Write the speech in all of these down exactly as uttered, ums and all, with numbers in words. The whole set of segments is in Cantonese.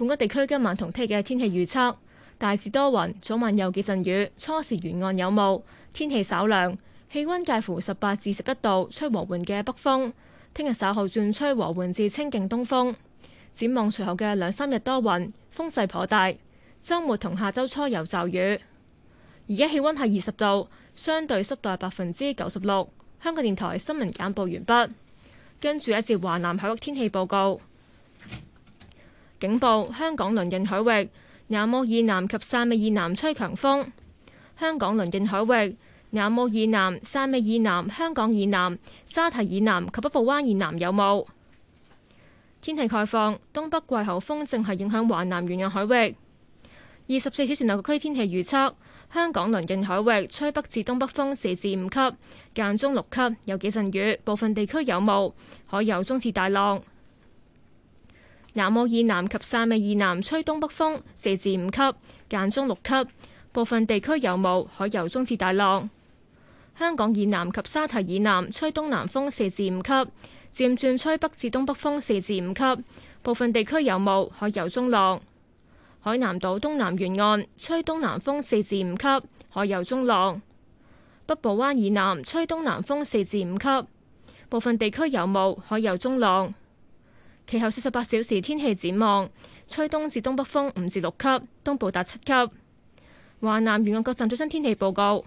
本港地區今晚同聽日嘅天氣預測，大致多雲，早晚有幾陣雨，初時沿岸有霧，天氣稍涼，氣溫介乎十八至十一度，吹和緩嘅北風。聽日稍後轉吹和緩至清勁東風。展望隨後嘅兩三日多雲，風勢頗大。週末同下週初有驟雨。而家氣溫係二十度，相對濕度係百分之九十六。香港電台新聞簡報完畢。跟住一節華南海域天氣報告。警報：香港鄰近海域南澳以南及汕尾以南吹強風。香港鄰近海域南澳以南、汕尾以南、香港以南、沙堤以南及北部灣以南有霧。天氣概況：東北季候風正係影響華南沿岸海域。二十四小時內區天氣預測：香港鄰近海域吹北至東北風四至五級，間中六級，有幾陣雨，部分地區有霧，海有中至大浪。南澳以南及汕尾以南吹東北風四至五級，間中六級，部分地區有霧，海有中至大浪。香港以南及沙堤以南吹東南風四至五級，漸轉吹北至東北風四至五級，部分地區有霧，海有中浪。海南島東南沿岸吹東南風四至五級，海有中浪。北部灣以南吹東南風四至五級，部分地區有霧，海有中浪。其後四十八小時天氣展望，吹東至東北風五至六級，東部達七級。華南沿岸各站最新天氣報告：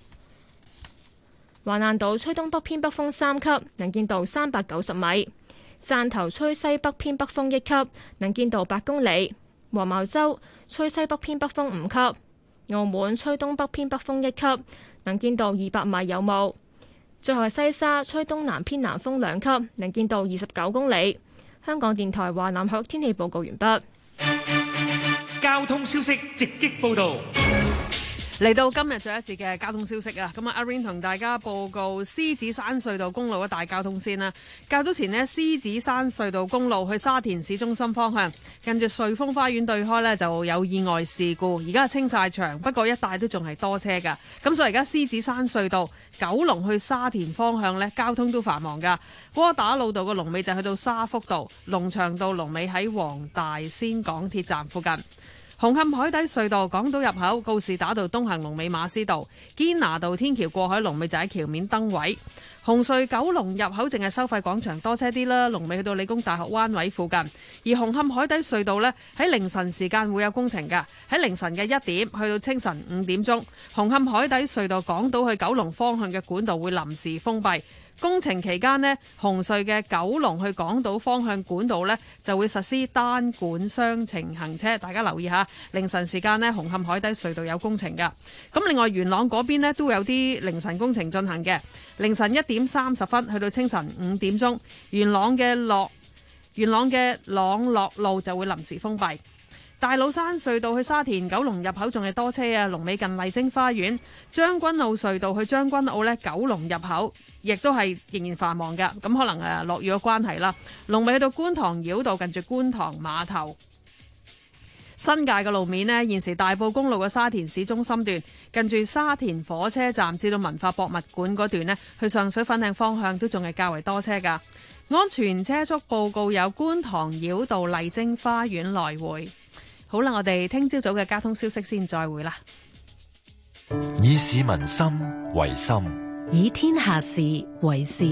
華南島吹東北偏北風三級，能見度三百九十米；汕頭吹西北偏北風一級，能見度八公里；黃茅洲吹西北偏北風五級；澳門吹東北偏北風一級，能見度二百米有霧。最後係西沙吹東南偏南風兩級，能見度二十九公里。香港電台華南海域天氣報告完畢。 交通消息直擊報道。 嚟到今日最後一節嘅交通消息啊，咁啊阿 Rain 同大家報告獅子山隧道公路一帶交通先啦。較早前呢，獅子山隧道公路去沙田市中心方向，近住瑞豐花園對開呢就有意外事故，而家清晒場，不過一帶都仲係多車噶。咁所以而家獅子山隧道九龍去沙田方向呢，交通都繁忙噶。窩打老道個龍尾就去到沙福道，龍翔道龍尾喺黃大仙港鐵站附近。紅磡海底隧道港島入口告士打道東行龍尾馬師道，堅拿道天橋過海龍尾就喺橋面燈位。紅隧九龍入口淨係收費廣場多車啲啦，龍尾去到理工大學灣位附近。而紅磡海底隧道呢，喺凌晨時間會有工程㗎，喺凌晨嘅一點去到清晨五點鐘，紅磡海底隧道港島去九龍方向嘅管道會臨時封閉。工程期間呢，紅隧嘅九龍去港島方向管道呢就會實施單管雙程行車，大家留意下。凌晨時間呢，紅磡海底隧道有工程㗎。咁另外元朗嗰邊呢都有啲凌晨工程進行嘅。凌晨一點三十分去到清晨五點鐘，元朗嘅樂元朗嘅朗樂路就會臨時封閉。大老山隧道去沙田九龍入口仲係多車啊，龍尾近麗晶花園。將軍澳隧道去將軍澳呢，九龍入口亦都係仍然繁忙㗎，咁可能誒落雨嘅關係啦。龍尾去到觀塘繞道近住觀塘碼頭。新界嘅路面呢，現時大埔公路嘅沙田市中心段近住沙田火車站至到文化博物館嗰段呢，去上水粉嶺方向都仲係較為多車㗎。安全車速報告有觀塘繞道麗晶花園來回。好啦，我哋聽朝早嘅交通消息先，再會啦。 以市民心為心， 以天下事為事。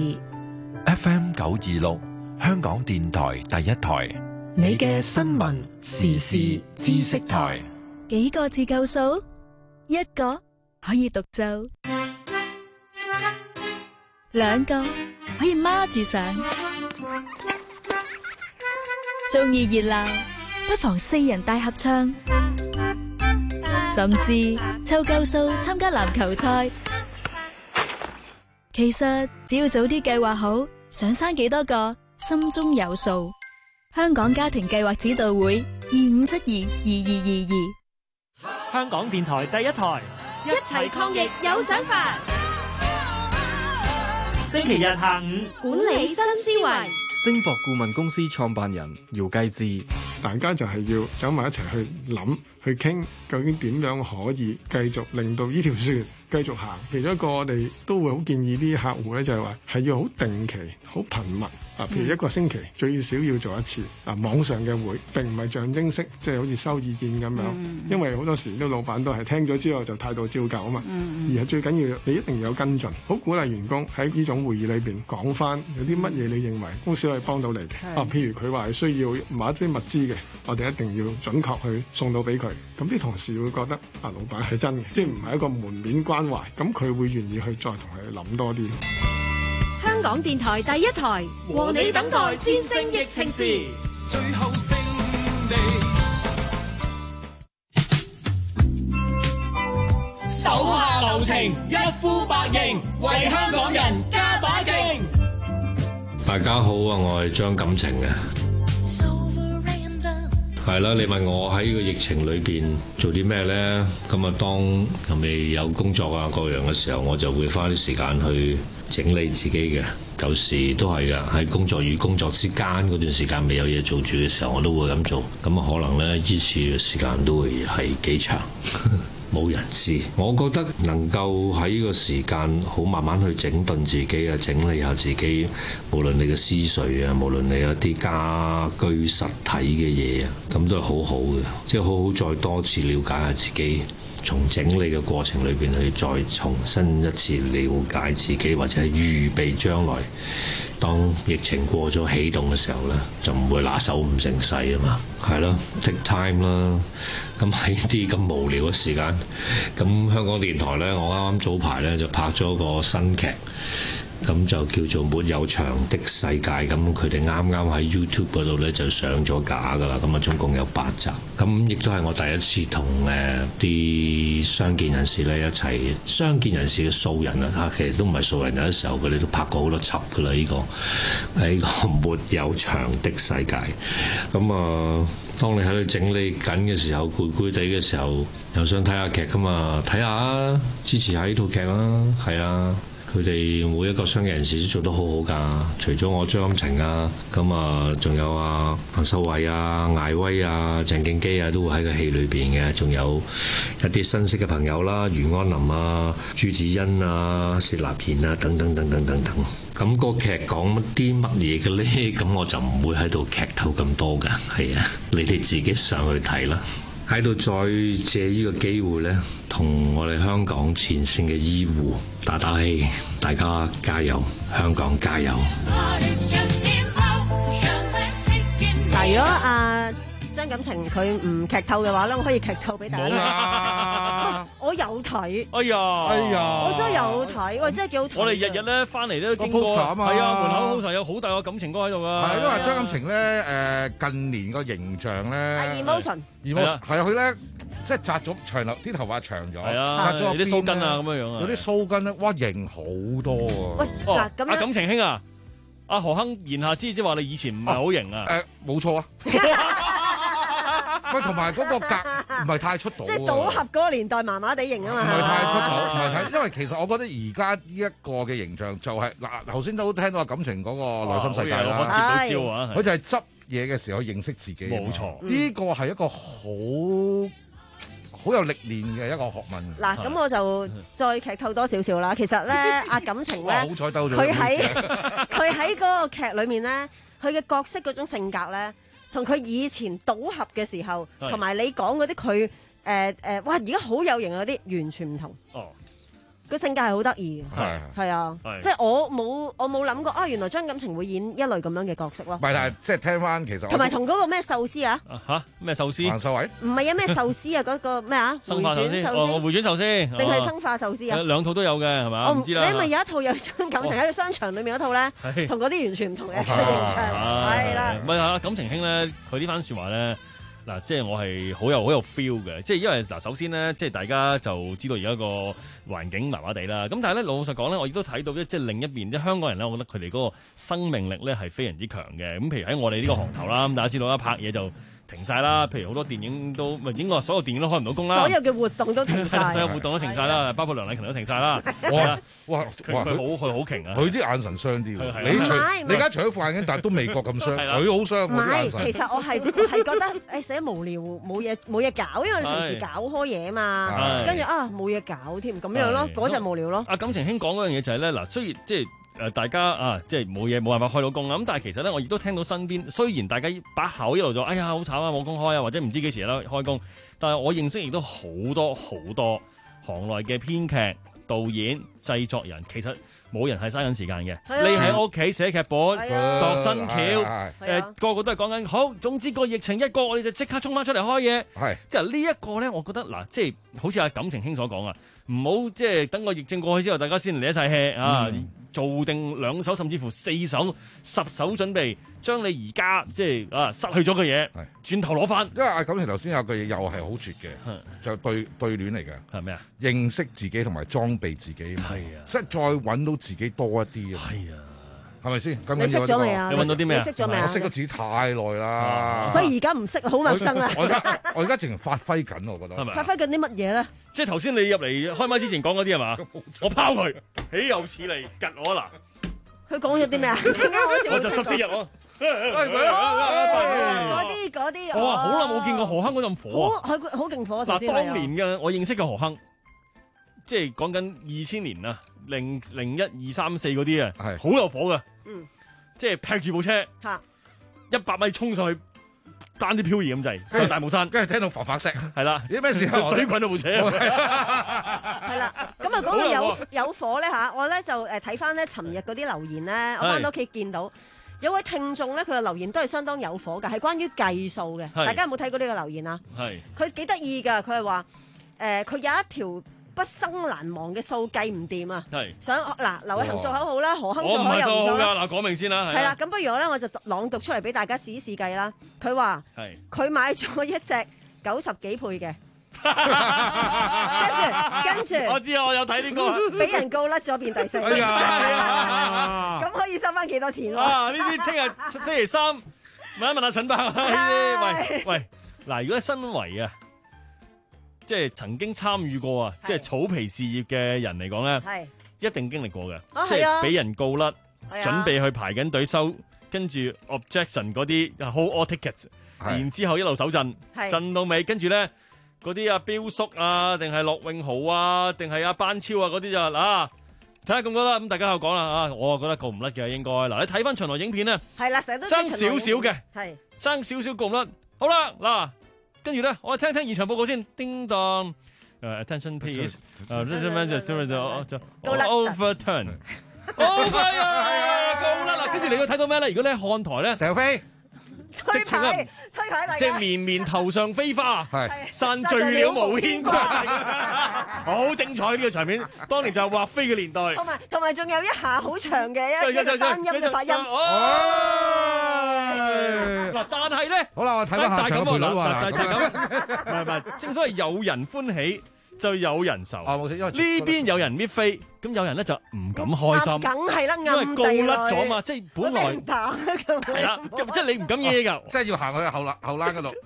F M 九二六，香港電台第一台， 你嘅新聞時事知識台。幾個字夠數？一個可以獨奏，兩個可以孖住上。中意熱鬧，不妨四人大合唱，甚至湊夠數參加籃球賽。其實只要早啲計劃好，想生幾多個，心中有數。香港家庭計劃指導會二五七二二二二二。 香港電台第一台， 一齊抗疫有想法。 星期日下午， 管理新思維。 精博顧問公司創辦人姚繼志， 大家就係要走埋一齊去諗去傾，究竟點樣可以繼續令到呢條船繼續行。其中一個我哋都會好建議啲客戶咧，就係話係要好定期、好頻密啊，譬如一個星期最少要做一次啊，網上嘅會並唔係象徵式，即係好似收意見咁樣。嗯、因為好多時啲老闆都係聽咗之後就態度照舊啊嘛。嗯、而係最緊要你一定要有跟進，好鼓勵員工喺呢種會議裏邊講翻有啲乜嘢你認為公司可以幫到你嘅。嗯、啊，譬如佢話係需要某一啲物資嘅，我哋一定要準確去送到俾佢。咁啲同事會覺得啊，老闆係真嘅，即係唔係一個門面關懷，咁佢會願意去再同佢諗多啲。 香港電台第一台，和你等待戰勝疫情時，最後勝利。 手下留情，一呼百應，為香港人加把勁。 大家好啊，我係張錦程嘅。係啦，你問我喺呢個疫情裏邊做啲咩呢？咁啊，當又未有工作啊各樣嘅時候，我就會花啲時間去整理自己嘅。舊時都係噶，喺工作與工作之間嗰段時間未有嘢做住嘅時候，我都會咁做。咁啊，可能呢，呢次嘅時間都會係幾長。冇人知，我覺得能夠喺呢個時間好慢慢去整頓自己啊，整理下自己，無論你嘅思緒啊，無論你有啲家居實體嘅嘢啊，咁都係好好嘅，即係好好再多次了解下自己，從整理嘅過程裏邊去再重新一次了解自己，或者係預備將來。當疫情過咗起動嘅時候呢，就唔會拿手唔成勢啊嘛，係咯 ，take time 啦。咁喺啲咁無聊嘅時間，咁香港電台呢，我啱啱早排呢就拍咗個新劇，咁就叫做《沒有牆的世界》。咁佢哋啱啱喺 YouTube 嗰度呢就上咗架㗎啦。咁啊，總共有八集。咁亦都係我第一次同誒啲傷健人士呢一齊，傷健人士嘅素人啊嚇，其實都唔係素人，有啲時候佢哋都拍過好多集㗎啦。呢、這個喺、這個沒有牆的世界。咁啊，當你喺度整理緊嘅時候，攰攰地嘅時候，又想睇下劇㗎嘛，睇下支持下呢套劇啦，係啊。佢哋每一個傷嘅人士都做得好好㗎，除咗我張錦程啊，咁啊，仲有啊彭秀慧啊、艾威啊、鄭敬基啊，都會喺個戲裏邊嘅，仲有一啲新識嘅朋友啦，余安林啊、朱子欣啊、薛立賢啊，等等等等等等。咁個劇講啲乜嘢嘅呢？咁我就唔會喺度劇透咁多㗎，係啊，你哋自己上去睇啦。喺度再借呢個機會呢，同我哋香港前線嘅醫護打打氣，大家加油，香港加油！ 嗱，如果阿張錦程佢唔劇透嘅話咧，我可以劇透俾大家。 啊、 我有睇。 哎呀，哎呀， 我真係有睇，喂，真係幾好睇。 我哋日日咧翻嚟咧經過，係啊，門口通常有好大個感情歌喺度噶。係因為張錦程咧，誒近年個形象咧， 係 emotion，emotion 係啊，佢咧即係紮咗長頭，啲頭髮長咗，係啊，紮咗啲鬚根啊咁樣樣啊，有啲鬚根咧，哇，型好多啊！ 喂，嗱咁阿錦程兄啊，阿何亨言下之意即係話你以前唔係好型啊？誒，冇錯啊。喂，同埋嗰個格唔係太出到， 即係賭俠嗰個年代麻麻地型啊嘛， 唔係太出到，唔係太，因為其實我覺得而家呢一個嘅形象就係嗱，頭先都聽到阿錦程嗰個內心世界啦，我接到招啊，佢就係執嘢嘅時候認識自己，冇錯，呢個係一個好好有歷練嘅一個學問。 嗱，咁我就再劇透多少少啦。其實咧，阿錦程咧， 好彩兜咗， 佢喺佢喺嗰個劇裏面咧，佢嘅角色嗰種性格咧。同佢以前賭俠嘅時候，同埋你講嗰啲佢誒誒，哇！而家好有型嗰啲，完全唔同。哦，個性格係好得意嘅，係係啊，即係我冇我冇諗過啊！原來張錦程會演一類咁樣嘅角色咯。唔係，但係即係聽翻其實同埋同嗰個咩壽司啊嚇咩壽司？黃秀偉唔係啊咩壽司啊嗰個咩啊？回轉壽司哦，回轉壽司定係生化壽司啊？兩套都有嘅係嘛？我唔知啦。 你咪有一套有張錦程喺個商場裏面嗰套咧，同嗰啲完全唔同嘅形象，係啦。 唔係啊，錦程兄咧，佢呢番説話咧。嗱，即係我係好有好有 feel 嘅，即係因為嗱，首先咧，即係大家就知道而家個環境麻麻地啦。咁但係咧，老實講咧，我亦都睇到即係另一邊，即係香港人咧，我覺得佢哋嗰個生命力咧係非常之強嘅。咁譬如喺我哋呢個行頭啦，咁大家知道啦，拍嘢就停晒啦。譬如好多電影都唔係應該話所有電影都開唔到工啦， 所有嘅活動都停晒， 所有活動都停晒啦，包括梁禮勤都停晒啦。 哇哇，佢佢好佢好勁啊！ 佢啲眼神傷啲喎，你除你而家除咗副眼鏡，但係都未覺咁傷，佢好傷。 唔係，其實我係係覺得誒寫無聊，冇嘢冇嘢搞，因為你平時搞開嘢嘛，跟住啊冇嘢搞添，咁樣咯，嗰陣無聊咯。 阿錦程兄講嗰樣嘢就係咧，嗱，雖然即係。誒誒大家啊，即係冇嘢冇辦法開到工啦。咁但係其實咧，我亦都聽到身邊，雖然大家把口一路就哎呀好慘啊冇工開啊，或者唔知幾時啦開工，但係我認識亦都好多好多行內嘅編劇、導演、製作人，其實冇人係嘥緊時間嘅。你喺屋企寫劇本、度新橋，誒個個都係講緊好。總之個疫情一過，我哋就即刻衝翻出嚟開嘢。係即係呢一個咧，我覺得嗱，即係好似阿感情兄所講啊，唔好即係等個疫症過去之後，大家先嚟一齊 hea 啊！做定兩手甚至乎四手、十手準備，將你而家即係啊失去咗嘅嘢，轉頭攞翻。 因為阿感情頭先有句嘢又係好絕嘅，就對對聯嚟嘅。 係咩啊？ 認識自己同埋裝備自己。係啊，即係再揾到自己多一啲啊。係啊。係咪先？ 你識咗未啊？ 你揾到啲咩啊？ 你識咗未啊？ 我識咗自己太耐啦， 所以而家唔識，好陌生啊！ 我而家我而家淨係發揮緊，我覺得。 發揮緊啲乜嘢咧？ 即係頭先你入嚟開麥之前講嗰啲係嘛？我拋佢，豈有此理！吉我嗱。 佢講咗啲咩啊？ 我就十四日喎。 嗰啲嗰啲。 我話好耐冇見過何坑嗰陣火啊！ 好好勁火。 嗱，當年嘅我認識嘅何坑，即係講緊二千年啊，零零一二三四嗰啲啊，係好有火嘅。嗯，即係劈住部車，一百米衝上去，單啲漂移咁滯，上大帽山， 跟住聽到發發聲， 係啦， 啲咩事啊？ 水滾到部車， 係啦。咁啊，講到有有火咧嚇，我咧就誒睇翻咧，尋日嗰啲留言咧，我翻到屋企見到有位聽眾咧，佢嘅留言都係相當有火嘅，係關於計數嘅。大家有冇睇過呢個留言啊？係。佢幾得意㗎，佢係話誒，佢有一條畢生難忘嘅數計唔掂啊！係想嗱，劉偉恒數口好啦，何坑數口又唔錯啦。 嗱，講明先啦。 係啦，咁不如我咧，我就朗讀出嚟俾大家試一試計啦。佢話係佢買咗一隻九十幾倍嘅，跟住跟住， 我知啊，我有睇呢個， 俾人告甩咗變第四。 係啊， 咁可以收翻幾多錢啊？呢啲聽日星期三問一問阿陳伯呢啲。喂喂，嗱，如果身為啊，即係曾經參與過啊，即係草皮事業嘅人嚟講咧，一定經歷過嘅，即係俾人告甩，準備去排緊隊收，跟住 objection 嗰啲 hold all tickets，然之後一路手震，震到尾，跟住咧嗰啲阿彪叔啊，定係駱永豪啊，定係阿班超啊嗰啲就嗱，睇下咁多啦，咁大家又講啦啊，我啊覺得告唔甩嘅應該，嗱你睇翻巡邏影片咧， 係啦，成日都爭少少嘅， 係爭少少告唔甩，好啦嗱。跟住咧，我哋聽聽現場報告先。叮當，誒 attention please，誒呢隻咩就就就就 overturn，over 啊，告啦嗱。跟住你會睇到咩咧？如果你喺看台咧， 掉飛， 推牌，推牌大家， 即係綿綿頭上飛花，係散聚了無牽掛，好精彩呢個場面。當年就係畫飛嘅年代， 同埋同埋仲有一下好長嘅一個單音嘅發音。 嗱，但係咧， 好啦，我睇翻下場賠率喎。 但係咁，唔係唔係，正所謂有人歡喜就有人愁。啊，冇錯，因為呢邊有人搣飛，咁有人咧就唔敢開心。 梗係啦， 因為告甩咗嘛，即係本來打咁。 係啦，即係你唔敢嘢㗎， 即係要行去後欄後欄嗰度。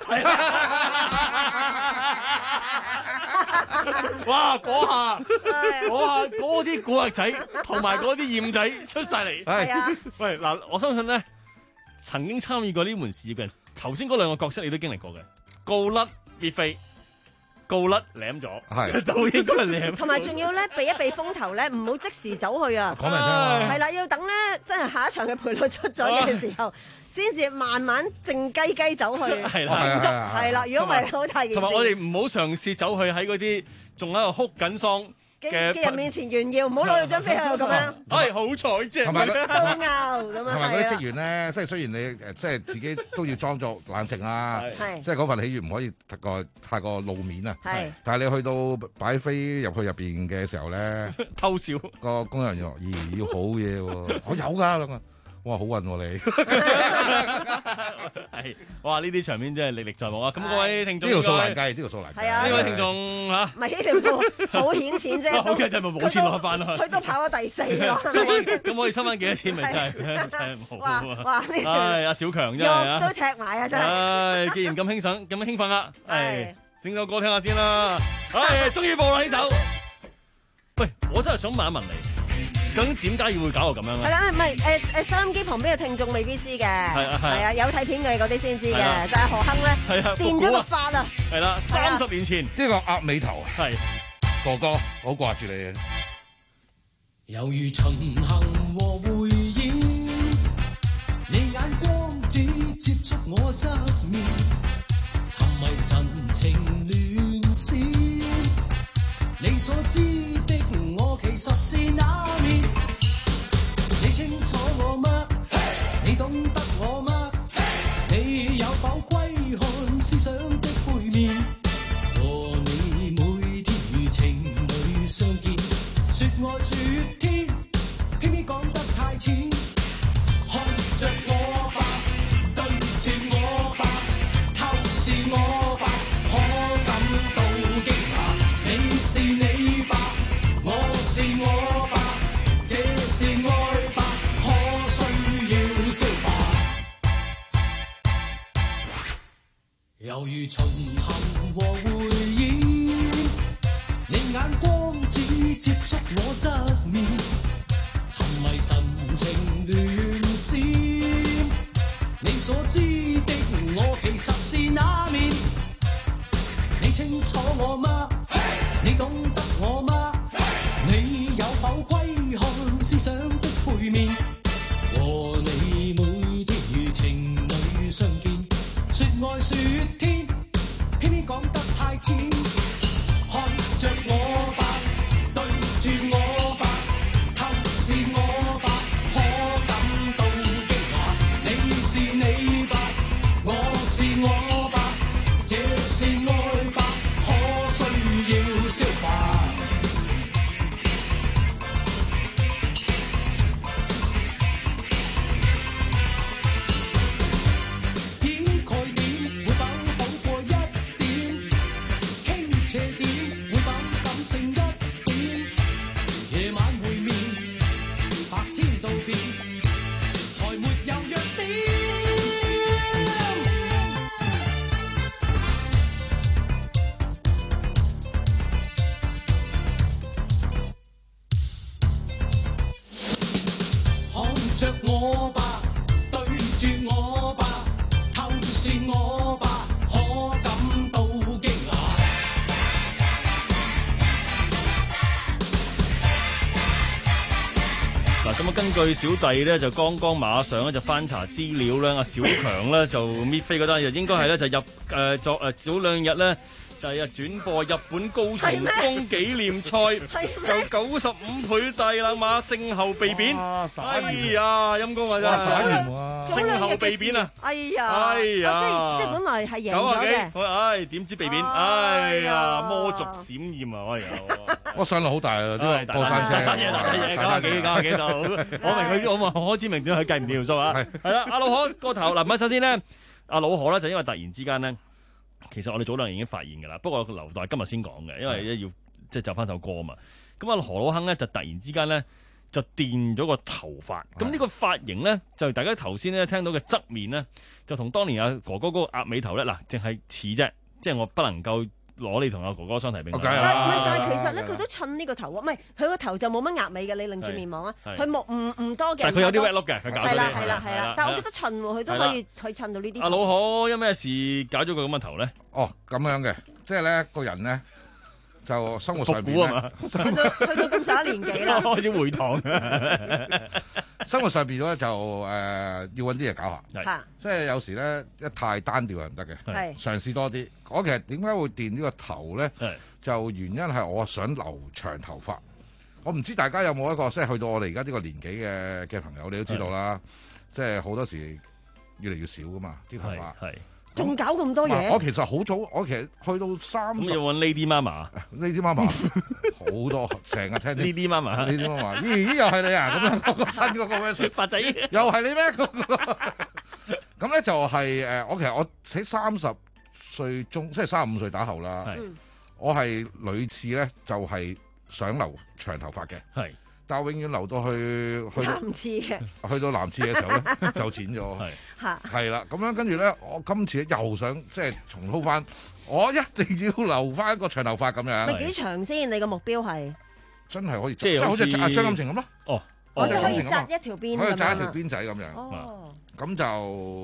哇！嗰下嗰下嗰啲古惑仔同埋嗰啲豔仔出晒嚟。 係啊， 喂嗱，我相信咧。曾經參與過呢門事業嘅人，頭先嗰兩個角色你都經歷過嘅，告甩搣飛，告甩舐咗，係都應該係舐。 同埋仲要咧避一避風頭咧，唔好即時走去啊！ 講明聽啊！ 係啦，要等咧，真係下一場嘅賠率出咗嘅時候，先至慢慢靜雞雞走去慶祝。係啦，如果唔係好大件事。 同埋我哋唔好嘗試走去喺嗰啲仲喺度哭緊喪嘅人面前炫耀，唔好攞住張飛喺度咁樣。 係好彩啫， 同埋都拗咁樣。 同埋嗰啲職員咧，即係雖然你誒，即係自己都要裝作冷靜啦，即係嗰份喜悅唔可以太過太過露面啊。係，但係你去到擺飛入去入邊嘅時候咧， 偷笑個工作人員話：咦，要好嘢喎！我有㗎咁啊！哇，好運喎你！ 係，哇！呢啲場面真係歷歷在目啊！咁各位聽眾， 呢條數難計，呢條數難計。 係啊， 呢位聽眾嚇， 唔係呢條數好顯淺啫。 好嘅，就咪冇錢攞翻咯。 佢都跑咗第四咯。 咁可以收翻幾多錢？咪真係真係唔好啊！ 哇！呢條唉，阿小強真係啊， 都赤埋啊！真係。 唉，既然咁興奮，咁興奮啦，係，整首歌聽下先啦。唉，終於報啦呢首。喂，我真係想問一問你。究竟點解要會搞到咁樣咧？ 係啦，唔係誒誒，收音機旁邊嘅聽眾未必知嘅，係啊係啊，有睇片嘅嗰啲先知嘅，就係何坑咧電咗個發啊！ 係啦，三十年前呢個鴨尾頭係哥哥，好掛住你。 猶如巡行和匯演，你眼光只接觸我側面，沉迷神情亂閃。你所知的我其實是那面，你清楚我嗎？ Hey! 你懂得我嗎？ Hey! 你有否窺看思想的背面？和你每天如情侶相見，說愛說天，偏偏講得太淺。看着我吧，對住我吧，透視我吧，可感到驚訝。你是你吧，我是我吧，這是愛吧，可需要消化。猶如巡行和匯演，你眼光只接觸我側面，沉迷神情亂閃。你所知的我其實是那面，你清楚我嗎？ Hey! 你懂得我嗎？ Hey! 你有否窺看思想的背面？和你每天如情侶相見，說愛說天，偏偏講得太淺。看着我吧，對住我吧，透視我吧，可感到驚訝。你是你吧，我是我吧，這是愛吧，可需要消化。掩蓋點會否好過一點？傾斜點會否感性一點？夜晚會面，白天道別，才沒有弱點。看着我吧，對住我吧，透視我吧，可感到驚訝。 嗱，咁啊，根據小弟咧就剛剛馬上咧就翻查資料啦，阿小強咧就搣飛嗰單嘢，應該係咧就入誒作誒早兩日咧就係啊轉播日本高松宮紀念賽，就九十五倍大冷馬勝後被扁，哎呀陰公啊真係，勝後被扁啊， 哎呀， 哎呀， 即係即係本來係贏九啊咗嘅， 幾，唉點知被扁，哎呀魔族閃焰啊，哎呀！ 我上落好大啊！呢個過山車， 大嘢大嘢，九啊幾九啊幾度，我明佢，我咪我知明點佢計唔掂條數啊！係啦，阿老何個頭嗱，咁首先咧，阿老何咧就因為突然之間咧，其實我哋早兩日已經發現㗎啦，不過留待今日先講嘅，因為咧要即係就翻首歌啊嘛。咁阿何老亨咧就突然之間咧就電咗個頭髮，咁呢個髮型咧就大家頭先咧聽到嘅側面咧，就同當年阿哥哥嗰個鴨尾頭咧嗱，淨係似啫，即係我不能夠攞你同阿哥哥相提並論。 但係唔係？但係其實咧，佢都襯呢個頭喎，唔係佢個頭就冇乜鴨尾嘅。你擰住面望啊，佢冇唔唔多嘅。 但係佢有啲 red look 嘅，佢搞咗啲。 係啦係啦係啦，但係我覺得襯喎，佢都可以去襯到呢啲。 阿老何因咩事搞咗個咁嘅頭咧？ 哦，咁樣嘅，即係咧個人咧就生活上邊咧， 去到去到咁上一年紀啦， 開始回堂。 生活上邊咧就誒、呃、要揾啲嘢搞下，即係有時咧一太單調係唔得嘅，嘗試多啲。我其實點解會電呢個頭咧？就原因係我想留長頭髮。我唔知大家有冇一個即係去到我哋而家呢個年紀嘅嘅朋友，你都知道啦，即係好多時越嚟越少噶嘛啲頭髮。 仲搞咁多嘢？ 我其實好早，我其實去到三十。 咁要揾 Lady Mama，Lady Mama 好多，成日聽 Lady Mama，Lady Mama，咦又係你啊？咁樣嗰個新嗰個咩？ 發仔又係你咩？咁咧就係誒，我其實我喺三十歲中，即係三十五歲打後啦。我係屢次咧就係想留長頭髮嘅。係。但係永遠留到去去男廁嘅， 去到男廁嘅時候咧就剪咗，係係啦，咁樣跟住咧，我今次又想即係重操翻，我一定要留翻一個長頭髮咁樣。 咪幾長先？你個目標係真係可以，即係好似張錦程咁咯。哦， 我就可以紮一條辮， 可以紮一條辮仔咁樣。哦，咁就我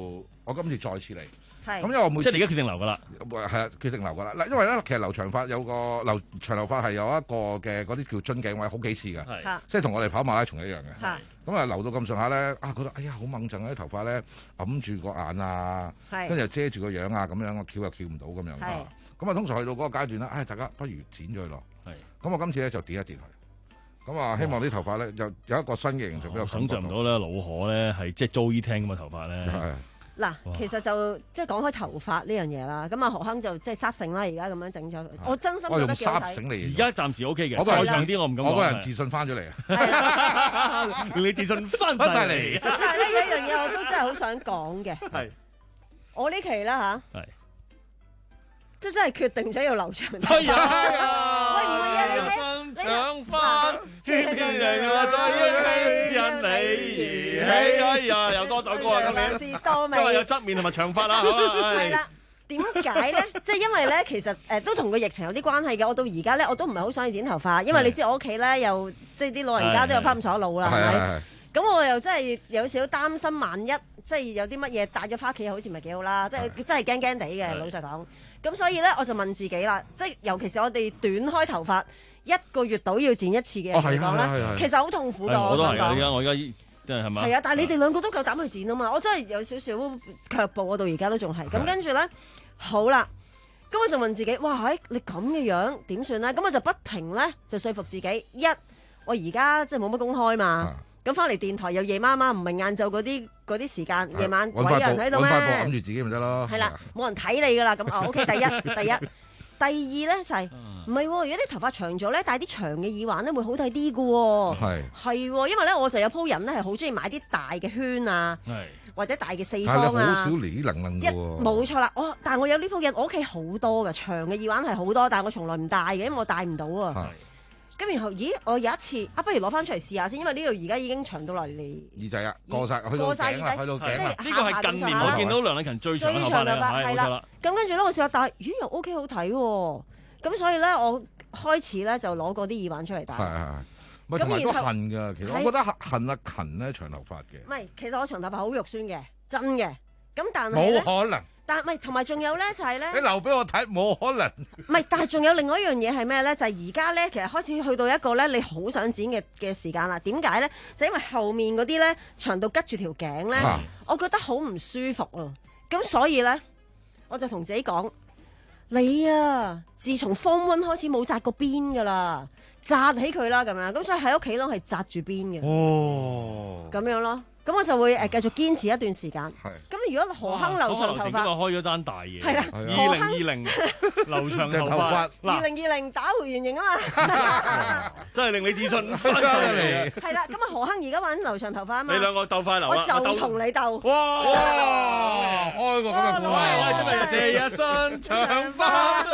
我今次再次嚟。 係。 咁因為我每即係你而家決定留㗎啦。 係啊，決定留㗎啦。嗱，因為咧其實留長髮有個留長頭髮係有一個嘅嗰啲叫樽頸位好幾次㗎，即係同我哋跑馬拉松一樣嘅。咁啊留到咁上下咧，啊覺得哎呀好掹陣啊啲頭髮咧揞住個眼啊，跟住又遮住個樣啊咁樣，我翹又翹唔到咁樣。咁啊通常去到嗰個階段咧，唉大家不如剪咗佢落。咁我今次咧就剪一剪佢。咁啊希望啲頭髮咧有有一個新嘅形象俾我。 想像唔到咧，老何咧係即係 Joey 聽咁嘅頭髮咧。 嗱，其實就即係講開頭髮呢樣嘢啦，咁啊何亨就即係濕性啦，而家咁樣整咗，我真心覺得幾好睇。 而家暫時 O K 嘅， 我再長啲我唔敢講。 我個人自信翻咗嚟， 你自信翻晒嚟。 但係呢有一樣嘢我都真係好想講嘅， 係我呢期啦嚇， 係即係真係決定咗要留長頭髮。 喂，唔係啊，你睇長髮，天天人我最因你而起。哎呀，有多首歌啊！今年今日有側面同埋長髮啦， 係啦。點解咧？即係因為咧，其實誒都同個疫情有啲關係嘅。我到而家咧，我都唔係好想去剪頭髮，因為你知我屋企咧又即係啲老人家都有拋唔鎖腦啦，係咪？咁我又真係有少少擔心，萬一即係有啲乜嘢帶咗翻屋企，好似唔係幾好啦。即係真係驚驚地嘅，老實講。咁所以咧，我就問自己啦，即係尤其是我哋短開頭髮，一個月到要剪一次嘅嚟講咧，其實好痛苦㗎。 我都係㗎， 我想講。 而家我而家真係係嘛？ 係啊，但係你哋兩個都夠膽去剪啊嘛！我真係有少少卻步，我到而家都仲係。咁跟住咧，好啦，咁我就問自己：哇，你咁嘅樣點算咧？咁我就不停咧就說服自己：一，我而家即係冇乜公開嘛。咁翻嚟電台又夜媽媽，唔係晏晝嗰啲嗰啲時間，夜晚鬼有人喺度咩？ 揾塊布揞住自己咪得咯。 係啦，冇人睇你噶啦。咁哦 OK，第一第一，第二咧就係唔係？如果啲頭髮長咗咧，戴啲長嘅耳環咧會好睇啲噶喎。係係，因為咧我就有鋪人咧係好中意買啲大嘅圈啊，或者大嘅四方啊。 但係你好少呢能能嘅喎。 冇錯啦，我但係我有呢鋪人，我屋企好多嘅長嘅耳環係好多，但係我從來唔戴嘅，因為我戴唔到啊。咁然後，咦？我有一次啊，不如攞翻出嚟試下先，因為呢度而家已經長到落嚟耳仔啊，過晒去到頸啦，去到頸啦。 呢個係近年我見到梁禮勤最長頭髮啦，係啦。 咁跟住咧，我試下戴，咦？又 OK 好睇喎。咁所以咧，我開始咧就攞嗰啲耳環出嚟戴。 係係係。唔係同埋都痕㗎，其實我覺得痕啊勤咧長頭髮嘅。 唔係，其實我長頭髮好肉酸嘅，真嘅。咁但係冇可能。 但係唔係，同埋仲有咧就係咧， 你留俾我睇冇可能。 唔係，但係仲有另外一樣嘢係咩咧？就係而家咧，其實開始去到一個咧，你好想剪嘅嘅時間啦。點解咧？就因為後面嗰啲咧長到拮住條頸咧，啊、我覺得好唔舒服啊。咁所以咧，我就同自己講：你啊，自從 Form One 開始冇紮過辮噶啦，紮起佢啦咁樣。咁所以喺屋企咯係紮住辮嘅。哦，咁樣咯。咁我就會誒繼續堅持一段時間。係。咁如果何亨留長頭髮， 今日開咗單大嘢。 係啦。 二零二零留長頭髮。 二零二零打回原形啊嘛。 真係令你自信翻晒嚟。 係啦，咁啊何亨而家玩留長頭髮啊嘛。 你兩個鬥快留啊！ 我就同你鬥。 哇！ 開個咁嘅股啊！ 真係這一身長髮，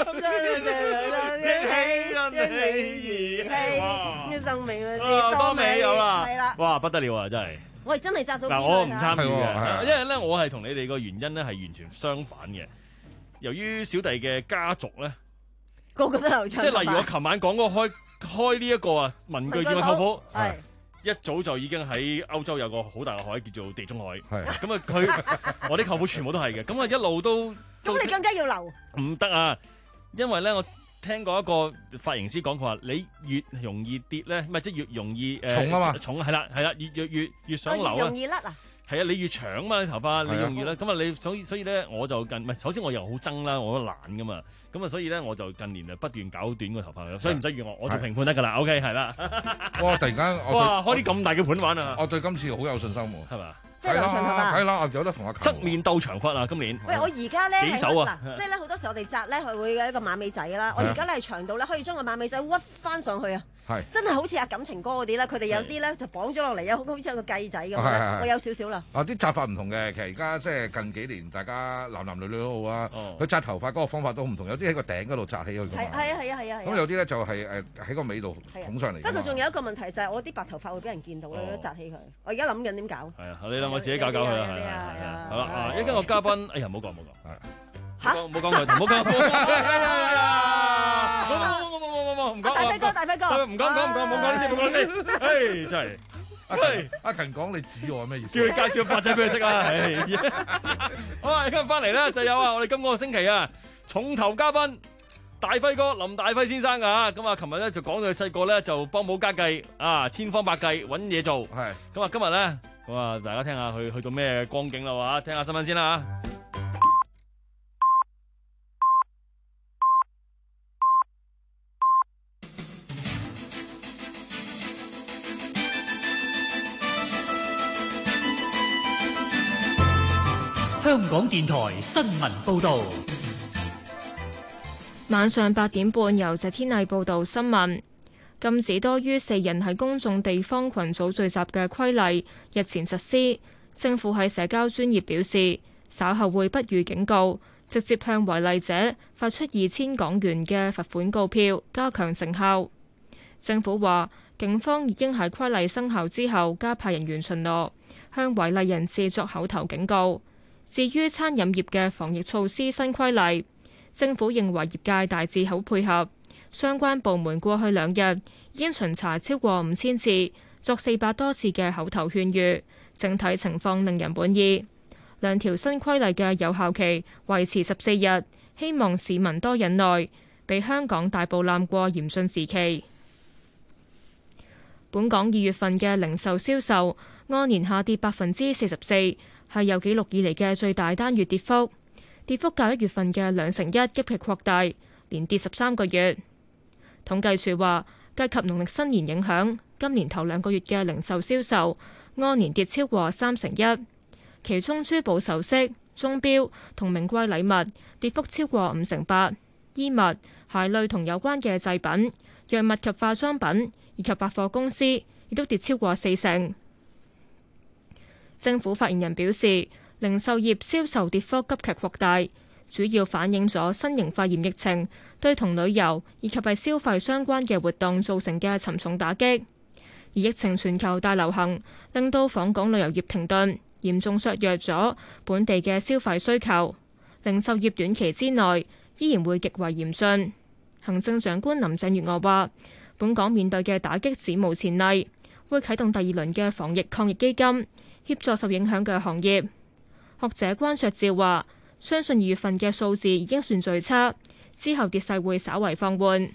因你而起，生命多美有啦。係啦。哇！不得了啊！真係。 我係真係紮到。 嗱，我唔參與嘅，因為咧，我係同你哋個原因咧係完全相反嘅。由於小弟嘅家族咧， 個個都留長。 即係例如我琴晚講嗰個開開呢一個啊文具店嘅鋪鋪，係一早就已經喺歐洲有個好大嘅海叫做地中海，係咁啊，佢我啲舅父全部都係嘅，咁啊一路都。 咁你更加要留。 唔得啊，因為咧我。聽過一個髮型師講，佢話你越容易跌咧，唔係即係越容易誒重啊嘛， 重係啦係啦，越越越越想留啊， 容易甩啊， 係啊，你越長嘛，你頭髮你容易咧，咁啊你所以所以咧我就近唔係，首先我又好憎啦，我都懶噶嘛，咁啊所以咧我就近年啊不斷搞短個頭髮，所以唔使怨我，我做評判得噶啦 ，OK 係啦。 哇！突然間哇，開啲咁大嘅盤玩啊！ 我對今次好有信心喎， 係嘛？ 即係留長頭髮， 係啦，有得同我側面鬥長髮啊！今年喂，我而家咧幾手啊？ 即係咧好多時我哋紮咧係會有一個馬尾仔啦。我而家咧係長度咧可以將個馬尾仔屈翻上去啊！係真係好似阿感情哥嗰啲咧，佢哋有啲咧就綁咗落嚟，有好似有個髻仔咁。我有少少啦。 啊，啲紮法唔同嘅，其實而家即係近幾年，大家男男女女都好啊。佢紮頭髮嗰個方法都唔同，有啲喺個頂嗰度紮起佢㗎嘛。 係係啊係啊係啊！ 咁有啲咧就係誒喺個尾度捅上嚟。 不過仲有一個問題就係我啲白頭髮會俾人見到咧，紮起佢。我而家諗緊點搞。係啊，你兩個自己搞搞佢啊！係啊係啊，好啦啊！一陣我嘉賓，哎呀，唔好講唔好講，嚇，唔好講佢，唔好講，唔好講，唔好講，唔講， 大輝哥，大輝哥， 唔講唔講唔講，唔好講呢啲，唔好講呢啲，唉，真係。 喂，阿勤講你指我咩意思？ 叫佢介紹發仔俾佢識啊！好啊，今日翻嚟咧就有啊，我哋今個星期啊重頭嘉賓大輝哥林大輝先生啊，咁啊，琴日咧就講到佢細個咧就幫補家計啊，千方百計揾嘢做。係咁啊，今日咧咁啊，大家聽下佢去到咩光景啦喎，聽下新聞先啦。 香港電台新聞報導。 晚上八點半，由謝天麗報道新聞。禁止多於四人喺公眾地方群組聚集嘅規例日前實施，政府喺社交專頁表示，稍後會不予警告，直接向違例者發出二千港元嘅罰款告票，加強成效。政府話，警方已經喺規例生效之後加派人員巡邏，向違例人士作口頭警告。至於餐飲業嘅防疫措施新規例，政府認為業界大致好配合，相關部門過去兩日已經巡查超過五千次，作四百多次嘅口頭勸喻，整體情況令人滿意。兩條新規例嘅有效期維持十四日，希望市民多忍耐，俾香港大步攬過嚴峻時期。本港二月份嘅零售銷售按年下跌百分之四十四，係有紀錄以嚟嘅最大單月跌幅，跌幅較一月份嘅兩成一急劇擴大，連跌十三個月。統計處話，計及農曆新年影響，今年頭兩個月嘅零售銷售按年跌超過三成一，其中珠寶首飾、鐘錶同名貴禮物跌幅超過五成八，衣物、鞋類同有關嘅製品、藥物及化妝品以及百貨公司亦都跌超過四成。政府發言人表示，零售業銷售跌幅急劇擴大，主要反映咗新型肺炎疫情對同旅遊以及係消費相關嘅活動造成嘅沉重打擊。而疫情全球大流行令到訪港旅遊業停頓，嚴重削弱咗本地嘅消費需求。零售業短期之內依然會極為嚴峻。行政長官林鄭月娥話，本港面對嘅打擊史無前例，會啟動第二輪嘅防疫抗疫基金，協助受影響嘅行業。學者關焯照話，相信二月份嘅數字已經算最差，之後跌勢會稍為放緩。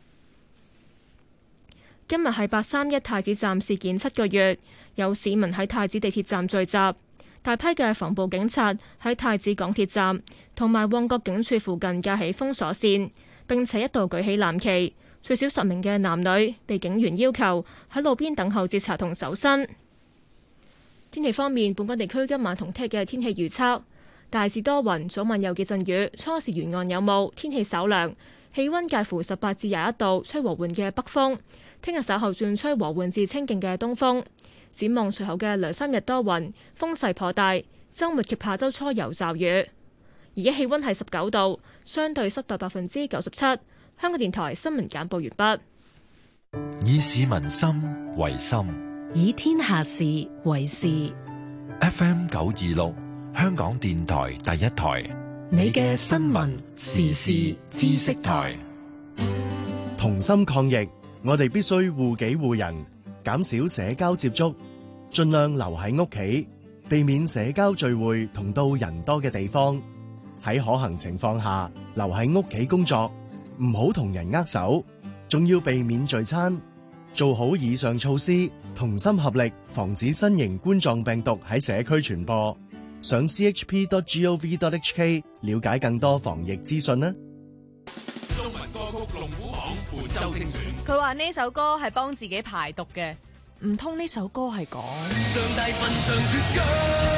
今日係八三一太子站事件七個月，有市民喺太子地鐵站聚集，大批嘅防暴警察喺太子港鐵站同埋旺角警署附近架起封鎖線，並且一度舉起藍旗，最少十名嘅男女被警員要求喺路邊等候截查同搜身。天氣方面，本港地區今晚同聽日嘅天氣預測大致多雲，早晚有幾陣雨，初時沿岸有霧，天氣稍涼，氣溫介乎十八至廿一度，吹和緩嘅北風。聽日稍後轉吹和緩至清勁嘅東風。展望隨後嘅兩三日多雲，風勢頗大，周末及下周初有驟雨。而家氣溫係十九度，相對濕度百分之九十七。香港電台新聞簡報完畢。 以市民心為心， 以天下事為事。 F M 九二六，香港電台第一台， 你嘅新聞時事知識台。 同心抗疫，我哋必須護己護人，減少社交接觸，盡量留喺屋企，避免社交聚會同到人多嘅地方。喺可行情況下，留喺屋企工作，唔好同人握手，仲要避免聚餐。做好以上措施，同心合力，防止新型冠狀病毒喺社區傳播。上 c h p dot gov dot h k 了解更多防疫資訊啦。 中文歌曲龍虎榜本周精選， 佢話呢首歌係幫自己排毒嘅，唔通呢首歌係講上大份上脫韁，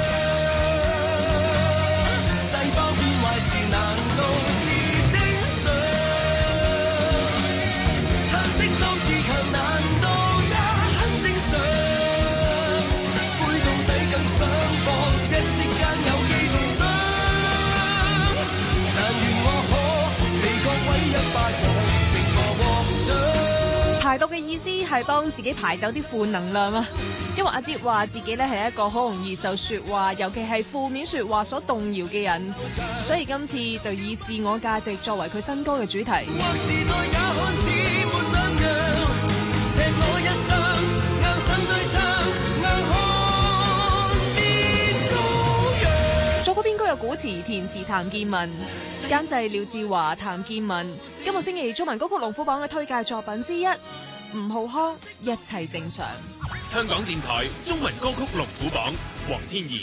細胞變壞時難道是正常？嘆息都自強難道也很正常？背到底更想放，一息間有幾重傷？但願我可被各位一巴掌，成個獲獎。 排毒嘅意思係幫自己排走啲負能量啊！因為阿爹話自己咧係一個好容易受說話，尤其係負面說話所動搖嘅人，所以今次就以自我價值作為佢新歌嘅主題。 或時代也看似沒兩樣，錫我一生，硬上對唱。 約古詞填詞譚建文，監製廖志華、譚建文。今個星期中文歌曲龍虎榜嘅推介作品之一，吳浩康一切正常。 香港電台中文歌曲龍虎榜，黃天怡。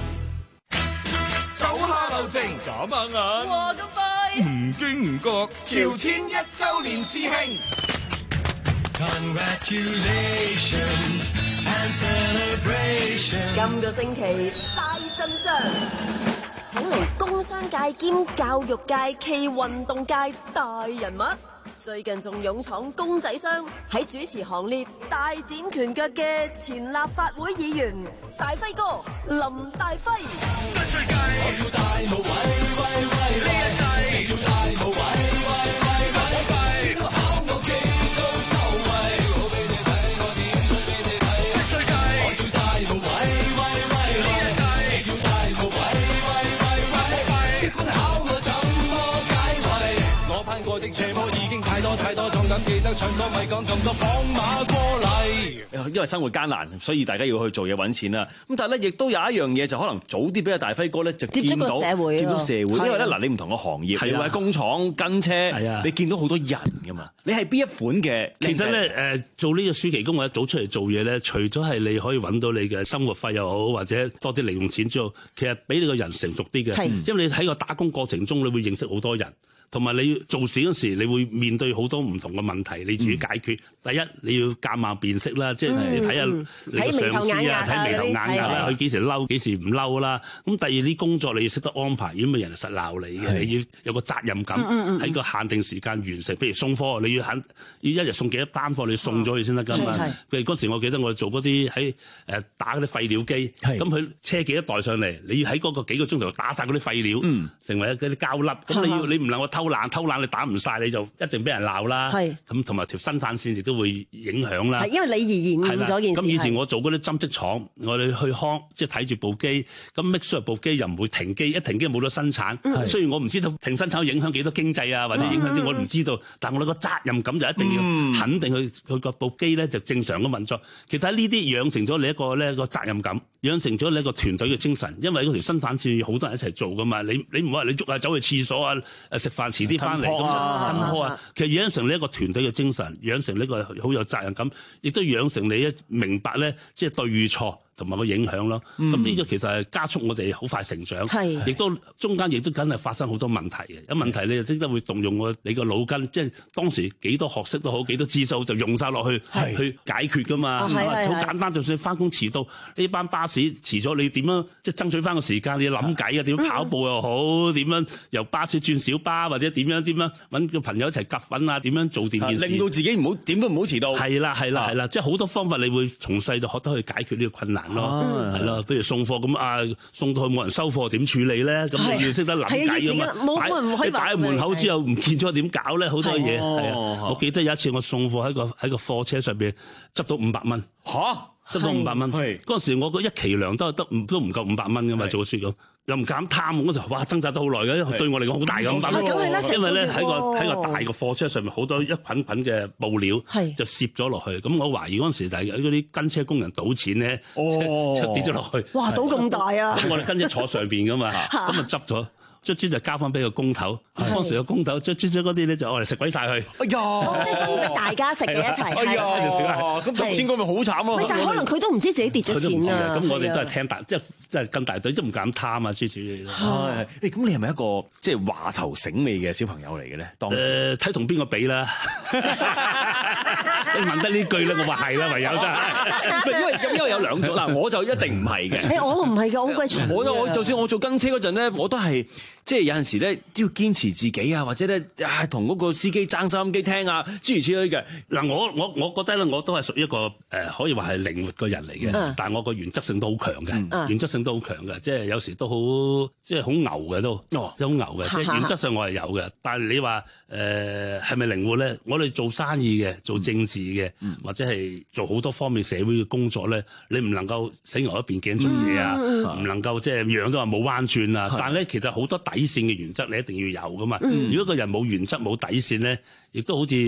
手下留情，眨下眼， 哇咁快！ 唔經唔覺，喬遷一週年之慶。Congratulations and celebrations。 今個星期大陣仗，請嚟工商界兼教育界暨運動界大人物，最近仲勇闖公仔商，喺主持行列大展拳腳嘅前立法會議員大輝哥林大輝。 我要大無畏，畏畏呢一世，你要大無畏，畏畏畏畏，只要考我幾高收位，好俾你睇，我點出俾你睇。的世界，我要大無畏，畏畏呢一世，你要大無畏，畏畏畏畏，即管考我怎麼解圍。我攀過的斜坡已經太多太多，仲敢記得唱歌咪講咁多綁馬過嚟。 因為生活艱難，所以大家要去做嘢揾錢啦。咁但係咧，亦都有一樣嘢就可能早啲俾阿大輝哥咧就見到接觸個社會， 見到社會。因為咧嗱，你唔同嘅行業， 係啊， 你喺工廠跟車，你見到好多人噶嘛。你係邊一款嘅？ 其實咧，誒做呢個暑期工或者早出嚟做嘢咧，除咗係你可以揾到你嘅生活費又好，或者多啲零用錢之後，其實俾你個人成熟啲嘅。因為你喺個打工過程中，你會認識好多人。同埋你做事嗰時，你會面對好多唔同嘅問題，你自己解決。嗯、第一，你要鑑貌辨識啦，即係你睇下你個上司啊，睇眉頭眼額啦，佢幾時嬲，幾時唔嬲啦。咁第二啲工作你要識得安排，如果唔係人實鬧你嘅，你要有個責任感，喺、嗯嗯、個限定時間完成。譬如送貨，你要肯要一日送幾多單貨，你送咗佢先得㗎嘛。譬如嗰時我記得我做嗰啲喺誒打嗰啲廢料機，咁佢車幾多袋上嚟，你要喺嗰個幾個鐘頭打晒嗰啲廢料，嗯、成為嗰啲膠粒。咁你要你唔能夠偷懶，偷懶你打唔晒，你就一定俾人鬧啦。咁同埋條生產線亦都會影響啦。 因為你而延誤咗件事。 咁以前我做嗰啲針織廠，我哋去康，即係睇住部機，咁 make sure 部機又唔會停機，一停機冇咗生產。雖然我唔知道停生產影響幾多經濟啊，或者影響啲我唔知道，但我哋個責任感就一定要肯定佢佢個部機咧就正常咁運作。其實喺呢啲養成咗你一個咧個責任感，養成咗你一個團隊嘅精神。因為嗰條生產線好多人一齊做噶嘛，你你唔好話你捉下走去廁所啊，誒食飯遲啲翻嚟咁啊，吞破啊。其實養成你一個團隊嘅精神，養成呢個好有責任感，亦都養成你一明白咧，即係對與錯同埋個影響咯。咁呢個其實係加速我哋好快成長，亦都中間亦都梗係發生好多問題嘅。有問題你就識得會動用我你個腦筋，即係當時幾多學識都好，幾多知數就用晒落去去解決噶嘛。好簡單，就算翻工遲到，呢班巴士遲咗，你點樣即係爭取翻個時間？你要諗計啊，點樣跑步又好，點樣由巴士轉小巴，或者點樣點樣揾個朋友一齊夾粉啊？點樣做掂件事， 令到自己唔好點都唔好遲到。 係啦，係啦，係啦，即係好多方法，你會從細就學得去解決呢個困難。咯，係咯，譬如送貨咁啊，送到去冇人收貨，點處理咧？咁你要識得諗計啊嘛。擺你擺喺門口之後唔見咗點搞咧？好多嘢係啊！我記得有一次我送貨喺個喺個貨車上邊執到五百蚊。 嚇！ 執到五百蚊。嗰陣時我個一期糧都係得唔都唔夠五百蚊㗎嘛，做雪咁。又唔敢貪，嗰時候哇掙扎得好耐嘅，對我嚟講好大嘅五百蚊。因為咧喺個喺個大個貨車上面好多一捆捆嘅布料，就攝咗落去。咁我懷疑嗰陣時就係嗰啲跟車工人賭錢咧，就跌咗落去。 哇！賭咁大啊！ 咁我哋跟車坐上邊㗎嘛，咁啊執咗。卒之就交翻俾個工頭，當時個工頭卒之嗰啲咧就我哋食鬼晒佢。哎呀，即係分俾大家食嘅一齊。 哎呀，咁賭錢嗰咪好慘啊！ 但係可能佢都唔知自己跌咗錢啊。 咁我哋都係聽大，即係即係跟大隊，都唔敢貪啊！諸諸嘢。 係係，咁你係咪一個即係話頭醒尾嘅小朋友嚟嘅咧？當時誒睇同邊個比啦。你問得呢句咧，我話係啦，唯有真係。 因為因為有兩種嗱，我就一定唔係嘅。 誒，我唔係㗎，好鬼蠢。 我我就算我做跟車嗰陣咧，我都係。即係有陣時咧都要堅持自己啊，或者咧啊同嗰個司機爭收音機聽啊，諸如此類嘅。 嗱，我我我覺得咧，我都係屬於一個誒、呃，可以話係靈活嘅人嚟嘅。嗯、但係我個原則性都好強嘅，嗯、原則性都好強嘅。即係有時都好，即係好牛嘅都，哦、即係好牛嘅。即係原則上我係有嘅。但係你話誒係咪靈活咧？我哋做生意嘅、做政治嘅，嗯、或者係做好多方面社會嘅工作咧，你唔能夠死牛一邊頸做嘢啊，唔、嗯、能夠即係樣都話冇彎轉啊。嗯、但係咧，其實好多底線嘅原則你一定要有噶嘛。嗯、如果個人冇原則冇底線咧，亦都好似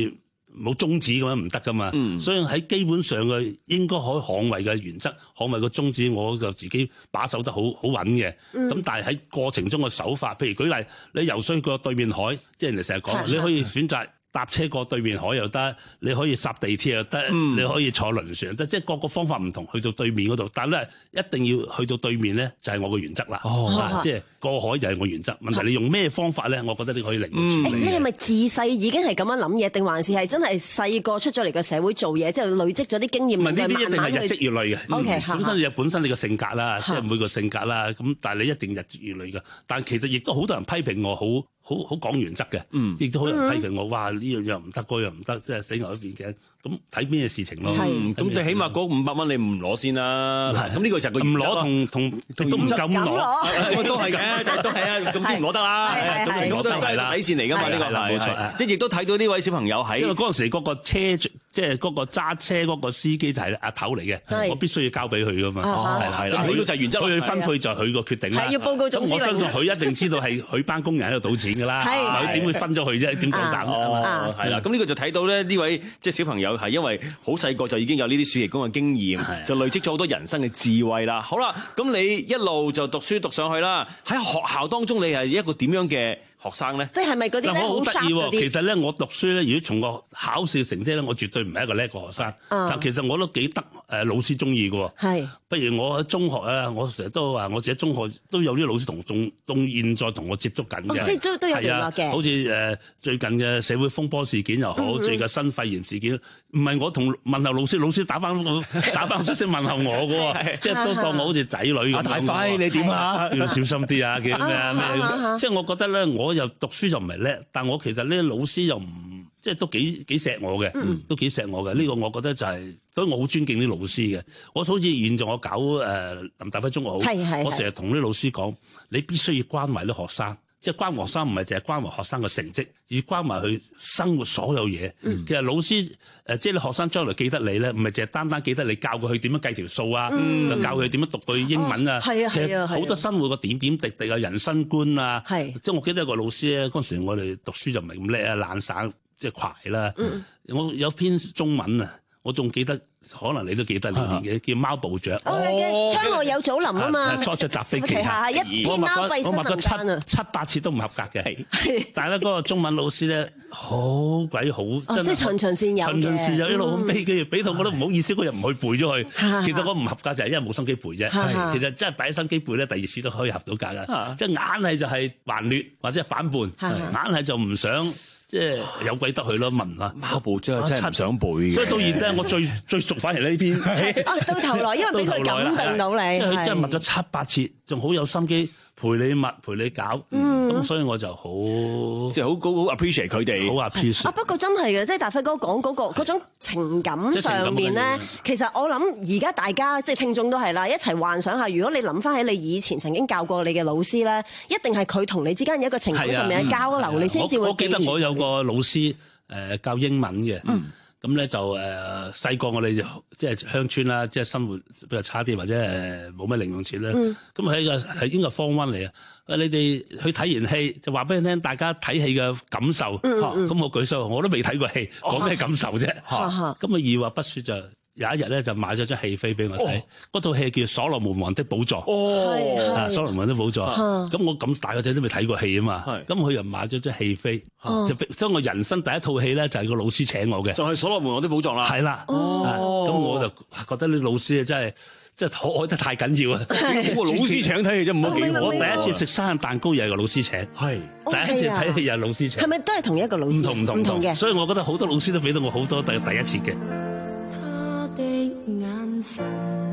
冇宗旨咁樣唔得噶嘛。嗯、所以喺基本上嘅應該可以捍衞嘅原則，捍衞個宗旨，我就自己把守得好好穩嘅。咁、嗯、但係喺過程中嘅手法，譬如舉例，你游水過對面海，即係人哋成日講，你可以選擇搭車過對面海又得，你可以搭地鐵又得，嗯、你可以坐輪船又得，即係各個方法唔同，去到對面嗰度。但係咧，一定要去到對面咧，就係我個原則啦。哦，啊、即係過海就係我原則。問題你用咩方法咧？我覺得你可以靈活處理。 你係咪自細已經係咁樣諗嘢，定還是係真係細個出咗嚟個社會做嘢，之後累積咗啲經驗？ 唔係呢啲一定係日積月累嘅。 O K， 本身你本身你個性格啦，即係每個性格啦。咁但係你一定日積月累嘅。但係其實亦都好多人批評我，好好好講原則嘅。嗯，亦都好多人批評我，哇！呢樣又唔得，嗰樣唔得，即係死牛一邊頸。咁睇咩事情咯？ 咁你起碼嗰五百蚊你唔攞先啦。咁呢個就係個唔攞同同都唔夠攞， 都係嘅，都係啊，咁先唔攞得啦。咁都係底線嚟㗎嘛？呢個係冇錯。即係亦都睇到呢位小朋友喺， 因為嗰陣時嗰個車即係嗰個揸車嗰個司機就係阿頭嚟嘅，我必須要交俾佢㗎嘛。係啦， 呢個就係原則。 佢分配就係佢個決定啦。 係要報告總司令。 咁我相信佢一定知道係佢班工人喺度賭錢㗎啦。佢點會分咗佢啫？點夠膽啊？係啦，咁呢個就睇到咧，呢位即係小朋友係因為好細個就已經有呢啲暑期工嘅經驗，就累積咗好多人生嘅智慧啦。好啦，咁你一路就讀書讀上去啦。喺學校當中，你係一個點樣嘅學生咧？ 即係咪嗰啲咧好得意喎？ 其實咧，我讀書咧，如果從個考試成績咧，我絕對唔係一個叻嘅學生。嗯、但其實我都幾得誒老師中意嘅喎。係，不如我喺中學啊，我成日都話我自己中學都有啲老師同仲到現在同我接觸緊嘅。 哦、即係都都有聯絡嘅。 好似誒最近嘅社會風波事件又好，嗯嗯最近新肺炎事件，唔係我同問候老師，老師打翻打翻消息問候我嘅喎，即係都當我好似仔女咁。 阿大輝，你點啊？ 要小心啲啊！叫咩啊咩咁？即係我覺得咧，我又讀書就唔係叻，但我其實呢老師又唔即係都幾幾錫我嘅，嗯、都幾錫我嘅。呢、呢個我覺得就係、是，所以我好尊敬啲老師嘅。我好似現在我搞誒、呃、林大輝中學好，是是是我成日同啲老師講，你必須要關懷啲學生。即係關懷學生唔係淨係關懷學生嘅成績，而關懷佢生活所有嘢。嗯、其實老師誒、呃，即係你學生將來記得你咧，唔係淨係單單記得你教過佢點樣計條數啊，嗯、教佢點樣讀句英文啊。係、哦、啊，係啊，好多生活嘅點點滴滴啊，人生觀啊。係，即係我記得有個老師咧，嗰陣時我哋讀書就唔係咁叻啊，懶散即係攰啦。嗯、我有篇中文啊。我仲記得，可能你都記得呢年嘅，叫貓部長。 哦，窗外有祖林啊嘛。 初出雜飛旗下，一天貓閉新聞間啊。 七八次都唔合格嘅。但係咧，嗰個中文老師咧，好鬼好。 即係循循善誘。 循循善誘一路咁俾佢，俾到我都唔好意思，嗰日唔去背咗佢。其實我唔合格就係因為冇心機背啫。其實真係擺心機背咧，第二次都可以合到格㗎。即係硬係就係頑劣或者反叛，硬係就唔想。即係有鬼得佢咯，問啦。 貓部長真係唔想背嘅。 所以到現在我最最熟反而呢篇。 啊，到頭來因為俾佢感動到你， 即係佢真係默咗七八次，仲好有心機陪你默陪你搞。咁所以我就好即係好好 appreciate 佢哋。 好 appreciate。 啊不過真係嘅，即係大輝哥講嗰個嗰種情感上面咧，其實我諗而家大家即係聽眾都係啦，一齊幻想下，如果你諗翻起你以前曾經教過你嘅老師咧，一定係佢同你之間有一個情感上面嘅交流，你先至會。 我記得我有個老師誒教英文嘅，咁咧就誒細個我哋就即係鄉村啦，即係生活比較差啲或者誒冇乜零用錢咧，咁喺個係應該係方溫嚟啊！你哋去睇完戲就話俾你聽，大家睇戲嘅感受。咁我舉手，我都未睇過戲，講咩感受啫？咁啊二話不說就有一日咧就買咗張戲飛俾我睇，嗰套戲叫《所羅門王的寶座》。哦，所羅門王的寶座。咁我咁大個仔都未睇過戲啊嘛。咁佢又買咗張戲飛，就所以我人生第一套戲咧就係個老師請我嘅， 就係《所羅門王的寶座》啦。 係啦。哦。咁我就覺得啲老師啊真係。即係可愛得太緊要啊！ 個老師請睇戲啫，唔好記我。 我第一次食生日蛋糕又係個老師請，係第一次睇戲又係老師請。 係咪都係同一個老師？ 唔同唔同唔同嘅。 所以我覺得好多老師都俾到我好多第第一次嘅。 他的眼神，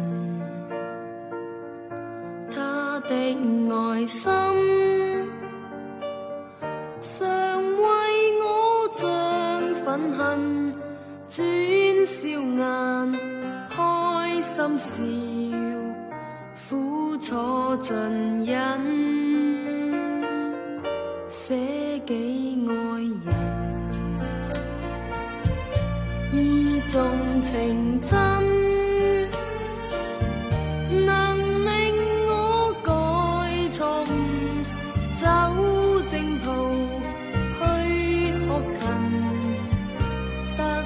他的愛心，常為我像憤恨轉笑眼。開心笑，苦楚盡忍，捨己愛人，意重情真，能令我改錯誤，走正途去學勤。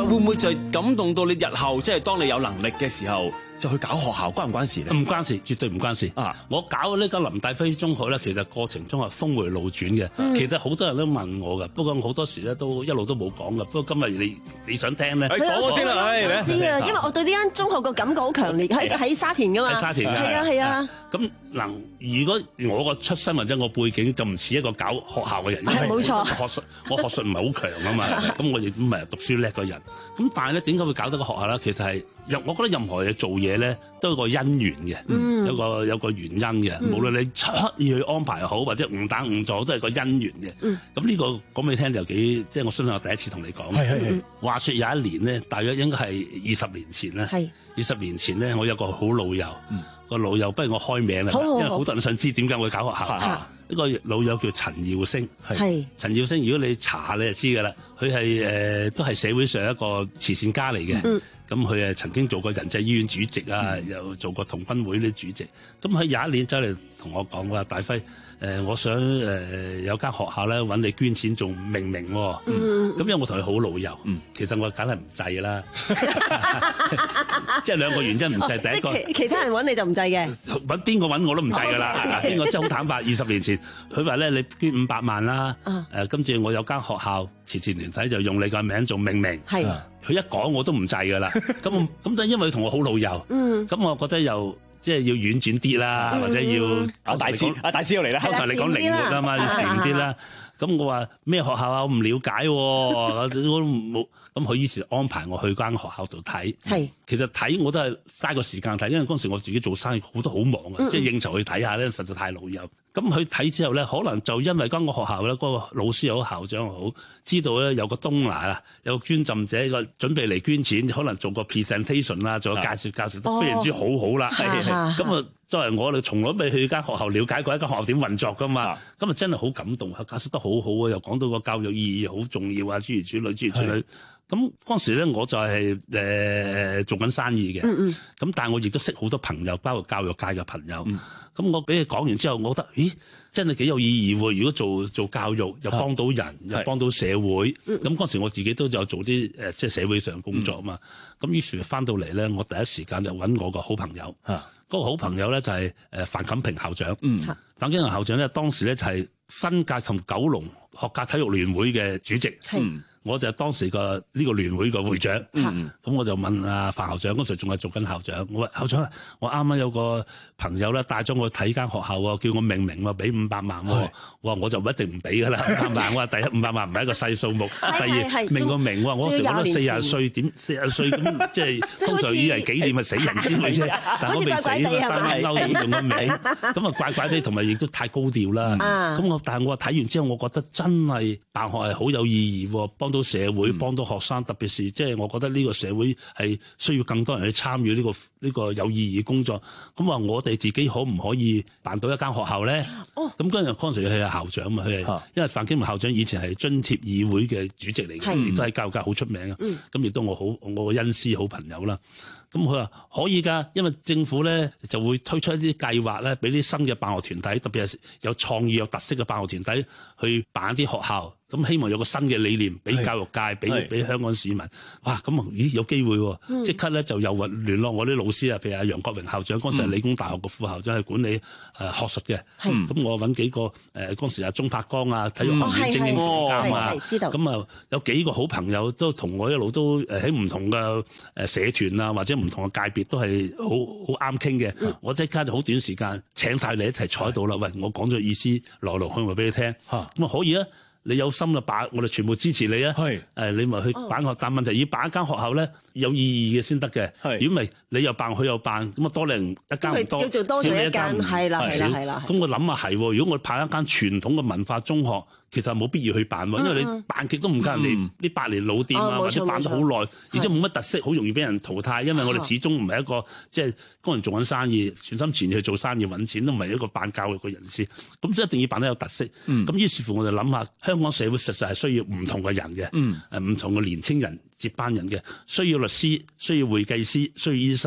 會唔會就係感動到你日後即係當你有能力嘅時候就去搞學校，關唔關事咧？ 唔關事，絕對唔關事。啊，我搞呢間林大輝中學咧，其實過程中係峰迴路轉嘅。嗯、其實好多人都問我㗎，不過好多時咧都一路都冇講㗎。不過今日你你想聽咧， 講我先啦， 我知啊，因為我對呢間中學個感覺好強烈，喺喺沙田㗎嘛。 喺沙田㗎。 係啊係啊。 咁嗱，如果我個出身或者我背景就唔似一個搞學校嘅人， 係冇錯。 學術我學術唔係好強啊嘛，咁我亦唔係讀書叻嘅人。咁但係咧，點解會搞得個學校咧？其實係任我覺得任何嘢做嘢咧，都有個因緣嘅，嗯、有個有個原因嘅。嗯、無論你刻意去安排好，或者誤打誤撞，都係個因緣嘅。咁呢、嗯呢個講俾你聽就幾，即係我相信我第一次同你講。係係係。話說有一年咧，大約應該係二十年前咧。係。二十年前咧，我有個好老友，嗯、個老友不如我開名啦，好好好因為好多人想知點解我會搞學校。呢、嗯、個老友叫陳耀星。係。陳耀星，如果你查下你就知㗎啦。佢係誒都係社會上一個慈善家嚟嘅。嗯咁佢誒曾經做過仁濟醫院主席啊，嗯、又做過童軍會啲主席。咁佢有一年走嚟同我講話，大輝誒、呃，我想誒、呃、有間學校咧揾你捐錢做命名喎、哦。咁、嗯、因為我同佢好老友，嗯、其實我梗係唔制啦。即係兩個原因唔制，哦、第一個其，其他人揾你就唔制嘅。 揾邊個揾我都唔制㗎啦。邊個真係好坦白？二十年前佢話咧，你捐五百萬啦。誒、呃，跟住我有間學校慈善團體就用你個名做命名。係。佢一講我都唔制㗎啦，咁咁就因為佢同我好老友，咁、嗯、我覺得又即係要婉轉啲啦，嗯、或者要阿大師，阿大師又嚟啦， 剛才你講靈活啊嘛，要禪啲啦。咁我話咩學校啊？我唔了解喎，我都冇。咁佢於是安排我去間學校度睇。係，其實睇我都係嘥個時間睇，因為嗰陣時我自己做生意好多好忙啊，嗯、即係應酬去睇下咧，實在太老友。咁佢睇之後咧，可能就因為間個學校咧，嗰、嗰個老師又好，校長又好，知道咧有個東拿啊，有個捐贈者個準備嚟捐錢，可能做個 presentation 啦，做個介紹介紹得非常之好好啦。係係。咁啊，作為我哋從來未去間學校了解過一間學校點運作噶嘛，咁啊真係好感動，佢解釋得好好啊，又講到個教育意義好重要啊，諸如此類諸如此類。咁嗰時咧，我就係、是、誒、呃、做緊生意嘅。咁、嗯嗯、但係我亦都識好多朋友，包括教育界嘅朋友。咁、嗯、我俾佢講完之後，我覺得，咦，真係幾有意義喎！如果做做教育，又幫到人，是又幫到社會。咁嗰、嗯、時我自己都有做啲誒，即係社會上工作啊嘛。咁、嗯、於是翻到嚟咧，我第一時間就揾我個好朋友。嗰、啊、個好朋友咧就係誒范錦平校長。嗯、范錦平校長咧當時咧就係新界同九龍學界體育聯會嘅主席。嗯我就係當時個呢個聯會個會長，咁、嗯、我就問阿范校長嗰時仲係做緊校長，我話校長，我啱啱有個朋友咧帶咗我睇間學校喎，叫我命名喎，俾五百萬喎，我話我就一定唔俾㗎啦，五百萬，我話第一五百萬唔係一個細數目，第二命個名，我話我嗰時覺得四十歲點四十歲咁，即係通常以為紀念係死人先嘅啫，但我未死啊嘛，翻嬲用個名，咁啊怪怪地，同埋亦都太高調啦，咁我但係我話睇完之後，我覺得真係辦學係好有意義喎，幫到社會，幫到學生，特別是即係我覺得呢個社會係需要更多人去參與呢個呢個有意義工作。咁話我哋自己可唔可以辦到一間學校咧？哦，咁嗰陣嗰陣時佢係校長嘛，佢係因為范景文校長以前係津貼議會嘅主席嚟嘅，亦都喺教育界好出名啊。咁亦都我好我個恩師好朋友啦。咁佢話可以㗎，因為政府咧就會推出一啲計劃咧，俾啲新嘅辦學團體，特別係有創意有特色嘅辦學團體去辦一啲學校。咁希望有個新嘅理念俾教育界，俾俾香港市民。哇！咁咦有機會喎，即刻咧就又聯絡我啲老師啊，譬如阿楊國榮校長，嗰陣時係理工大學嘅副校長，係管理誒學術嘅。咁我揾幾個誒嗰陣時阿鍾柏江啊，體育學院精英總監啊，咁啊有幾個好朋友都同我一路都誒喺唔同嘅誒社團啊，或者唔同嘅界別都係好好啱傾嘅。我即刻就好短時間請晒你一齊坐喺度啦。喂，我講咗意思來來去去俾你聽。咁啊可以啊。你有心就辦，我哋全部支持你啊！係，誒你咪去辦學，但問題要辦一間學校咧有意義嘅先得嘅。係，如果唔係你又辦佢又辦，咁啊多你一間唔多， 叫做多咗一間，係啦係啦係啦。 咁我諗下係喎，如果我辦一間傳統嘅文化中學，其實冇必要去辦喎，因為你辦極都唔夠人哋啲百年老店啊，或者辦咗好耐，而且冇乜特色，好容易俾人淘汰。因為我哋始終唔係一個即係工人做緊生意，全心全意去做生意揾錢，都唔係一個辦教育嘅人士。咁所以一定要辦得有特色。咁於是乎我就諗下，香港社會實實係需要唔同嘅人嘅，誒唔同嘅年青人接班人嘅，需要律師，需要會計師，需要醫生。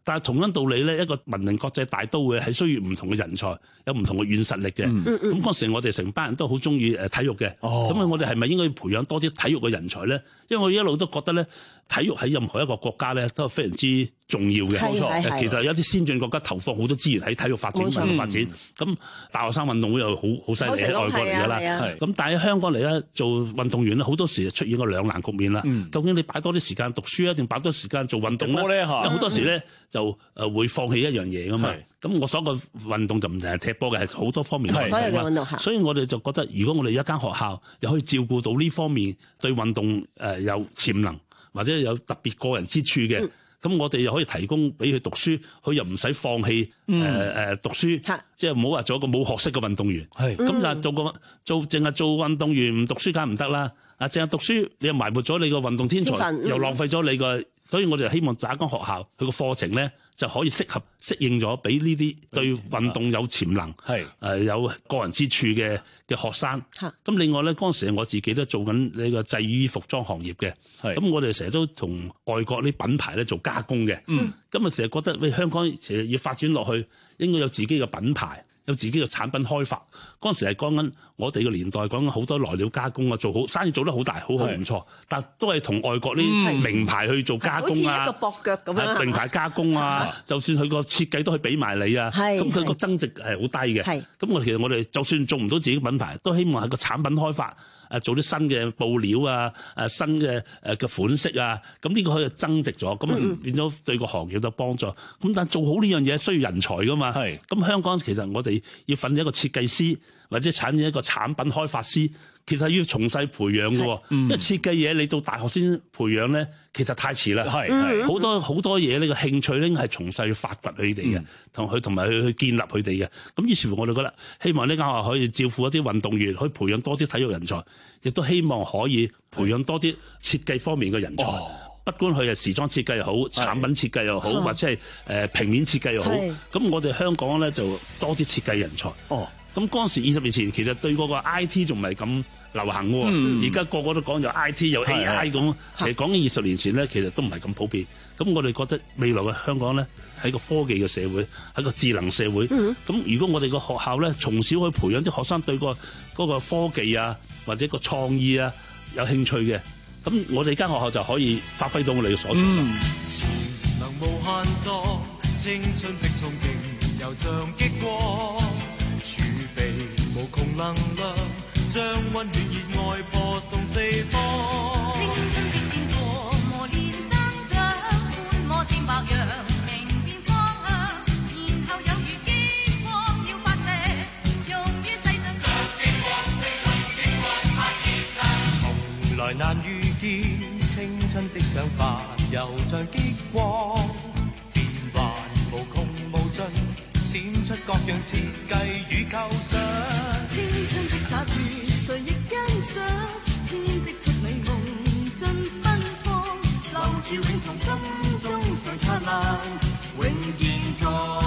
但係同樣道理咧，一個文明國際大都會係需要唔同嘅人才，有唔同嘅軟實力嘅。咁嗰、嗯、時我哋成班人都好中意誒體育嘅。咁、哦、我哋係咪應該培養多啲體育嘅人才咧？因為我一路都覺得咧，體育喺任何一個國家咧都係非常之重要嘅。冇錯，其實有啲先進國家投放好多資源喺體育發展、運動發展。咁大學生運動會又好好犀利喺外國嚟㗎啦。咁但係喺香港嚟咧做運動員咧，好多時出現個兩難局面啦。嗯、究竟你擺多啲時間讀書啊，定擺多時間做運動咧？因為好多時咧就誒會放棄一樣嘢㗎嘛。咁我所講運動就唔淨係踢波嘅，係好多方面。所有嘅運動嚇。所以我哋就覺得，如果我哋一間學校又可以照顧到呢方面對運動誒有潛能或者有特別個人之處嘅，咁、嗯、我哋又可以提供俾佢讀書，佢又唔使放棄誒誒、嗯呃、讀書，即係唔好話做一個冇學識嘅運動員。係咁，但係做個做淨係做運動員唔讀書梗係唔得啦。啊，淨係讀書你又埋沒咗你個運動天才，嗯、又浪費咗你個。所以我哋希望打間學校佢個課程咧就可以適合適應咗俾呢啲對運動有潛能、係、呃、有個人之處嘅嘅學生。咁另外咧，嗰陣時我自己都做緊呢個製衣服裝行業嘅。咁我哋成日都同外國啲品牌咧做加工嘅。咁啊成日覺得喂，香港其實要發展落去，應該有自己嘅品牌。有自己嘅產品開發，嗰陣時係講緊我哋個年代，講緊好多來料加工啊，做好生意做得好大，好好唔錯。但都係同外國啲名牌去做加工啊，好似一個駁腳咁樣。名牌加工啊，就算佢個設計都可以俾埋你啊，咁佢個增值係好低嘅。咁我其實我哋就算做唔到自己品牌，都希望係個產品開發。誒做啲新嘅布料啊，誒新嘅誒嘅款式啊，咁呢個可以增值咗，咁啊變咗對個行業有幫助。咁但係做好呢樣嘢需要人才噶嘛，咁香港其實我哋要訓練一個設計師或者產業一個產品開發師。其實要從細培養嘅，因為設計嘢你到大學先培養咧，其實太遲啦。係係好多好多嘢呢個興趣咧係從細去發掘佢哋嘅，同佢同埋去去建立佢哋嘅。咁於是乎我哋覺得希望呢間學校可以照顧一啲運動員，可以培養多啲體育人才，亦都希望可以培養多啲設計方面嘅人才。哦、不管佢係時裝設計又好，產品設計又好，或者係誒平面設計又好，咁我哋香港咧就多啲設計人才。哦。咁嗰陣時二十年前其實對嗰個 I T 仲唔係咁流行喎，而家、嗯、個個都講有 I T 有 A I 咁，其實講緊二十年前咧，其實都唔係咁普遍。咁我哋覺得未來嘅香港咧係個科技嘅社會，係個智能社會。咁、嗯、如果我哋個學校咧從小去培養啲學生對個嗰個科技啊或者個創意啊有興趣嘅，咁我哋間學校就可以發揮到我哋嘅所長。嗯、潛能無限座，青春的憧憬又像激光。儲備無窮能量，將溫暖熱愛播送四方。青春的天國，磨練增長，觀摩戰白楊，明辨方向，然後有如激光要發射，用於世上。像激光，青春激光太熱亮。從來難遇見青春的想法，又像激光，變幻無窮無盡。閃出各樣設計與構想，青春的灑脫，誰亦欣賞，編織出美夢盡奔放，留住永藏心中常燦爛，永健壯。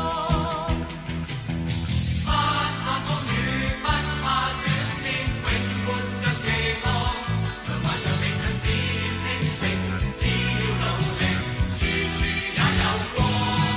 不怕風雨，不怕轉變，永活着期望，常懷着理想只要清醒，只要努力，處處也有光。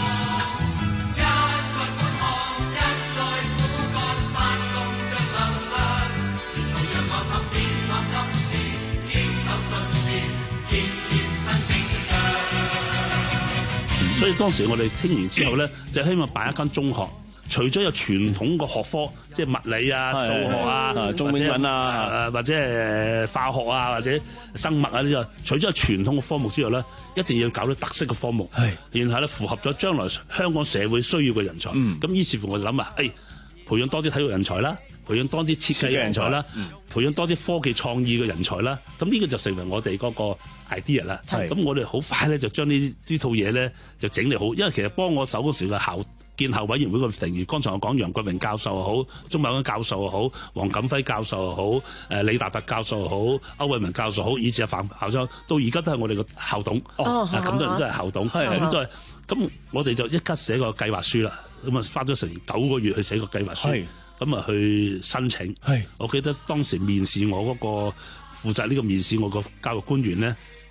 所以當時我哋傾完之後咧，就希望辦一間中學，除咗有傳統個學科，即係物理啊、數學啊、中英文啊，或者誒化學啊，或者生物啊呢個，除咗有傳統嘅科目之外咧，一定要搞啲特色嘅科目，然後咧符合咗將來香港社會需要嘅人才。咁、嗯、於是乎我哋諗啊，誒、哎、培養多啲體育人才啦，培養多啲設計人才啦，嗯、培養多啲科技創意嘅人才啦。咁呢個就成為我哋嗰個 idea 啦。咁我哋好快咧就將呢呢套嘢咧就整理好，因為其實幫我手嗰時嘅校建校委員會個成員，剛才我講楊國榮教授又好，鍾茂恩教授又好，黃錦輝教授又好，誒李達達教授又好，歐偉文教授好，以至阿范校長到而家都係我哋個校董。哦，咁多人都係校董。係咁再咁，我哋就一刻寫個計劃書啦。咁啊，花咗成九個月去寫個計劃書。咁啊去申請，係我記得當時面試我嗰個負責呢個面試我個教育官員咧，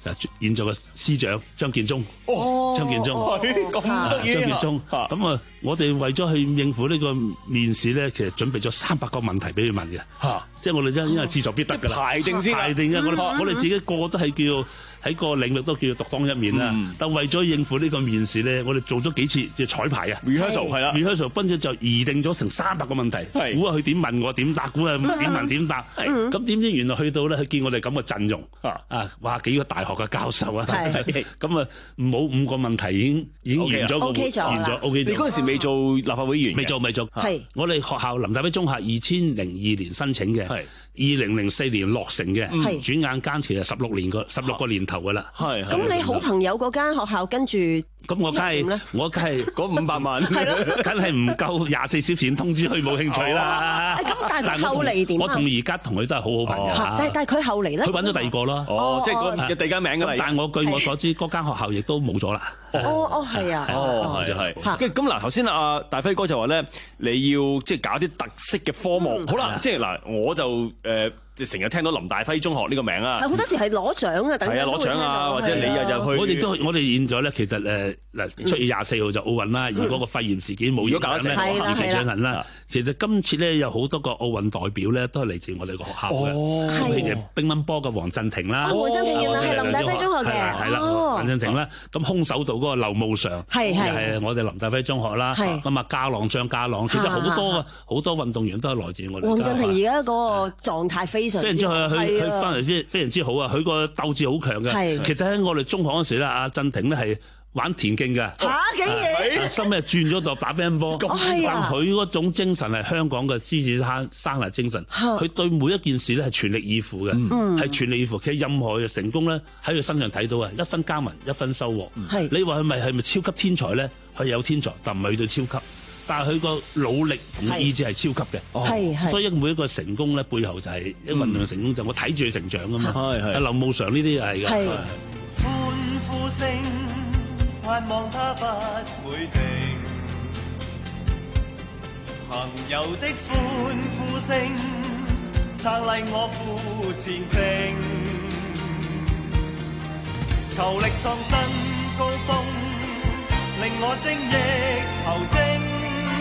就現在嘅司長張建宗。 哦， 張建宗， 咁啊得意張建宗，咁啊，我哋為咗去應付呢個面試咧，其實準備咗三百個問題俾佢問嘅。嚇，即係我哋真因為志在必得㗎啦， 排定先， 排定嘅。我哋我哋自己個個都係叫喺個領域都叫獨當一面啦。但為咗應付呢個面試咧，我哋做咗幾次嘅彩排啊 rehearsal 係啦 rehearsal 跟住就擬定咗成三百個問題，估下佢點問我點答，估下點問點答。咁點知原來去到咧，佢見我哋咁嘅陣容啊，哇幾個大學嘅教授啊，咁啊冇五個問題已經已經完咗個完咗 OK 咗。 你嗰陣時未做立法會議員， 未做未做。係我哋學校林大輝中學二千零二年申請嘅，二零零四年落成嘅，轉眼間其實十六年個十六個年頭㗎啦。 係咁，你好朋友嗰間學校跟住。 咁我梗係我梗係嗰五百萬， 係咯， 梗係唔夠廿四小時通知佢冇興趣啦。 咁但係後嚟點啊？ 我同而家同佢都係好好朋友。 但但係佢後嚟咧， 佢揾咗第二個咯。 哦，即係嗰嘅第二間名㗎啦。 但係我據我所知，嗰間學校亦都冇咗啦。 哦哦，係啊。 哦，就係。跟咁嗱，頭先阿大輝哥就話咧，你要即係搞啲特色嘅科目。好啦，即係嗱，我就誒。成日聽到林大輝中學呢個名啊， 係好多時係攞獎啊，等係啊攞獎啊，或者你日日去， 我哋都我哋現在咧，其實誒嗱七月廿四號就奧運啦。如果個肺炎事件冇影響咧，如期進行啦。其實今次咧有好多個奧運代表咧，都係嚟自我哋個學校嘅，譬如乒乓波嘅黃鎮廷啦， 黃鎮廷原來係林大輝中學嘅， 係啦，黃鎮廷啦。咁空手道嗰個劉慕裳係係我哋林大輝中學啦。咁啊家朗張家朗，其實好多啊好多運動員都係來自我哋。 黃鎮廷而家嗰個狀態非常之好， 佢佢翻嚟先非常之好啊！佢個鬥志好強嘅。其實喺我哋中學嗰時咧，阿鎮廷咧係玩田徑嘅。 嚇竟然！ 收尾轉咗度打乒乓波。但佢嗰種精神係香港嘅獅子山生嚟精神。佢對每一件事咧係全力以赴嘅，係全力以赴。其實任何嘅成功咧喺佢身上睇到啊，一分耕耘一分收穫。你話佢咪係咪超級天才咧？佢有天才，但唔係去到超級。但係佢個努力同意志係超級嘅，所以每一個成功咧背後就係一運動成功就我睇住佢成長㗎嘛。阿劉慕裳呢啲係嘅。 歡呼聲盼望他不會停，朋友的歡呼聲撐勵我赴前程，求力創新高峰，令我精益求精。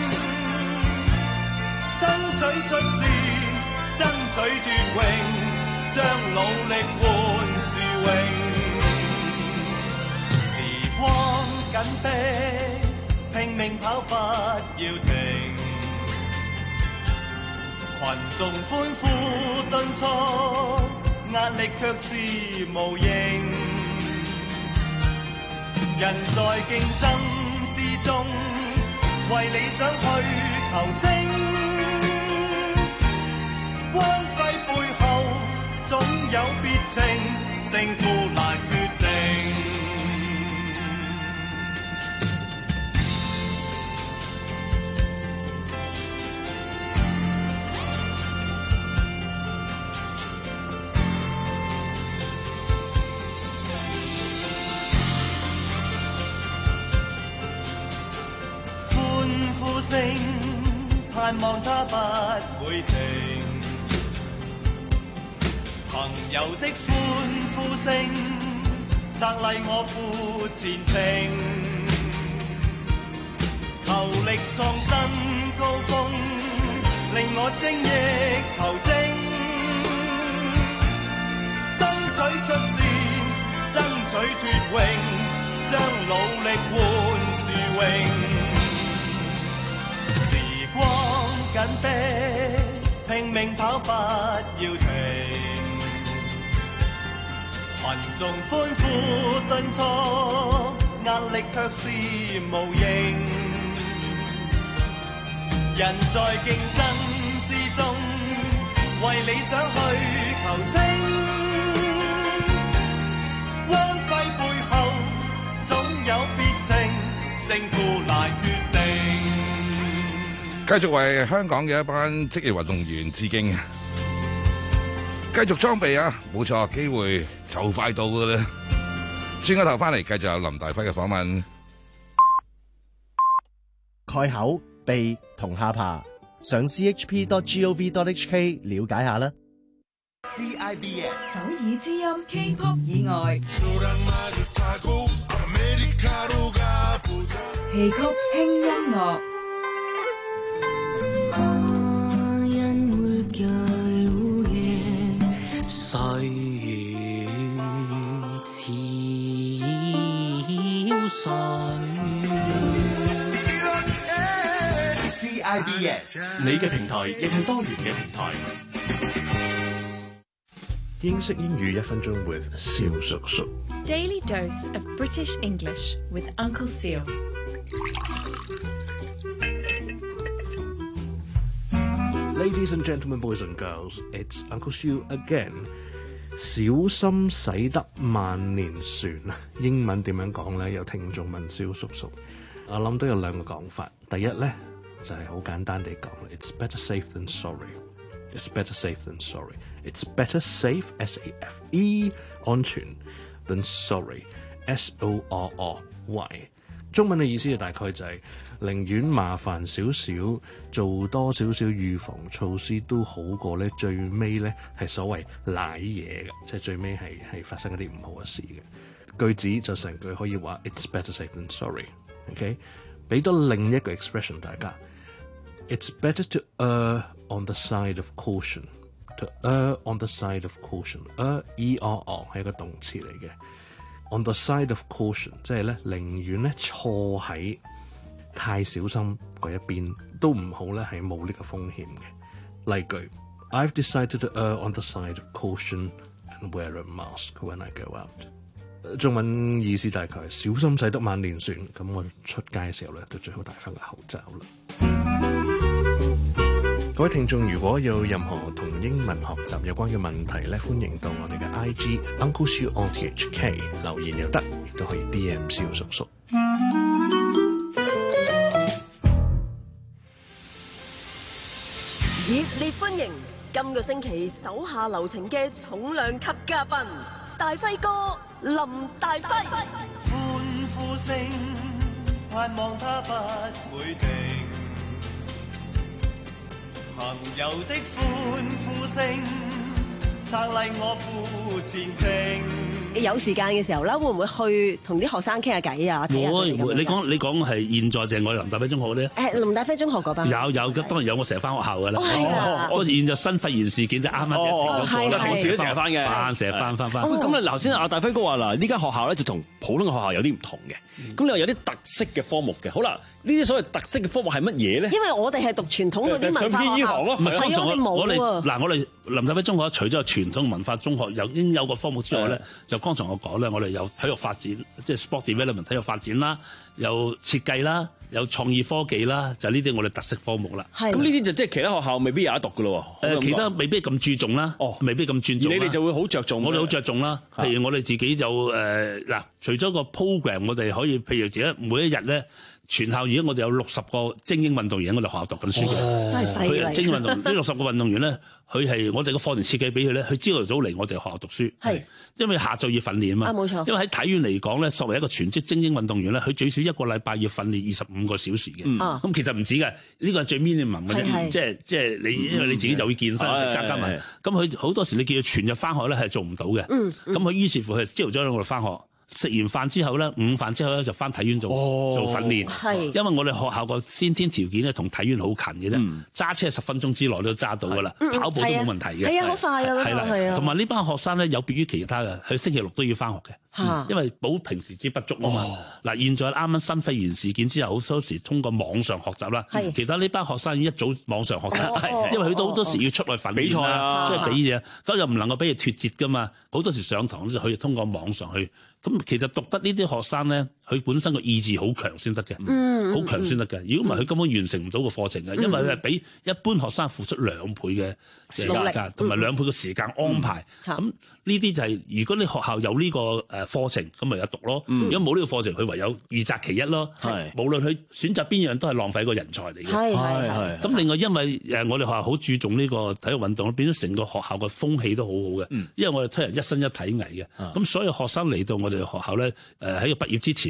爭取出線，爭取奪榮，將努力換殊榮。時光緊迫，拼命跑不要停。群眾歡呼敦促，壓力卻是無形。人在競爭之中，為理想去求勝。光輝背後總有別情，勝負難決定。歡呼聲盼望它不會停。朋友的歡呼聲，責勵我赴前程，求力創新高峰，令我精益求精，爭取出線，爭取奪榮，將努力換殊榮。時光緊迫，拼命跑不要停。群眾歡呼敦促，壓力卻是無形。人在競爭之中，為理想去求勝。光輝背後總有別情，勝負難決定。 繼續為香港嘅一班職業運動員致敬。繼續裝備啊，冇錯，機會就快到噶啦。轉個頭翻嚟，繼續有林大輝嘅訪問。 蓋口、鼻同下巴，上 c h p dot gov dot h k 了解下啦。 C I B S 首爾之音 K-pop 以外，戲曲輕音樂。 歲月潮水 C I B S 你嘅平台亦係多元嘅平台。 英式英語一分鐘 with 蕭叔叔。 Daily dose of British English with Uncle Seal. Ladies and gentlemen, boys and girls, it's Uncle Siu again. 小心駛得萬年船啊！英文點樣講咧？有聽眾問蕭叔叔，我諗都有兩個講法。第一咧就係好簡單地講 ，It's better safe than sorry. It's better safe than sorry. It's better safe S A F E 安全 than sorry S O R R Y。中文嘅意思就大概就係、是、寧願麻煩少少，做多少少預防措施都好過咧，最尾咧係所謂賴嘢嘅，即係最尾係係發生一啲唔好嘅事嘅。句子就成句可以話 It's better safe than sorry。OK， 俾多另一個 expression 大家 ，It's better to err on the side of caution。To err on the side of caution，err E R R 係一個動詞嚟嘅。On the side of caution， 即係咧，寧願咧錯喺太小心嗰一邊，都唔好咧係冇呢個風險嘅。例句 ：I've decided to err on the side of caution and wear a mask when I go out。中文意思大概係小心駛得萬年船，咁我出街嘅時候咧，都最好戴翻個口罩啦。各位聽眾，如果有任何同英文學習有關嘅問題咧，歡迎到我哋嘅 I G Uncle Siu O T H K 留言又得，亦都可以 D M 蕭叔叔。 熱烈歡迎今個星期手下留情嘅重量級嘉賓大輝哥林大輝。 歡呼聲盼望他不會停，朋友的歡呼聲撐勵我赴前程。 有時間嘅時候啦，會唔會去同啲學生傾下偈啊？ 會會，你講你講係現在就係我哋林大輝中學嗰啲？ 誒，林大輝中學嗰班有有，當然有，我成日翻學校㗎啦。 哦， 我現在新肺炎事件就啱啱哦，係係，平時都成日翻嘅， 翻成日翻翻翻。 咁啊，頭先阿大輝哥話嗱，呢間學校咧就同普通嘅學校有啲唔同嘅。咁你話有啲特色嘅科目嘅，好啦，呢啲所謂特色嘅科目係乜嘢咧？ 因為我哋係讀傳統嗰啲文化學校， 唔係通常我我哋嗱我哋林大輝中學除咗傳統文化中學有應有個科目之外咧，就剛才我講咧，我哋有體育發展，即係 sport development 體育發展啦，有設計啦，有創意科技啦，就呢啲我哋特色科目啦。 咁呢啲就即係其他學校未必有得讀噶咯喎。 誒，其他未必咁注重啦，哦，未必咁注重。 而你哋就會好着重， 我哋好着重啦。譬如我哋自己就誒嗱，除咗個 program，我哋可以譬如自己每一日咧。全校而家我哋有六十個精英運動員喺我哋學校讀緊書嘅， 真係犀利。 精英運動員呢六十個運動員咧，佢係我哋個課程設計俾佢咧，佢朝頭早嚟我哋學校讀書，係因為下晝要訓練啊嘛。 啊，冇錯。 因為喺體院嚟講咧，作為一個全職精英運動員咧，佢最少一個禮拜要訓練二十五個小時嘅。咁、嗯、其實唔止嘅，呢個係最 minimum 嘅啫。即係即係你因為你自己就會健身加加埋，咁佢好多時你叫佢全日翻學咧係做唔到嘅。咁、嗯、佢、嗯、於是乎佢朝頭早喺我哋翻學。食完飯之後咧，午飯之後咧就翻體院做、哦、做訓練。係，因為我哋學校個先天條件咧同體院好近嘅啫，揸、嗯、車十分鐘之內都揸到噶啦，跑步都冇問題嘅。 係啊，好快啊， 係啦，係啊。同埋呢班學生咧有別於其他嘅，佢星期六都要翻學嘅、嗯，因為補平時之不足啊嘛。嗱、哦，現在啱啱新肺炎事件之後，好多時通過網上學習啦。係，其實呢班學生一早網上學習，哦、因為佢都好多時要出去訓練比賽啊，即係比嘢，咁又唔能夠俾佢脫節噶嘛。好多時上堂就可以通過網上去。咁其實讀得呢啲學生咧，佢本身個意志好強先得嘅，好強先得嘅。如果唔係，佢根本完成唔到個課程嘅、嗯，因為佢係比一般學生付出兩倍嘅時間，同埋兩倍嘅時間安排。咁呢啲就係、是、如果你學校有呢個誒課程，咁咪有讀咯。嗯、如果冇呢個課程，佢唯有二擇其一咯。係，無論佢選擇邊樣都係浪費一個人才嚟嘅。係係係。咁另外，因為誒我哋學校好注重呢個體育運動，變咗成個學校嘅風氣都好好嘅。因為我哋推人一身一體藝嘅，咁、嗯、所有學生嚟到我哋學校咧，誒喺個畢業之前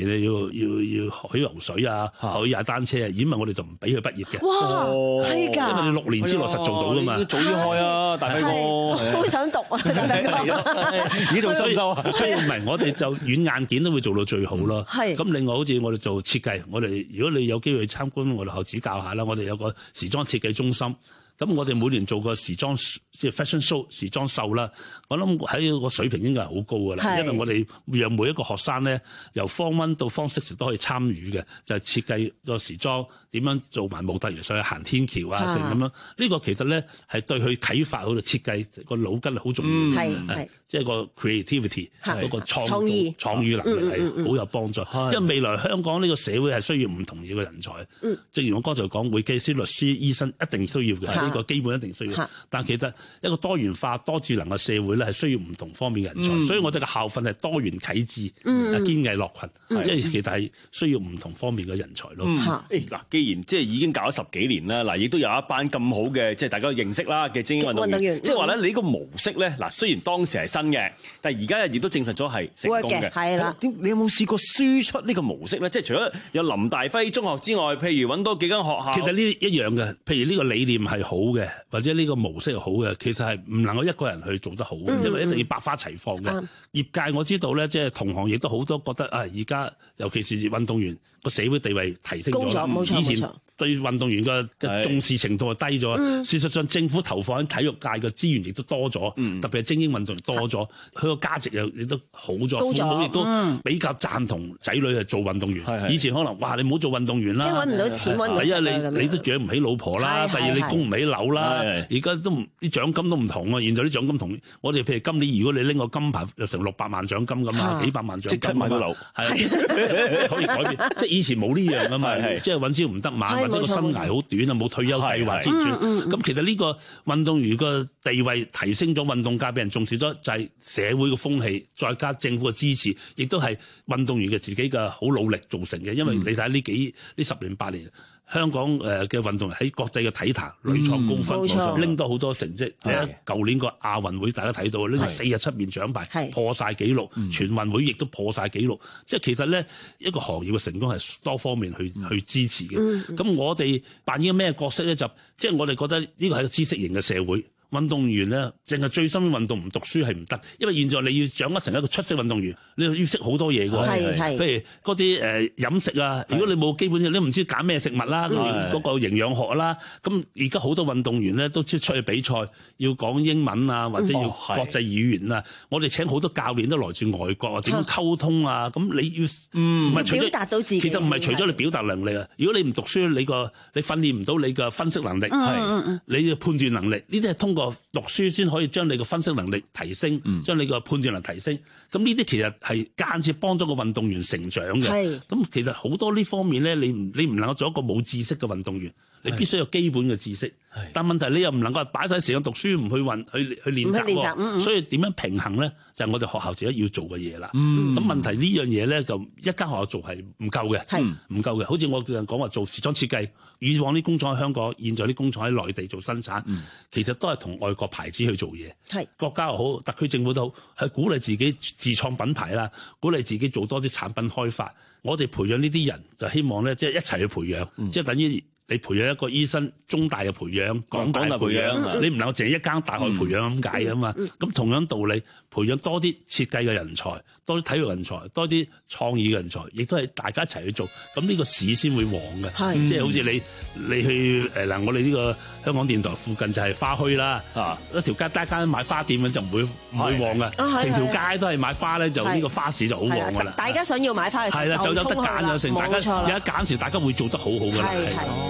時你要要要學游水啊，學踩單車啊，因為我哋就唔俾佢畢業嘅。 哇，係㗎， 因為你六年之內實做到㗎嘛。 早啲開啊，大輝哥， 好想讀啊，大輝哥。 呢度收收啊， 所以唔係我哋就軟硬件都會做到最好咯。 係。 咁另外好似我哋做設計，我哋如果你有機會參觀我哋學指教下啦，我哋有個時裝設計中心。咁我哋每年做個時裝即係 fashion show 時裝秀啦，我諗喺個水平應該係好高㗎啦，因為我哋讓每一個學生咧由 form one 到 form six 都可以參與嘅，就係、是、設計個時裝點樣做埋模特兒上去行天橋啊，成咁樣。呢、這個其實咧係對佢啟發好到設計個腦筋係好重要嘅，係係即係個 creativity 嗰個創創意創意能力係好有幫助。因為未來香港呢個社會係需要唔同嘢嘅人才。嗯、正如我剛才講，會計師、律師、醫生一定需要嘅。呢個基本一定需要，但其實一個多元化、多智能嘅社會咧，係需要唔同方面嘅人才，嗯、所以我哋嘅校訓係多元啟智、嗯、堅毅樂群，即、嗯、係其實係需要唔同方面嘅人才咯。 嗱、嗯欸，既然即係已經搞咗十幾年啦，嗱，亦都有一班咁好嘅，即係大家認識啦嘅精英運動員，動員即係話咧，你呢個模式咧，嗱，雖然當時係新嘅，但係而家亦都證實咗係成功嘅，係啦。點你有冇試過輸出呢個模式咧？即係除咗有林大輝中學之外，譬如揾多幾間學校， 其實呢一樣嘅，譬如呢個理念係好嘅。或者呢個模式係好嘅，其實係唔能夠一個人去做得好嘅、嗯，因為一定要百花齊放嘅、嗯。業界我知道咧，即係同行亦都好多覺得啊，而家尤其是運動員個社會地位提升咗啦，以前對運動員嘅嘅重視程度係低咗、嗯。事實上，政府投放喺體育界嘅資源亦都多咗、嗯，特別係精英運動員多咗，佢個價值又亦都好咗，父母亦都比較贊同仔女係做運動員。嗯、以前可能哇，你唔好做運動員啦， 揾唔到錢，揾唔到食啊， 第一你你都養唔起老婆啦，第二你供唔起樓啦。而家都唔啲獎金都唔同啊！現在啲獎金同我哋，譬如今年如果你拎個金牌，有成六百萬獎金咁啊，幾百萬獎金，即刻買到樓，係可以改變。即係以前冇呢樣噶嘛，即係揾朝唔得晚，或者個生涯好短啊，冇退休計劃先算。咁其實呢個運動員個地位提升咗，運動界俾人重視咗，就係社會嘅風氣，再加政府嘅支持，亦都係運動員嘅自己嘅好努力造成嘅。因為你睇呢幾呢十年八年。香港誒嘅運動員喺國際嘅體壇屢創高分，拎到好多成績。你睇舊年個亞運會，大家睇到拎到四十七面獎牌，破晒紀錄。全運會亦都破晒紀錄。即係其實咧，一個行業嘅成功係多方面去、嗯、去支持嘅。咁、嗯、我哋扮演咩角色咧？就即係我哋覺得呢個係個知識型嘅社會。運動員咧，淨係最深運動唔讀書係唔得，因為現在你要掌握成一個出色運動員，你要識好多嘢㗎。係係，譬如嗰啲誒飲食啊，如果你冇基本嘅，你唔知揀咩食物啦，嗰、嗰個營養學啦，咁而家好多運動員咧都出去比賽，要講英文啊，或者要國際語言啊。哦、我哋請好多教練都來自外國啊，點樣溝通啊？咁你要唔係、嗯、除咗表達到自己，其實唔係除咗你表達能力啊。如果你唔讀書，你個你訓練唔到你嘅分析能力，係、嗯、你嘅判斷能力，呢啲係通過讀書先可以將你個分析能力提升，將、嗯、你個判斷能力提升。咁呢啲其實係間接幫咗個運動員成長嘅。咁其實好多呢方面咧，你唔你唔能夠做一個冇知識嘅運動員，你必須有基本嘅知識。但問題你又唔能夠擺晒時間讀書，唔去運去去練習。練習嗯嗯，所以點樣平衡咧？就係、是、我哋學校自己要做嘅嘢啦。咁、嗯、問題呢樣嘢咧，就一間學校做係唔夠嘅，唔夠嘅。好似我講話做時裝設計，以往啲工廠喺香港，現在啲工廠喺內地做生產，嗯、其實都係同外國牌子去做嘢。係國家又好，特區政府都好，係鼓勵自己自創品牌啦，鼓勵自己做多啲產品開發。我哋培養呢啲人，就希望咧，即係一齊去培養，嗯、即係等於。你培養一個醫生，中大嘅培養，港大嘅培養，嗯、你唔能夠淨係一間大學培養咁解啊嘛。咁、嗯嗯、同樣道理，培養多啲設計嘅人才，多啲體育人才，多啲創意嘅人才，亦都係大家一齊去做。咁呢個市先會旺嘅。即係好似你你去誒嗱、呃，我哋呢個香港電台附近就係花墟啦，啊一條街得一間買花店嘅就唔會唔會旺嘅。成條街都係買花咧，就呢個花市就好旺㗎啦。大家想要買花嘅時候，係啦，就有得揀有成，大家有得揀時，大家會做得好好㗎啦。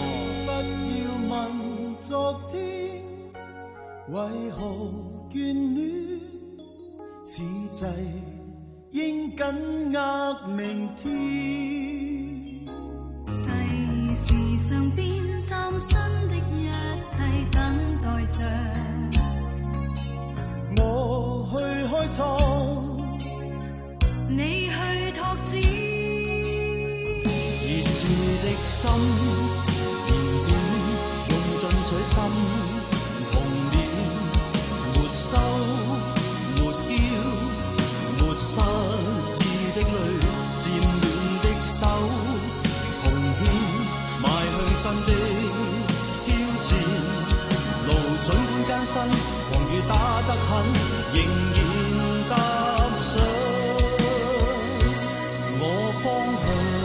昨天為何眷戀？此際應緊握明天。 世事上變嶄新的一切等待着我去開創， 你去拓展。 熱熾的心。取心同了，沒收沒腰，沒失意的淚，漸暖的的挑戰，路儘管艱辛，狂雨打得很，仍然踏上我方向。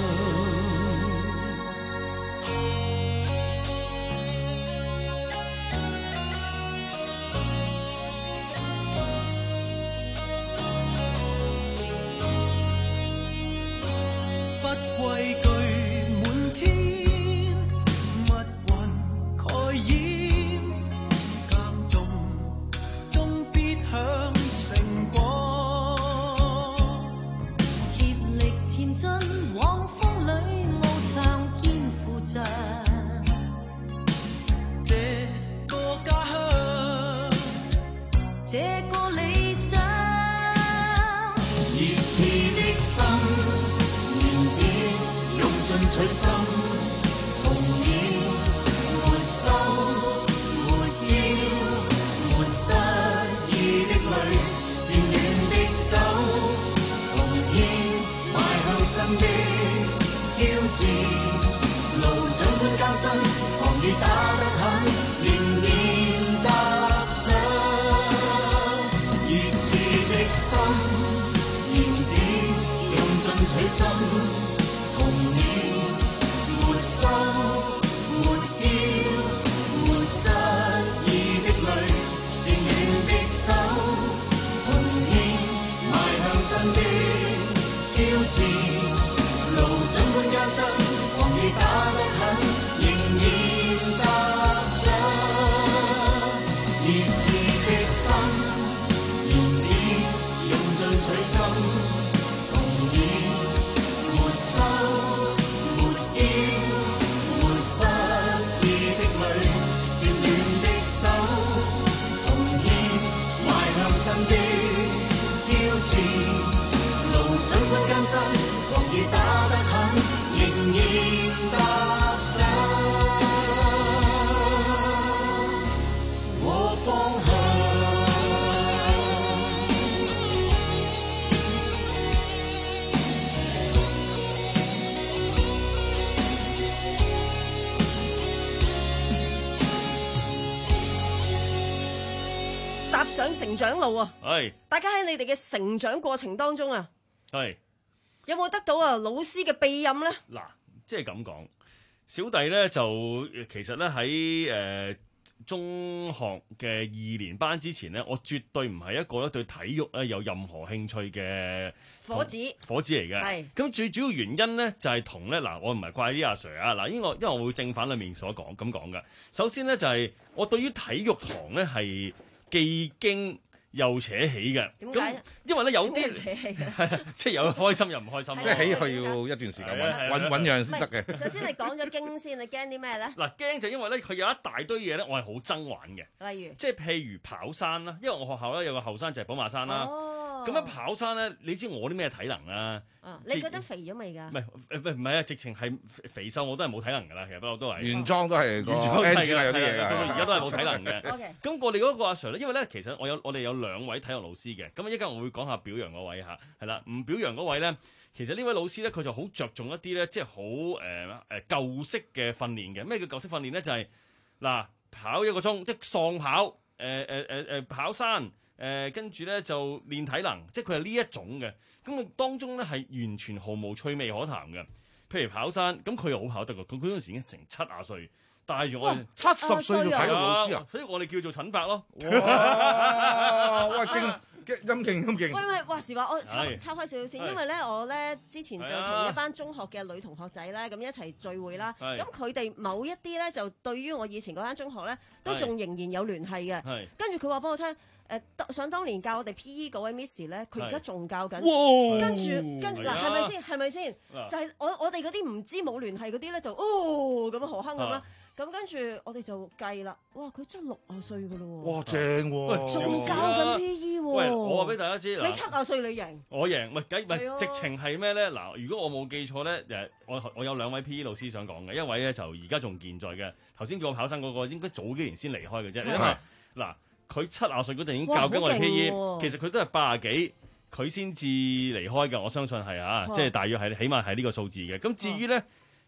不畏懼滿天，密雲蓋掩，耕種終必享成果。 竭力前進，往風裏翱翔，肩負着這個家鄉， 這個理想， 熱熾的心。取心同意，沒收沒驕，沒失意的淚，漸遠的手，同意邁向新的挑戰。路儘管艱辛，狂雨打得很，仍然踏上。熱熾的心，燃點用盡取心。同意，沒收，沒驕，沒失意的淚，漸遠的手，同意邁向新的挑戰。路儘管艱辛，狂雨打得很，仍然踏上。熱熾的心，燃點用盡取心。新的挑戰，路儘管艱辛，狂雨打得很，仍然踏上我方向。 踏上成長路啊！ 係， 大家喺你哋嘅成長過程當中啊， 係有冇得到啊老師嘅庇蔭咧？ 嗱，即係咁講，小弟咧就其實咧喺誒中學嘅二年班之前咧，我絕對唔係一個咧對體育咧有任何興趣嘅火子火子嚟嘅。 係咁最主要原因咧就係同咧嗱，我唔係怪啲阿 Sir 啊嗱，因為我因為我會正反兩面所講咁講嘅。首先咧就係我對於體育堂咧係既驚又扯起嘅， 點解？ 因為咧有啲扯起係即係有開心又唔開心， 即係起去要一段時間醞醞醞釀先得嘅。 首先你講咗驚先，你驚啲咩咧？ 嗱，驚就因為咧佢有一大堆嘢咧，我係好憎玩嘅。 例如， 即係譬如跑山啦，因為我學校咧有個後生就係寶馬山啦。 哦。 咁樣跑山咧，你知我啲咩體能啦？ 啊，你嗰陣肥咗未㗎？ 唔係唔唔係啊，直情係肥瘦我都係冇體能㗎啦。其實不嬲都係原裝都係原裝係㗎， 有啲嘢㗎。 到而家都係冇體能嘅。 OK。 咁我哋嗰個阿 Sir 咧，因為咧其實我有我哋有兩位體育老師嘅，咁一陣我會講下表揚嗰位嚇，係啦，唔表揚嗰位咧，其實呢位老師咧佢就好着重一啲咧，即係好誒誒舊式嘅訓練嘅。咩叫舊式訓練咧？就係、是、嗱跑一個鐘，即係喪跑，誒誒誒誒跑山。誒跟住咧就練體能，即係佢係呢一種嘅。咁佢當中咧係完全毫無趣味可談嘅。譬如跑山，咁佢又好跑得㗎。佢嗰陣時已經成七廿歲，帶住我哋七十歲做體育老師啊！ 所以我哋叫做陳伯咯。 哇！哇！勁陰勁陰勁。 喂喂，話時話我抄抄開少少先，因為咧我咧之前就同一班中學嘅女同學仔咧咁一齊聚會啦。咁佢哋某一啲咧就對於我以前嗰間中學咧都仲仍然有聯繫嘅。跟住佢話俾我聽。誒，想當年教我哋 P E 嗰位 Miss 咧，佢而家仲教緊，跟住跟嗱係咪先？係咪先？就係我我哋嗰啲唔知冇聯繫嗰啲咧，就哦咁何坑咁啦。咁跟住我哋就計啦，哇！佢真係六啊歲噶咯喎！ 哇，正喎！ 仲教緊 P E 喎！ 喂，我話俾大家知， 你七啊歲你贏， 我贏，唔係計唔係直情係咩咧？嗱，如果我冇記錯咧，誒，我我有兩位 P E 老師想講嘅，一位咧就而家仲健在嘅，頭先叫我跑生嗰個應該早幾年先離開嘅啫。因為嗱。佢七廿歲嗰陣已經教緊我哋 P E，其實佢都係八廿幾，佢先至離開㗎。我相信係啊，即係大約係起碼係呢個數字嘅。咁至於咧，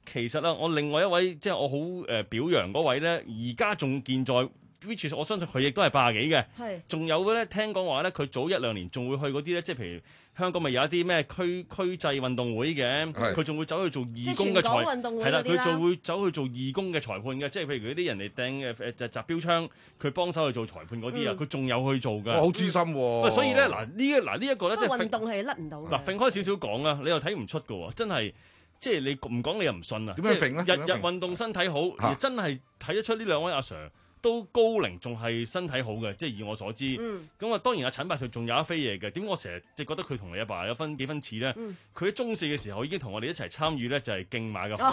其實啊，我另外一位即係我好誒表揚嗰位咧，而家仲健在 ，which 我相信佢亦都係八廿幾嘅。係。仲有嘅咧，聽講話咧，佢早一兩年仲會去嗰啲咧，即係譬如香港咪有一啲咩區區際運動會嘅，佢仲會走去做義工嘅裁，係啦，佢仲會走去做義工嘅裁判嘅，即係譬如嗰啲人哋掟誒誒就擲標槍，佢幫手去做裁判嗰啲啊，佢仲有去做㗎。 哇，好資深喎！ 所以咧，嗱呢一嗱呢一個咧，即係運動係甩唔到。 嗱，揈開少少講啦，你又睇唔出㗎喎，真係。即係你唔講你又唔信啊！ 點樣揈咧？ 日日運動身體好，而真係睇得出呢兩位阿 Sir 都高齡，仲係身體好嘅。即係以我所知，咁啊當然阿陳伯佢仲有一飛嘢嘅。點解我成日即係覺得佢同你阿爸有分幾分似咧？佢喺中四嘅時候已經同我哋一齊參與咧，就係競馬嘅。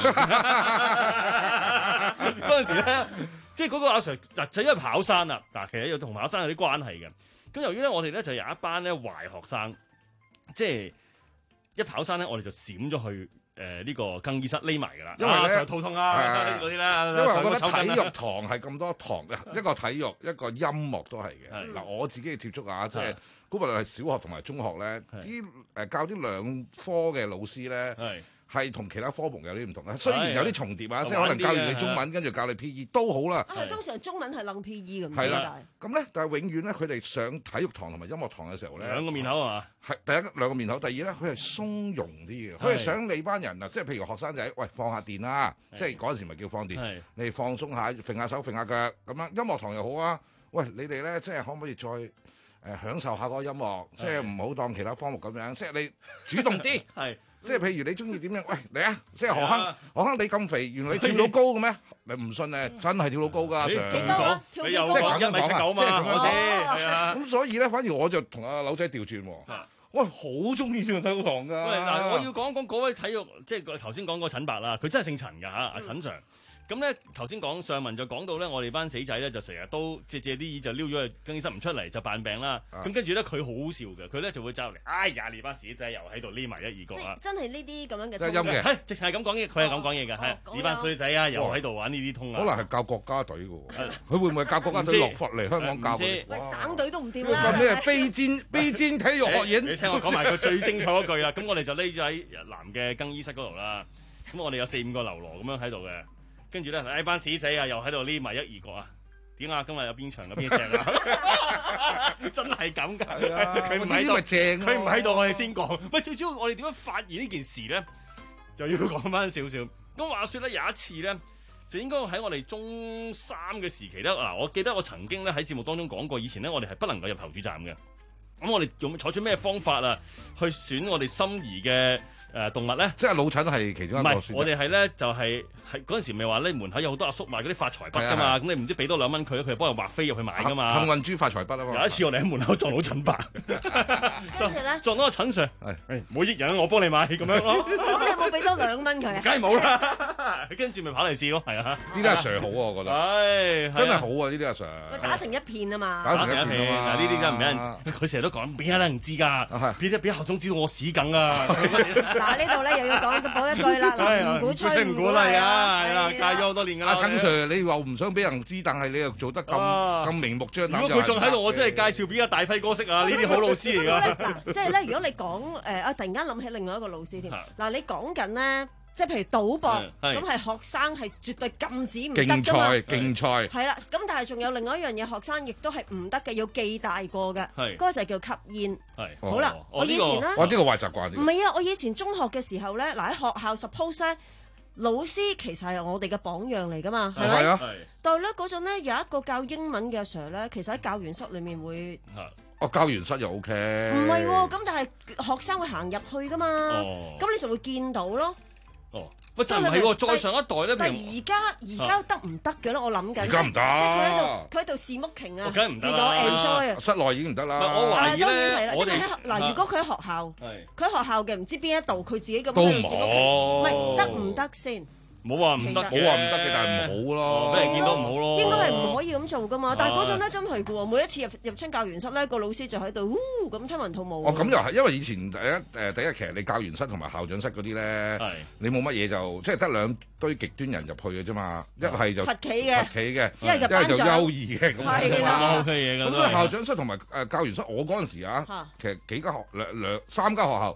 嗰陣時咧，即係嗰個阿 Sir 嗱就因為跑山啊，嗱其實又同跑山有啲關係嘅。咁由於咧我哋咧就有一班咧壞學生，即係一跑山咧我哋就閃咗去。誒呢、呃這個更衣室匿埋㗎啦， 因為咧肚痛啊嗰啲啦， 因為我覺得體育堂係咁多堂嘅，一個體育一個音樂都係嘅。嗱我自己嘅接觸啊，即係估無論係小學同埋中學咧，啲誒教啲兩科嘅老師咧。係同其他科目有啲唔同啊，雖然有啲重疊啊，即係可能教完你中文，跟住教你 P E 都好啦。 啊，通常中文係諗 P E 咁。 係啦，咁咧，但係永遠咧，佢哋上體育堂同埋音樂堂嘅時候咧， 兩個面口啊嘛。係第一兩個面口，第二咧，佢係鬆容啲嘅，佢係想你班人啊，即係譬如學生仔，喂放下電啦，即係嗰陣時咪叫放電，你哋放鬆下，揈下手揈下腳咁樣。音樂堂又好啊，喂你哋咧，即係可唔可以再誒享受下嗰個音樂，即係唔好當其他科目咁樣，即係你主動啲。係。即係譬如你中意點樣？喂嚟啊！即係何坑，何坑你咁肥，原來你跳到高嘅咩？你唔信誒，真係跳到高㗎！ 幾高啊？跳幾高啊？ 一米七九嘛，我知係啊。 咁所以咧，反而我就同阿柳仔調轉喎。我好中意跳體育堂㗎。 嗱，我要講講嗰位體育，即係頭先講個陳伯啦，佢真係姓陳㗎嚇，阿陳 Sir。咁咧頭先講上文就講到咧，我哋班死仔咧就成日都借借啲意就撩咗去更衣室唔出嚟就扮病啦。咁跟住咧佢好好笑嘅，佢咧就會走嚟，哎呀你班死仔又喺度匿埋一二個啊！ 真係呢啲咁樣嘅。 真係陰嘅， 係直情係咁講嘢，佢係咁講嘢㗎，係你班衰仔啊，又喺度玩呢啲通啊！ 可能係教國家隊嘅喎，佢會唔會教國家隊落佛嚟香港教嘅？ 省隊都唔掂啦。 咩備戰備戰體育學院？ 你聽我講埋個最精彩嗰句啦。咁我哋就匿咗喺男嘅更衣室嗰度啦。咁我哋有四五個流羅咁樣喺度嘅。跟住咧，哎班死仔啊，又喺度匿埋一二個啊！點啊？今日有邊場嘅邊隻啊？真係咁㗎！佢唔喺度，佢唔喺度，我哋先講。喂，最主要我哋點樣發現呢件事咧？就要講翻少少。咁話説咧，有一次咧，就應該喺我哋中三嘅時期咧。嗱，我記得我曾經咧喺節目當中講過，以前咧我哋係不能夠入投注站嘅。咁我哋用採取咩方法啊？去選我哋心儀嘅誒動物咧？ 即係老陳係其中一個。唔係， 我哋係咧就係係嗰陣時咪話咧門口有好多阿叔賣嗰啲發財筆㗎嘛，咁你唔知俾多兩蚊佢，佢就幫人畫飛入去買㗎嘛。 幸運豬發財筆啊嘛！ 有一次我哋喺門口撞到陳伯， 跟住咧撞到阿陳 Sir，係唔好益人，我幫你買咁樣咯。 咁你有冇俾多兩蚊佢啊？ 梗係冇啦，跟住咪跑嚟試咯，係啊！ 呢啲阿 Sir 好啊，我覺得。係真係好啊！呢啲阿 Sir。 打成一片啊嘛！ 打成一片啊嘛！ 呢啲真係唔俾人，佢成日都講邊有人唔知㗎？邊啲邊校長知道我屎梗啊！ 嗱呢度咧又要講講一句啦，嗱唔鼓吹唔鼓勵啊，係啦， 戒咗好多年㗎啦。 阿陳 Sir，你話唔想俾人知，但係你又做得咁咁明目張膽。 如果佢仲喺度，我真係介紹俾阿大輝哥識啊！呢啲好老師嚟㗎。 嗱，即係咧，如果你講誒啊，突然間諗起另外一個老師添。嗱，你講緊咧。即係譬如賭博，咁係學生係絕對禁止唔得㗎嘛。競賽， 競賽。 係啦，咁但係仲有另外一樣嘢，學生亦都係唔得嘅，要記大過嘅。係。嗰個就係叫吸煙。係。好啦，我以前咧， 哇！呢個壞習慣。 唔係啊，我以前中學嘅時候咧，嗱喺學校 suppose 咧，老師其實係我哋嘅榜樣嚟㗎嘛，係咪？係啊。但係咧嗰陣咧有一個教英文嘅 Sir 咧，其實喺教員室裡面會。 哦，教員室又 OK。 唔係喎，咁但係學生會行入去㗎嘛，咁你就會見到咯。 哦，喂，就唔係喎，再上一代咧， 但係而家而家得唔得嘅咧？我諗緊， 而家唔得， 即係佢喺度，佢喺度試 smoking 啊，自我 enjoy 啊， 室內已經唔得啦。 我懷疑咧， 我哋嗱，如果佢喺學校，佢喺學校嘅唔知邊一度，佢自己咁都樣試 smoking，唔係得唔得先？ 冇話唔得，冇話唔得嘅，但係唔好咯， 俾人見到唔好咯。 應該係唔可以咁做噶嘛，但係嗰陣咧真係嘅喎，每一次入入親教員室咧，個老師就喺度，呼咁吞雲吐霧。 哦，咁又係，因為以前第一誒第一其實你教員室同埋校長室嗰啲咧，你冇乜嘢就即係得兩堆極端人入去嘅啫嘛，一係就罰企嘅， 罰企嘅， 一係就一係就優異嘅，咁係啦 ，OK 嘢㗎。 咁所以校長室同埋誒教員室，我嗰陣時啊，其實幾間學兩兩三間學校。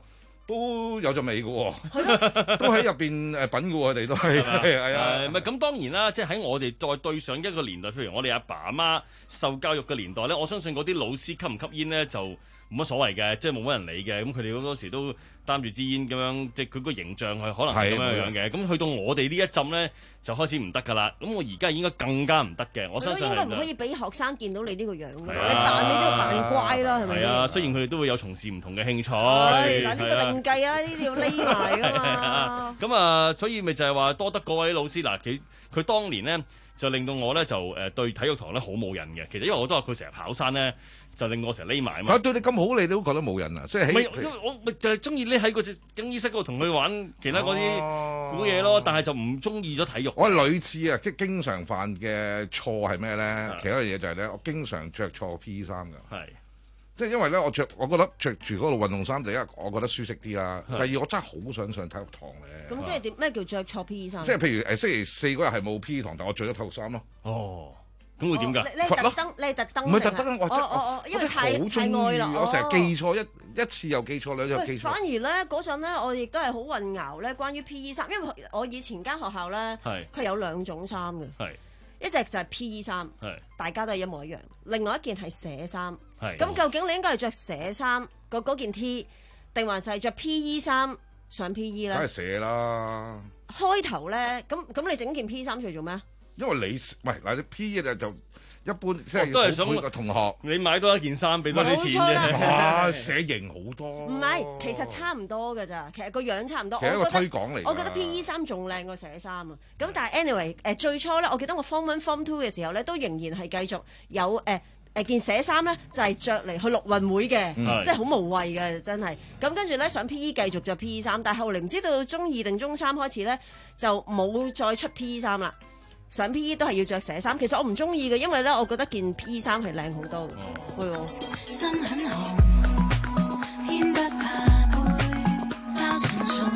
都有陣味嘅喎，都喺入邊誒品嘅喎，佢哋都係係啊， 唔係咁當然啦，即係喺我哋再對上一個年代，譬如我哋阿爸阿媽受教育嘅年代咧，我相信嗰啲老師吸唔吸煙咧就冇乜所謂嘅，即係冇乜人理嘅，咁佢哋好多時都擔住支煙咁樣，即係佢個形象係可能係咁樣樣嘅。咁去到我哋呢一陣咧，就開始唔得㗎啦。咁我而家應該更加唔得嘅。我相信係。應該唔可以俾學生見到你呢個樣㗎。你扮你都要扮乖啦，係咪？ 係啊，雖然佢哋都會有從事唔同嘅興趣。 係嗱，呢個另計啊，呢啲要匿埋㗎嘛。 咁啊，所以咪就係話多得嗰位老師嗱，佢佢當年咧。就令到我咧就誒對體育堂咧好冇癮嘅，其實因為我都話佢成日跑山咧，就令我成日匿埋啊嘛。 啊，對你咁好，你都覺得冇癮啊？即係唔係，因為我咪就係中意匿喺嗰隻更衣室嗰度同佢玩其他嗰啲古嘢咯，但係就唔中意咗體育。 我類似啊，即係經常犯嘅錯係咩咧？其他嘢就係咧，我經常着錯 P 衫㗎。係。即係因為咧，我着，我覺得着住嗰度運動衫，第一我覺得舒適啲啦。第二我真係好想上體育堂咧。 咁即係點？咩叫着錯 P E 衫？ 即係譬如誒星期四嗰日係冇 P E 堂，但我着咗體育衫咯。 哦，咁會點㗎？ 你特登，你係特登。 唔係特登，我真係因為太太愛啦。 我成日記錯一一次又記錯，兩次又記錯。 反而咧嗰陣咧，我亦都係好混淆咧，關於 P E 衫，因為我以前間學校咧，佢有兩種衫嘅。係。一隻就係 P E 衫，大家都係一模一樣。另外一件係寫衫，咁究竟你應該係着寫衫個嗰件 T，定還是係着 P E 衫上 P E 咧？ 梗係寫啦。 開頭咧，咁咁你整件 P E 衫出嚟做咩？ 因為你唔係嗱，你 P E 就就一般，即係都係想個同學， 你買多一件衫俾多啲錢啫。 哇，寫型好多。 唔係，其實差唔多㗎咋，其實個樣差唔多。 其實一個推廣嚟。 我覺得 P E 衫仲靚過寫衫啊。咁但係 anyway，誒最初咧，我記得我 form one form two 嘅時候咧，都仍然係繼續有誒誒件寫衫咧，就係着嚟去陸運會嘅，即係好無謂嘅真係。咁跟住咧上 P E 繼續着 P E 衫，但係後嚟唔知道中二定中三開始咧就冇再出 P E 衫啦。上 P E 都係要着寫衫，其實我唔中意嘅，因為咧我覺得件 P E 衫係靚好多嘅。係喎。心很紅，偏不怕背包沉重，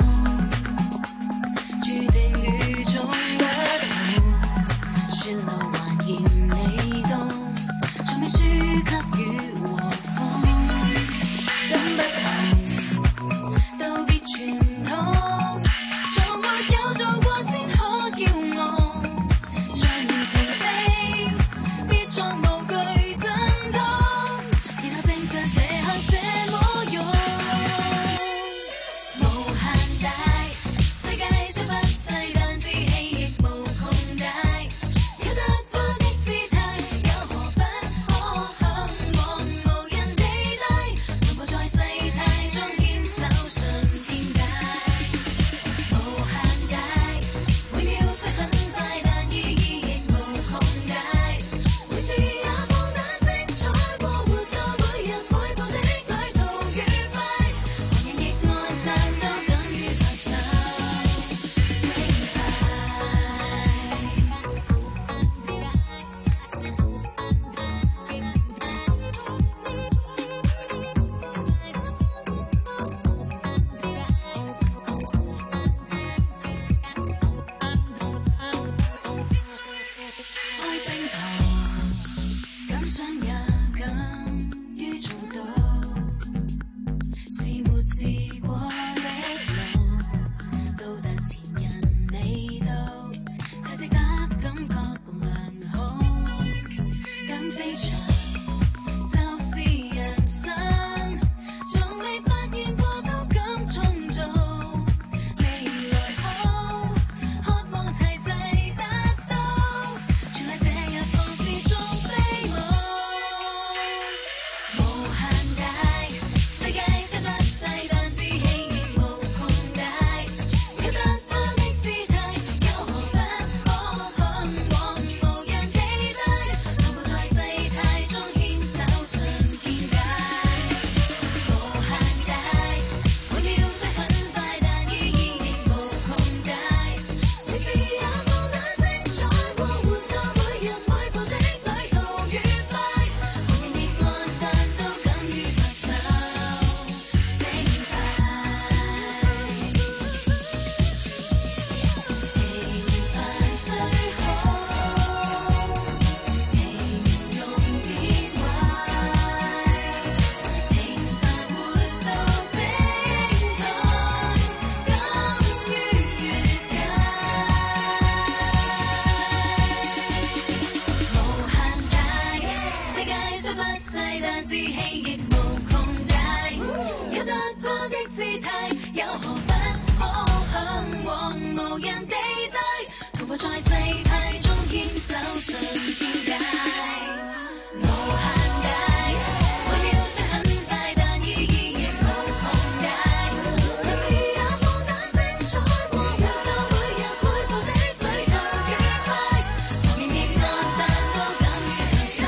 注定與眾不同，旋流還嫌你多，從未輸給雨和風，跟不同，道別傳統，從沒有做過先可叫我。情非跌撞無懼陣痛，然後證實這刻這麼勇，無限大，世界雖不細，但志氣亦無窮大，有突破的姿態，有何不可向往，無人地帶，同步在世態中堅守上天界，無限大，每秒雖很快，但意義雖不細，但志氣亦無窮大。有突破的姿態，有何不可向往無人地帶？徒步在世態中堅守上天界，無限大。每秒雖很快，但意義亦無窮大。你是也放膽精彩，過活到每日每步的旅途愉快。仍然安但都敢於走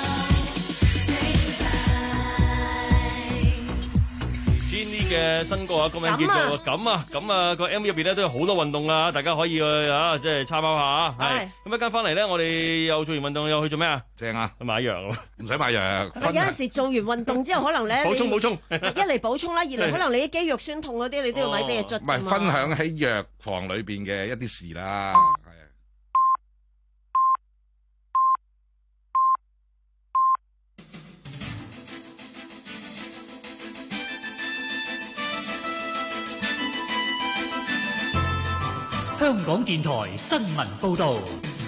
Jenny 嘅新歌啊，個名叫做咁啊，咁啊個 M V 入邊咧都有好多運動啊，大家可以去啊，即係參考下啊。係咁一間翻嚟咧，我哋又做完運動又去做咩啊？ 正啊， 去買藥喎， 唔使買藥。 有陣時做完運動之後，可能咧補充補充， 一嚟補充啦，二嚟可能你啲肌肉酸痛嗰啲，你都要買啲嘢捽。 唔係分享喺藥房裏邊嘅一啲事啦。 香港電台新聞報導。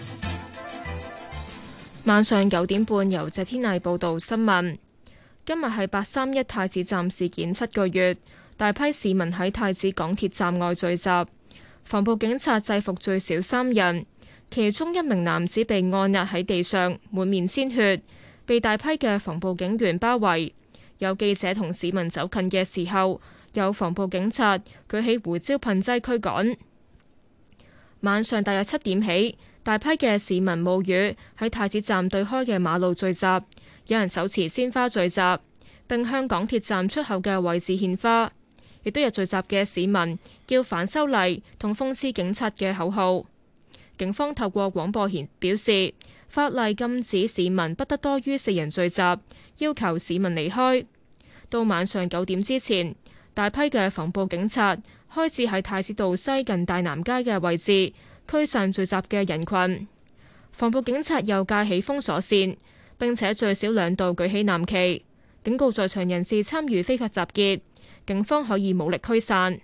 晚上九點半，由謝天麗報道新聞。今日係八三一太子站事件七個月，大批市民喺太子港鐵站外聚集，防暴警察制服最少三人，其中一名男子被按壓喺地上，滿面鮮血，被大批嘅防暴警員包圍。有記者同市民走近嘅時候，有防暴警察舉起胡椒噴劑驅趕。晚上大約七點起，大批嘅市民冒雨喺太子站對開嘅馬路聚集，有人手持鮮花聚集，並向港鐵站出口嘅位置獻花。亦都有聚集嘅市民叫反修例同諷刺警察嘅口號。警方透過廣播顯表示，法例禁止市民不得多於四人聚集，要求市民離開。到晚上九點之前，大批嘅防暴警察開始喺太子道西近大南街嘅位置驅散聚集嘅人群。防暴警察又架起封鎖線，並且最少兩度舉起藍旗，警告在場人士參與非法集結，警方可以武力驅散。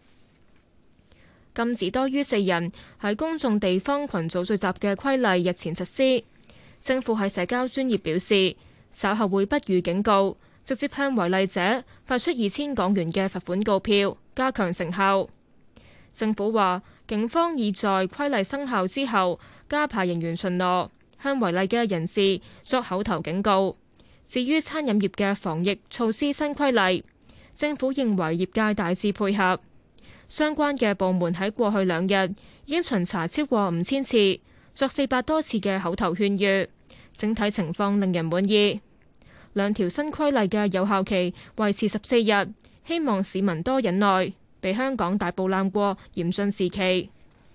禁止多於四人喺公眾地方群組聚集嘅規例日前實施。政府喺社交專頁表示，稍後會不予警告，直接向違例者發出二千港元嘅罰款告票，加強成效。政府話，警方已在規例生效之後加派人員巡邏，向違例嘅人士作口頭警告。至於餐飲業嘅防疫措施新規例，政府認為業界大致配合，相關嘅部門喺過去兩日已經巡查超過五千次，作四百多次嘅口頭勸喻，整體情況令人滿意。兩條新規例嘅有效期維持十四日，希望市民多忍耐，俾香港大步攬過嚴峻時期。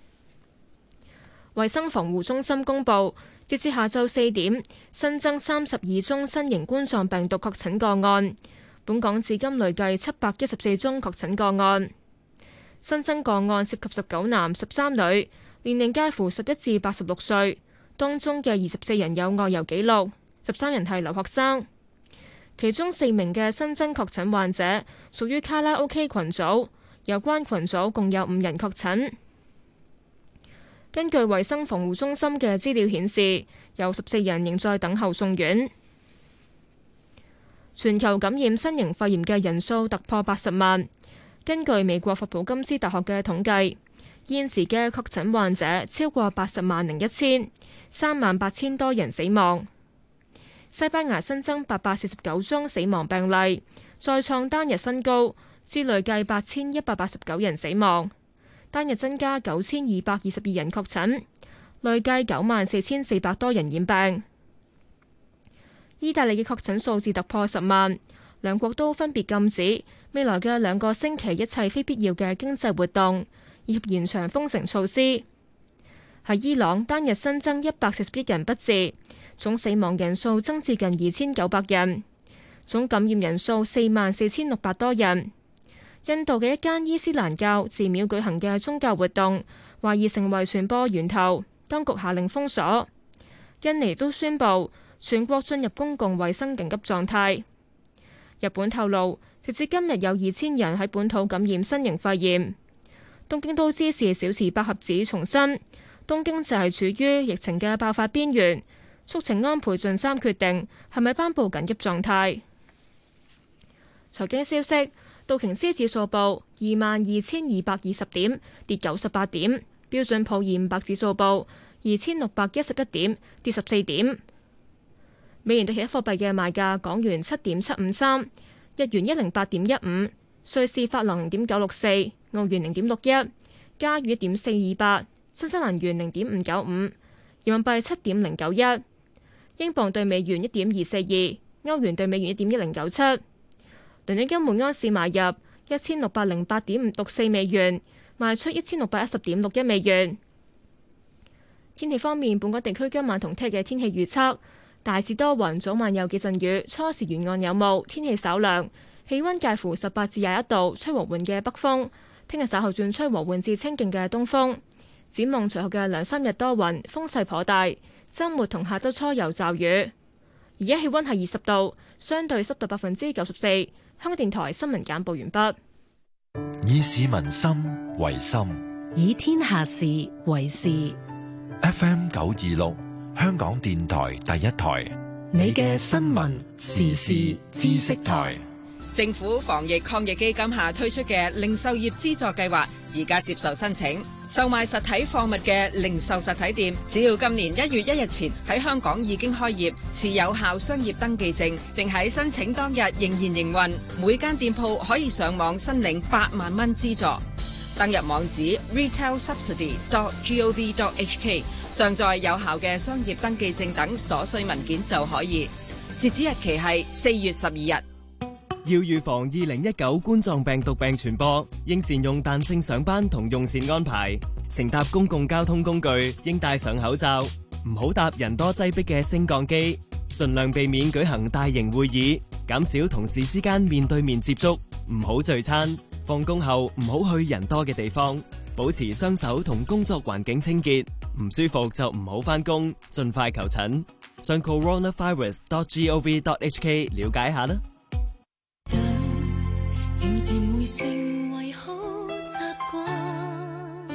衛生防護中心公佈，截至下晝四點，新增三十二宗新型冠狀病毒確診個案，本港至今累計七百一十四宗確診個案。新增個案涉及十九男十三女，年齡介乎十一至八十六歲，當中嘅二十四人有外遊記錄，十三人係留學生。其中四名嘅新增確診患者屬於卡拉 OK 群組，有關群組共有五人確診。根據衛生防護中心嘅資料顯示，有十四人仍在等候送院。全球感染新型肺炎嘅人數突破八十萬。根據美國霍普金斯大學嘅統計，現時嘅確診患者超過八十萬零一千，三萬八千多人死亡。西班牙新增八百四十九宗死亡病例，再創單日新高，至累計八千一百八十九人死亡。單日增加九千二百二十二人確診，累計九萬四千四百多人染病。意大利嘅確診數字突破十萬，兩國都分別禁止未來嘅兩個星期一切非必要嘅經濟活動，以及延長封城措施。喺伊朗，單日新增一百四十一人不治，總死亡人數增至近二千九百人，總感染人數四萬四千六百多人。印度嘅一間伊斯蘭教寺廟舉行嘅宗教活動，懷疑成為傳播源頭，當局下令封鎖。印尼都宣布全國進入公共衛生緊急狀態。日本透露，直至今日有二千人喺本土感染新型肺炎。東京都知事小池百合子重申，東京就係處於疫情嘅爆發邊緣， 促請安倍晉三決定係咪頒布緊急狀態。財經消息，道瓊斯指數報二萬二千二百二十點，跌九十八點；標準普爾五百指數報二千六百一十一點，跌十四點。美元對其他貨幣嘅賣價：港元七點七五三，日元一零八點一五，瑞士法郎零點九六四，澳元零點六一，加元一點四二八，新西蘭元零點五九五，人民幣七點零九一，英鎊對美元一點二四二，歐元對美元一點一零九七。倫敦金每安士買入一千六百零八點六四美元，賣出一千六百一十點六一美元。天氣方面，本港地區今晚同聽日嘅天氣預測。大致多雲，早晚有幾陣雨，初時沿岸有霧，天氣稍涼，氣溫介乎十八至廿一度，吹和緩嘅北風。聽日稍後轉吹和緩至清勁嘅東風。展望隨後嘅兩三日多雲，風勢頗大，週末同下週初有驟雨。而家氣溫係二十度，相對濕度百分之九十四。香港電台新聞簡報完畢。 以市民心為心， 以天下事為事。 F M 九二六。香港電台第一台， 你嘅新聞時事知識台。 政府防疫抗疫基金下推出嘅零售業資助計劃，而家接受申請。售賣實體貨物嘅零售實體店，只要今年一月一日前喺香港已經開業，持有效商業登記證，並喺申請當日仍然營運，每間店鋪可以上網申領八萬蚊資助。登入網址 retail subsidy dot gov dot hk。上載有效嘅商業登記證等所需文件就可以。截止日期係四月十二日。 要預防二零一九冠狀病毒病傳播，應善用彈性上班同用膳安排。乘搭公共交通工具應戴上口罩，唔好搭人多擠迫嘅升降機。盡量避免舉行大型會議，減少同事之間面對面接觸。唔好聚餐，放工後唔好去人多嘅地方。保持雙手同工作環境清潔。唔舒服就唔好返工，盡快求診。上 coronavirus dot gov dot hk 了解下啦。漸漸會成為好習慣，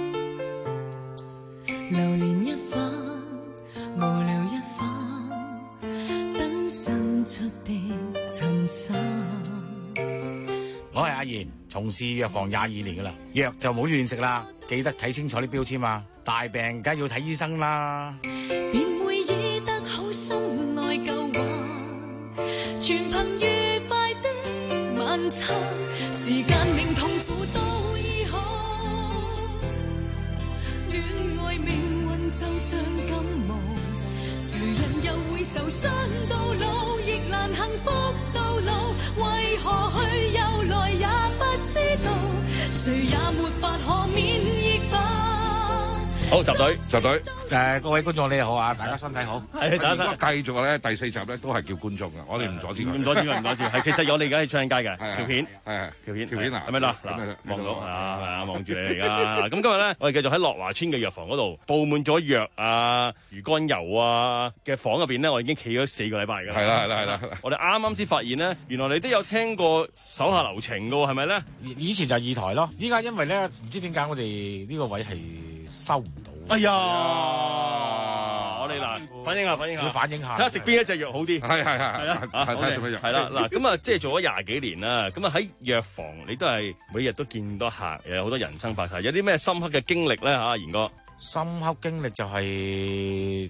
流連一番，無聊一番，等伸出的襯衫。 我係阿賢，從事藥房廿二年噶啦，藥就冇亂食啦，記得睇清楚啲標籤啊！大病梗要睇醫生啦。便會醫得好心內舊患，全憑愉快的晚餐，時間令痛苦都醫好。戀愛命運就像感冒，誰人又會受傷到老，亦難幸福到老。為何去又來也不知道，誰也沒法可免疫吧。 好，集隊， 集隊， 誒，各位觀眾你好啊，大家身體好。 係，大家繼續咧，第四集咧都係叫觀眾嘅，我哋唔阻止佢， 唔阻止佢，唔阻止。係，其實有你而家係出緊街嘅條片， 係條片， 條片啊， 係咪啦？嗱，望到啊，係啊，望住你嚟㗎。咁今日咧，我哋繼續喺樂華村嘅藥房嗰度，佈滿咗藥啊、魚肝油啊嘅房入邊咧，我已經企咗四個禮拜㗎。 係啦，係啦，係啦。 我哋啱啱先發現咧，原來你都有聽過手下留情㗎喎，係咪咧？ 以前就二台咯，依家因為咧唔知點解我哋呢個位係收唔到。 哎呀！我哋嗱，反映下，反映下， 要反映下， 睇下食邊一隻藥好啲。 係係係， 係啦， 睇下食乜藥。 係啦，嗱，咁啊，即係做咗廿幾年啦。咁啊喺藥房，你都係每日都見到客，有好多人生百態。有啲咩深刻嘅經歷咧？嚇，賢哥。 深刻經歷就係。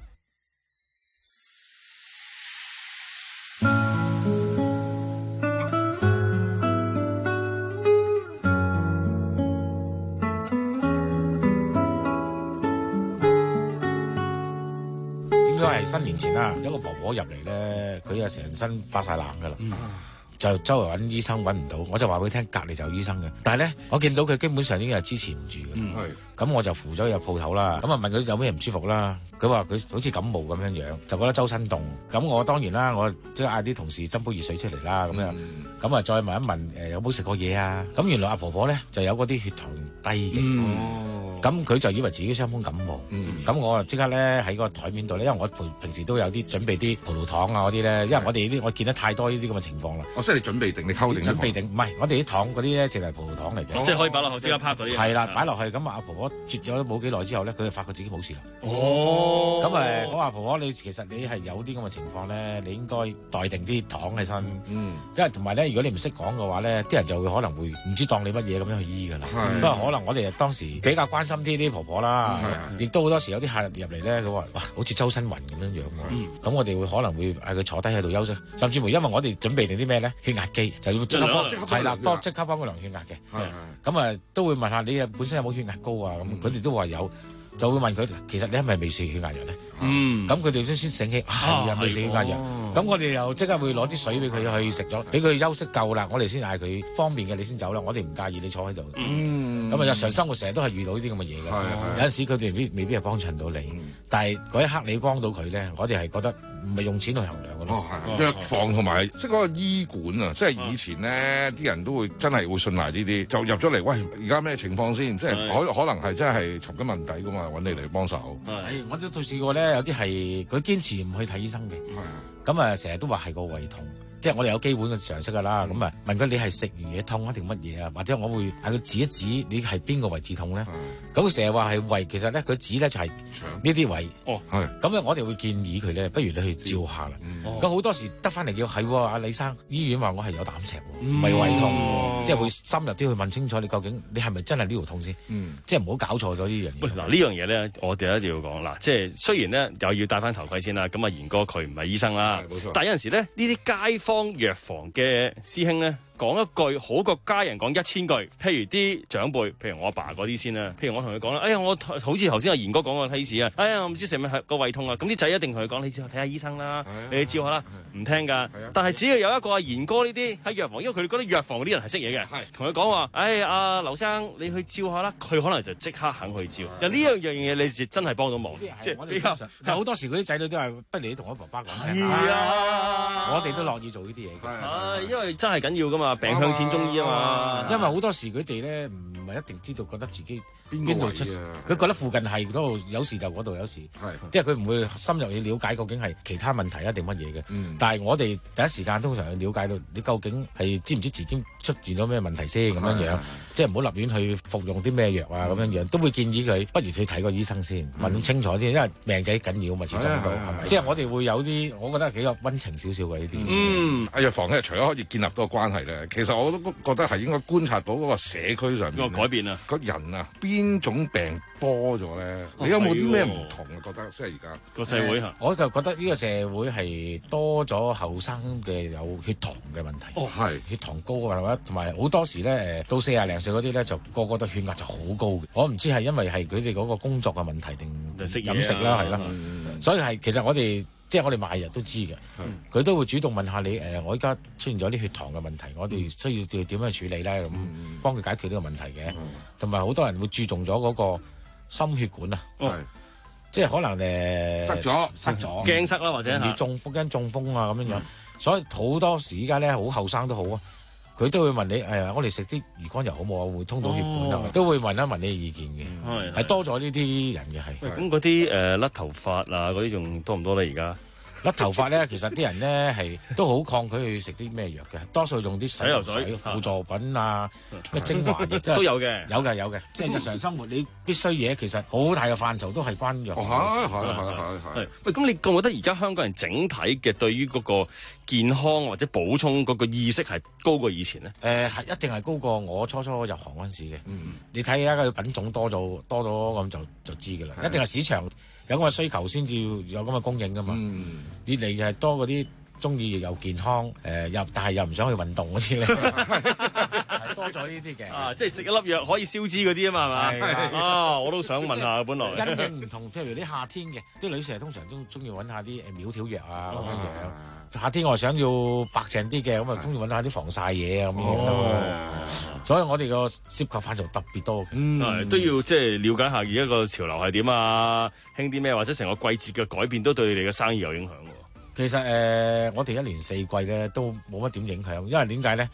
應該係新年前啦，有個婆婆入嚟咧，佢就成身發晒冷噶啦，嗯、就周圍揾醫生揾唔到，我就話俾佢聽隔離就有醫生嘅，但係咧我見到佢基本上已經係支持唔住嘅，咁、嗯、我就扶咗入鋪頭啦，咁啊問佢有咩唔舒服啦，佢話佢好似感冒咁樣樣，就覺得周身凍，咁我當然啦，我即係嗌啲同事斟杯熱水出嚟啦，咁樣，咁啊、嗯、再問一問誒有冇食過嘢啊，咁原來阿婆婆咧就有嗰啲血糖低嘅。嗯咁佢就以為自己傷風感冒。咁、嗯、我即刻咧喺個台面度咧，因為我平平時都有啲準備啲葡萄糖啊嗰啲咧，因為我哋呢啲我見得太多呢啲咁嘅情況啦。 我即係你準備定，你溝定？ 準備定，唔係我哋啲糖嗰啲咧，淨係葡萄糖嚟嘅， 即係可以擺落去即刻啪嗰啲。 係啦，擺落去咁阿婆婆啜咗冇幾耐之後咧，佢就發覺自己冇事啦。 哦， 咁誒，我話婆婆，你其實你係有啲咁嘅情況咧，你應該袋定啲糖喺身。嗯，因為同埋咧，如果你唔識講嘅話咧，啲人就會可能會唔知當你乜嘢咁樣去醫㗎啦。不過可能我哋當時比較關心啲啲婆婆啦，亦都好多時有啲客入嚟咧，佢話哇，好似周身暈咁樣樣喎。咁我哋會可能會嗌佢坐低喺度休息，甚至乎因為我哋準備定啲咩咧，血壓機就要即刻幫，係啦，幫即刻幫佢量血壓嘅。咁啊，都會問下你本身有冇血壓高啊？咁佢哋都話有。就會問佢，其實你係咪未食血壓藥咧？嗯，咁佢哋先先醒起，係啊，未食血壓藥。咁我哋又即刻會攞啲水俾佢去食咗，俾佢休息夠啦，我哋先嗌佢方便嘅，你先走啦。我哋唔介意你坐喺度。嗯，咁啊，日常生活成日都係遇到呢啲咁嘅嘢嘅。有陣時佢哋未必未必係幫襯到你，但係嗰一刻你幫到佢咧，我哋係覺得唔係用錢去衡量嘅咯。 哦，係藥房同埋即係嗰個醫館啊，即係以前咧啲人都會真係會信賴呢啲，就入咗嚟，喂，而家咩情況先？即係可可能係真係尋根問底噶嘛。揾你嚟幫手， 係我都試過咧，有啲係佢堅持唔去睇醫生嘅，咁啊成日都話係個胃痛，即係我哋有基本嘅常識噶啦，咁啊問佢你係食完嘢痛啊定乜嘢啊？或者我會嗌佢指一指你係邊個位置痛咧？咁佢成日話係胃，其實咧佢指咧就係呢啲位。哦，係。咁咧我哋會建議佢咧，不如你去照下啦。咁好多時得翻嚟叫係阿李生，醫院話我係有膽石，唔係胃痛，即係會深入啲去問清楚你究竟你係咪真係呢度痛先？即係唔好搞錯咗呢樣嘢。 喂，嗱呢樣嘢咧，我哋一定要講嗱，即係雖然咧又要戴翻頭盔先啦，咁啊賢哥佢唔係醫生啦，但係有陣時咧呢啲街坊藥房嘅師兄咧。講一句好過家人講一千句，譬如啲長輩，譬如我阿爸嗰啲先啦。譬如我同佢講啦，哎呀，我好似頭先阿賢哥講個 case 啊，哎呀，我唔知食咩個胃痛啊，咁啲仔一定同佢講，你之後睇下醫生啦，你去照下啦，唔聽㗎。但係只要有一個阿賢哥呢啲喺藥房，因為佢哋覺得藥房嗰啲人係識嘢嘅，同佢講話，哎，阿劉生你去照下啦，佢可能就即刻肯去照。就呢樣樣嘢，你就真係幫到忙。即係比較， 好多時嗰啲仔女都係不如你同我爸爸講聲。 係啊， 我哋都樂意做呢啲嘢嘅。 係，因為真係緊要㗎嘛，病向淺中醫啊嘛。 因為好多時佢哋咧唔係一定知道覺得自己邊度出事，佢覺得附近係嗰度，有時就嗰度有時，即係佢唔會深入去了解究竟係其他問題啊定乜嘢嘅。但係我哋第一時間通常去了解到你究竟係知唔知自己出現咗咩問題先咁樣樣，即係唔好立亂去服用啲咩藥啊咁樣樣，都會建議佢不如去睇個醫生先，問清楚先，因為命仔緊要嘛，始終都係咪？即係我哋會有啲，我覺得幾個溫情少少嘅呢啲。 嗯，藥房咧，除咗可以建立到個關係咧，其實我都覺得係應該觀察到嗰個社區上面個改變啊， 個人啊，邊種病多咗咧？你有冇啲咩唔同啊？覺得即係而家個社會嚇， 我就覺得呢個社會係多咗後生嘅有血糖嘅問題。 哦，係血糖高啊，係嘛？同埋好多時咧，誒到四廿零歲嗰啲咧，就個個都血壓就好高嘅。我唔知係因為係佢哋嗰個工作嘅問題定飲食啦，係啦。所以係其實我哋。即係我哋賣藥都知嘅，佢都會主動問下你誒、呃，我而家出現咗啲血糖嘅問題，我哋需要點樣去處理咧？咁幫佢解決呢個問題嘅，同埋好多人會注重咗嗰個心血管啊，即係可能誒塞咗塞咗驚塞啦，或者要中風驚中風啊咁樣樣，所以好多時而家咧好後生都好啊。佢都會問你，誒、哎，我哋食啲魚肝油好冇啊？會通到血管啊？哦、都會問一問你嘅意見嘅，係、嗯、多咗呢啲人嘅係。 咁嗰啲誒甩頭髮啊，嗰啲仲多唔多咧？而家？ 甩頭髮咧，其實啲人咧係都好抗拒去食啲咩藥嘅，多數用啲洗頭水、輔助品啊、咩精華液都有嘅， 有嘅有嘅。即係日常生活你必須嘢，其實好大嘅範疇都係關藥。 係係係係係。 喂，咁你覺唔覺得而家香港人整體嘅對於嗰個健康或者補充嗰個意識係高過以前咧？ 誒係一定係高過我初初入行嗰陣時嘅。嗯，你睇而家嘅品種多咗多咗咁就就知㗎啦。一定係市場有咁嘅需求先至有咁嘅供應㗎嘛。嗯，越嚟越係多嗰啲中意又健康誒又但係又唔想去運動嗰啲咧，係多咗呢啲嘅。 啊，即係食一粒藥可以消脂嗰啲啊嘛，係嘛？啊，我都想問下本來。 因應唔同，譬如啲夏天嘅啲女士係通常都中意揾下啲誒苗條藥啊咁樣樣。夏天我想要白淨啲嘅，咁啊中意揾下啲防曬嘢啊咁樣樣。所以我哋個涉及範疇特別多嘅。 嗯，都要即係了解下而家個潮流係點啊，興啲咩，或者成個季節嘅改變都對你哋嘅生意有影響喎。 其實誒、呃，我哋一年四季咧都冇乜點影響，因為點解咧？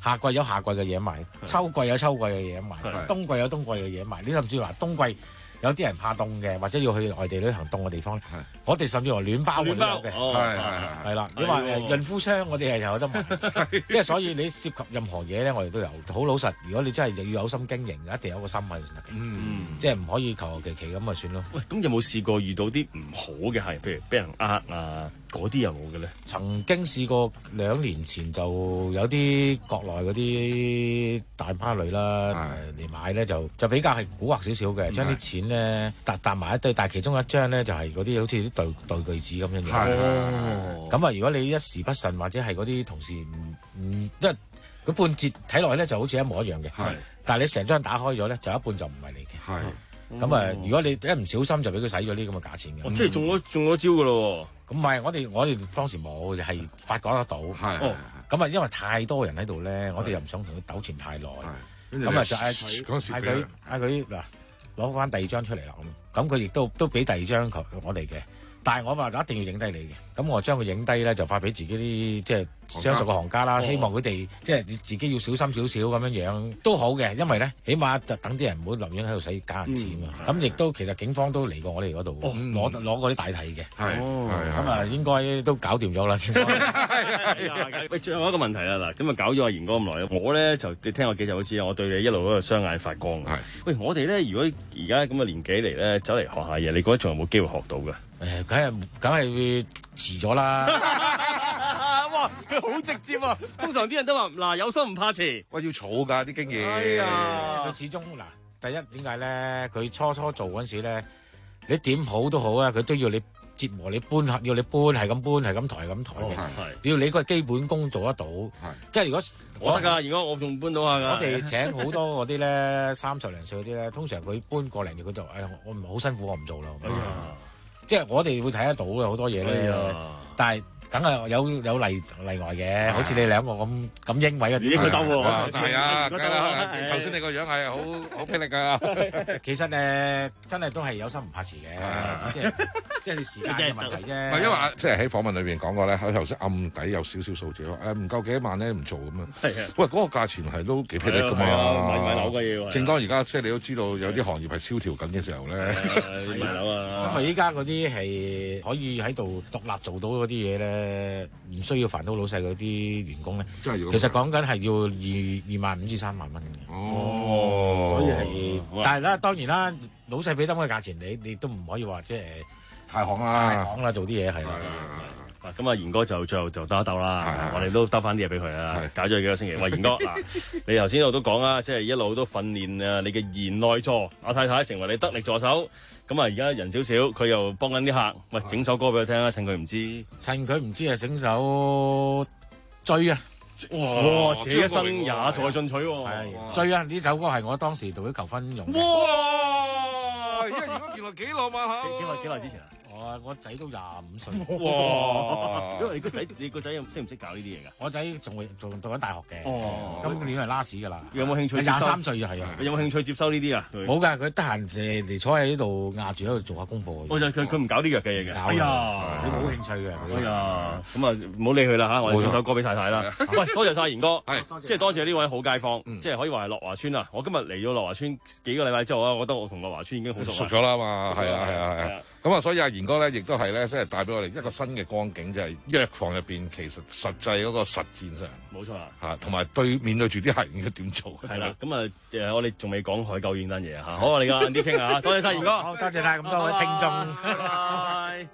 夏季有夏季嘅嘢賣，秋季有秋季嘅嘢賣，冬季有冬季嘅嘢賣。你甚至話冬季有啲人怕凍嘅，或者要去外地旅行凍嘅地方，我哋甚至話暖包我都有嘅，係係係啦。你話誒潤膚霜，我哋係有得賣，即係所以你涉及任何嘢咧，我哋都有。好老實，如果你真係要有心經營，一定有個心喺度先得嘅。嗯，即係唔可以求求其其咁咪算咯。 喂，咁有冇試過遇到啲唔好嘅係，譬如俾人呃啊嗰啲有冇嘅咧？ 曾經試過兩年前就有啲國內嗰啲大趴類啦嚟買咧，就就比較係蠱惑少少嘅，將啲錢咧搭搭埋一堆，但係其中一張咧就係嗰啲好似啲對對句子咁樣樣。咁啊，如果你一時不慎或者係嗰啲同事唔唔，因為佢半截睇落去咧就好似一模一樣嘅，但係你成張打開咗咧就一半就唔係你嘅。咁啊，如果你一唔小心就俾佢使咗呢咁嘅價錢嘅。 哦，即係中咗中咗招噶咯喎！ 咁唔係，我哋我哋當時冇，係發覺得到。哦，咁啊，因為太多人喺度咧，我哋又唔想同佢糾纏太耐。咁啊，就嗌嗌佢嗌佢嗱攞翻第二張出嚟啦。咁咁佢亦都都俾第二張佢我哋嘅。但係我話一定要影低你嘅，咁我將佢影低咧就發俾自己啲即係相熟嘅行家啦，希望佢哋即係自己要小心少少咁樣樣都好嘅，因為咧起碼就等啲人唔好留院喺度使假銀錢啊。咁亦都其實警方都嚟過我哋嗰度攞攞過啲大體嘅，咁啊應該都搞掂咗啦。 喂，最後一個問題啦，嗱，咁啊搞咗阿賢哥咁耐，我咧就你聽我幾集好似我對你一路嗰個雙眼發光。喂，我哋咧如果而家咁嘅年紀嚟咧走嚟學下嘢，你覺得仲有冇機會學到嘅？ 誒，梗係梗係遲咗啦！ 哇，佢好直接啊！通常啲人都話嗱，有心唔怕遲。 喂，要儲㗎啲經驗。 哎呀，佢始終嗱，第一點解咧？佢初初做嗰陣時咧，你點好都好啊，佢都要你折磨你搬，要你搬係咁搬，係咁抬咁抬嘅。係，要你個基本功做得到。係，即係如果我得㗎，如果我仲搬到下㗎。 我哋請好多嗰啲咧，三十零歲嗰啲咧，通常佢搬過零月佢就誒，我唔好辛苦，我唔做啦。哎呀！即係我哋會睇得到嘅好多嘢咧，但係梗係有有例例外嘅，好似你兩個咁咁英偉嘅， 應該得喎， 係啊，梗係啦。頭先你個樣係好好霹靂㗎。 其實誒真係都係有心唔怕遲嘅，即係即係時間嘅問題啫。 唔係因為即係喺訪問裏邊講過咧，佢頭先暗底有少少數字咯，誒唔夠幾多萬咧唔做咁樣。係啊，喂嗰個價錢係都幾霹靂㗎嘛， 買買樓嘅嘢。 正當而家即係你都知道有啲行業係蕭條緊嘅時候咧， 買樓啊。 因為依家嗰啲係可以喺度獨立做到嗰啲嘢咧，唔需要煩到老細嗰啲員工咧。其實講緊係要二二萬五至三萬蚊嘅。哦，所以係，但係咧當然啦，老細俾得咁嘅價錢，你你都唔可以話即係太行啦， 太行啦，做啲嘢係啦。 咁啊，賢哥就最後就鬥一鬥啦，我哋都兜翻啲嘢俾佢啦。搞咗幾個星期，喂，賢哥嗱，你頭先一路都講啦，即係一路都訓練啊，你嘅賢內助阿太太成為你得力助手。咁啊，而家人少少，佢又幫緊啲客，喂，整首歌俾佢聽啦，趁佢唔知， 趁佢唔知啊，整首追啊！ 哇！這一生也在進取喎， 係追啊！呢首歌係我當時同佢求婚用嘅。 哇！而家如果原來幾浪漫下， 幾耐幾耐之前啊？ 我我仔都廿五歲。 哇！因為你個仔，你個仔識唔識搞呢啲嘢㗎？ 我仔仲會仲讀緊大學嘅。 哦， 今年係 last 㗎啦。 有冇興趣？ 廿三歲就係啊。 有冇興趣接收呢啲啊？ 冇㗎，佢得閒誒嚟坐喺呢度壓住喺度做下功課。 我就佢佢唔搞呢樣嘅嘢嘅。哎呀， 你冇興趣嘅。 哎呀，咁啊唔好理佢啦嚇，我哋送首歌俾太太啦。喂，多謝晒賢哥，即係多謝呢位好街坊，即係可以話係樂華村啊！我今日嚟咗樂華村幾個禮拜之後啊，我覺得我同樂華村已經好熟熟咗啦嘛，係啊係啊係啊！咁啊，所以阿賢哥咧，亦都係咧，即係帶俾我哋一個新嘅光景，就係藥房入邊其實實際嗰個實踐上， 冇錯啊嚇，同埋對面對住啲客應該點做？ 係啦，咁啊誒，我哋仲未講海狗呢單嘢嚇，好啊，你而家晏啲傾下，多謝晒賢哥， 好多謝晒咁多位聽眾， 拜拜。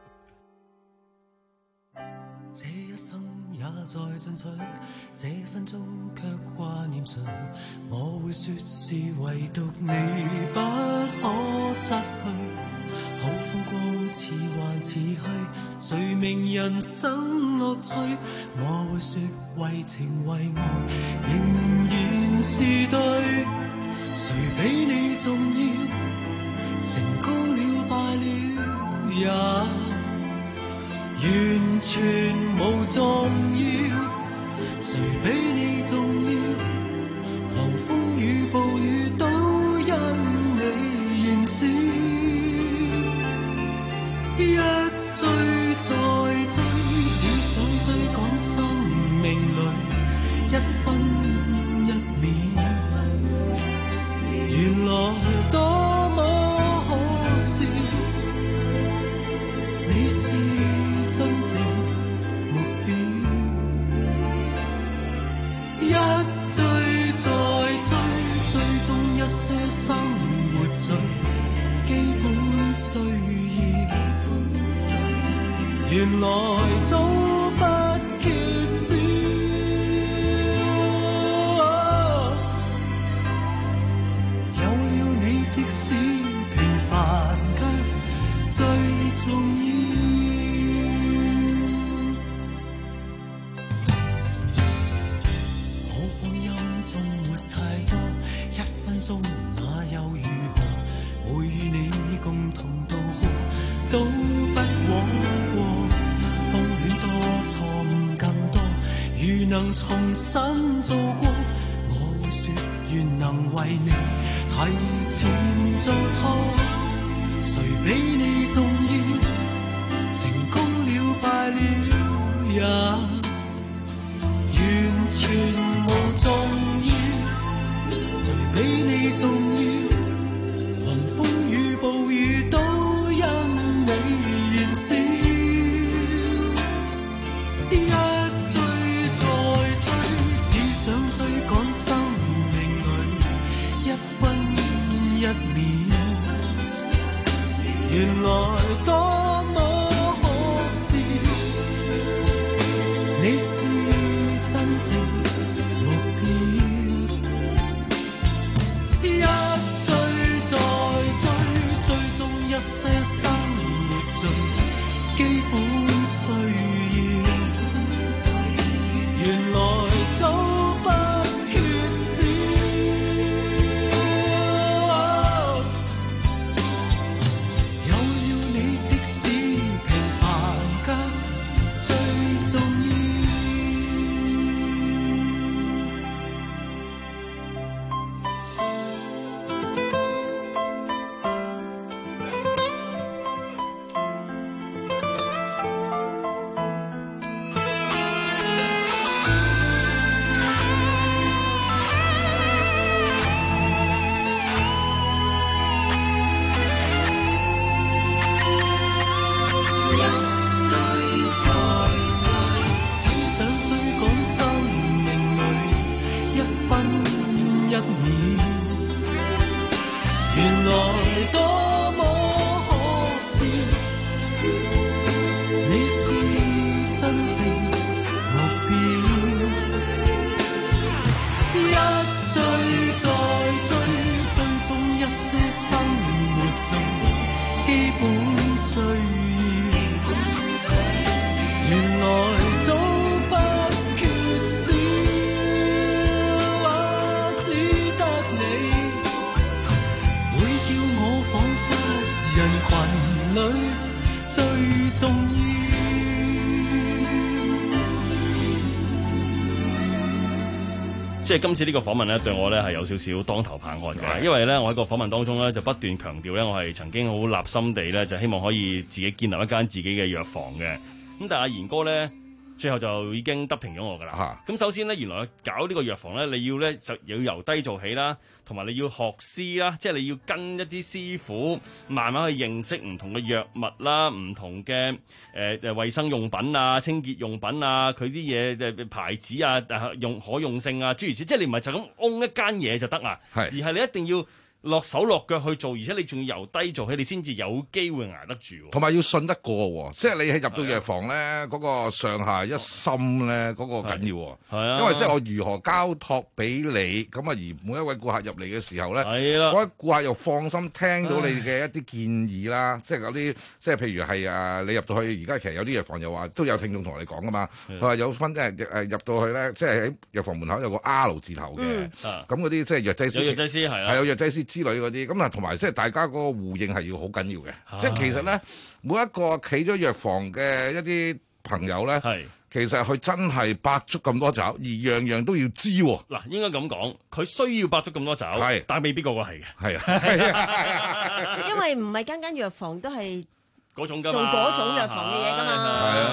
這一生也在進取，這分鐘卻掛念誰？我會說是唯獨你不可失去。好風光似幻似虛，誰明人生樂趣？我會說為情為愛仍然是對。誰比你重要？成功了敗了也完全無重要。誰比你重要？狂風與暴雨都因你燃燒。一追再追，只想追趕生命裏一分一秒，原來多麼可笑。你是真正目標，一追再追，追蹤一些生活最基本需要，原來早不缺少。有了你，即使平凡卻最重要。我光陰中沒太多，一分鐘那又如何？會與你共同度過，都不枉過。風戀多，錯誤更多，如能重新做過，我會說願能為你提前做錯。誰比你重要？成功了敗了也完全無重要。誰比你重要？狂風與暴雨都因你燃燒。一追再追，只想追趕生命裏一分一秒。原來多麼可笑，你是真正目標。一追再追，追蹤一些生活最基本需要，原來早不缺少。 即係今次呢個訪問咧，對我咧係有少少當頭棒喝嘅，因為咧我喺個訪問當中咧就不斷強調咧，我係曾經好立心地咧就希望可以自己建立一間自己嘅藥房嘅。咁但係阿賢哥咧，最後就已經得停咗我㗎啦。咁首先咧，原來搞呢個藥房咧，你要咧就要由低做起啦，同埋你要學師啦，即係你要跟一啲師傅慢慢去認識唔同嘅藥物啦，唔同嘅誒誒衞生用品啊、清潔用品啊，佢啲嘢誒牌子啊、用可用性啊諸如此，即係你唔係就咁 own 一間嘢就得啊，而係你一定要落手落腳去做，而且你仲要由低做起，你先至有機會捱得住。 同埋要信得過喎，即係你係入到藥房咧，嗰個上下一心咧，嗰個緊要喎。係啊，因為即係我如何交託俾你，咁啊而每一位顧客入嚟嘅時候咧，嗰位顧客又放心聽到你嘅一啲建議啦，即係嗰啲即係譬如係誒你入到去，而家其實有啲藥房又話都有聽眾同我哋講噶嘛，佢話有分誒誒入到去咧，即係喺藥房門口有個 R 字頭嘅，咁嗰啲即係藥劑師，有藥劑師係啦，係有藥劑師之類嗰啲，咁啊同埋即係大家嗰個互應係要好緊要嘅，即係其實咧每一個企咗藥房嘅一啲朋友咧，其實佢真係百足咁多爪，而樣樣都要知喎。 嗱，應該咁講，佢需要百足咁多爪，但係未必個個係嘅。 係啊， 因為唔係間間藥房都係嗰種做嗰種藥房嘅嘢㗎嘛。你買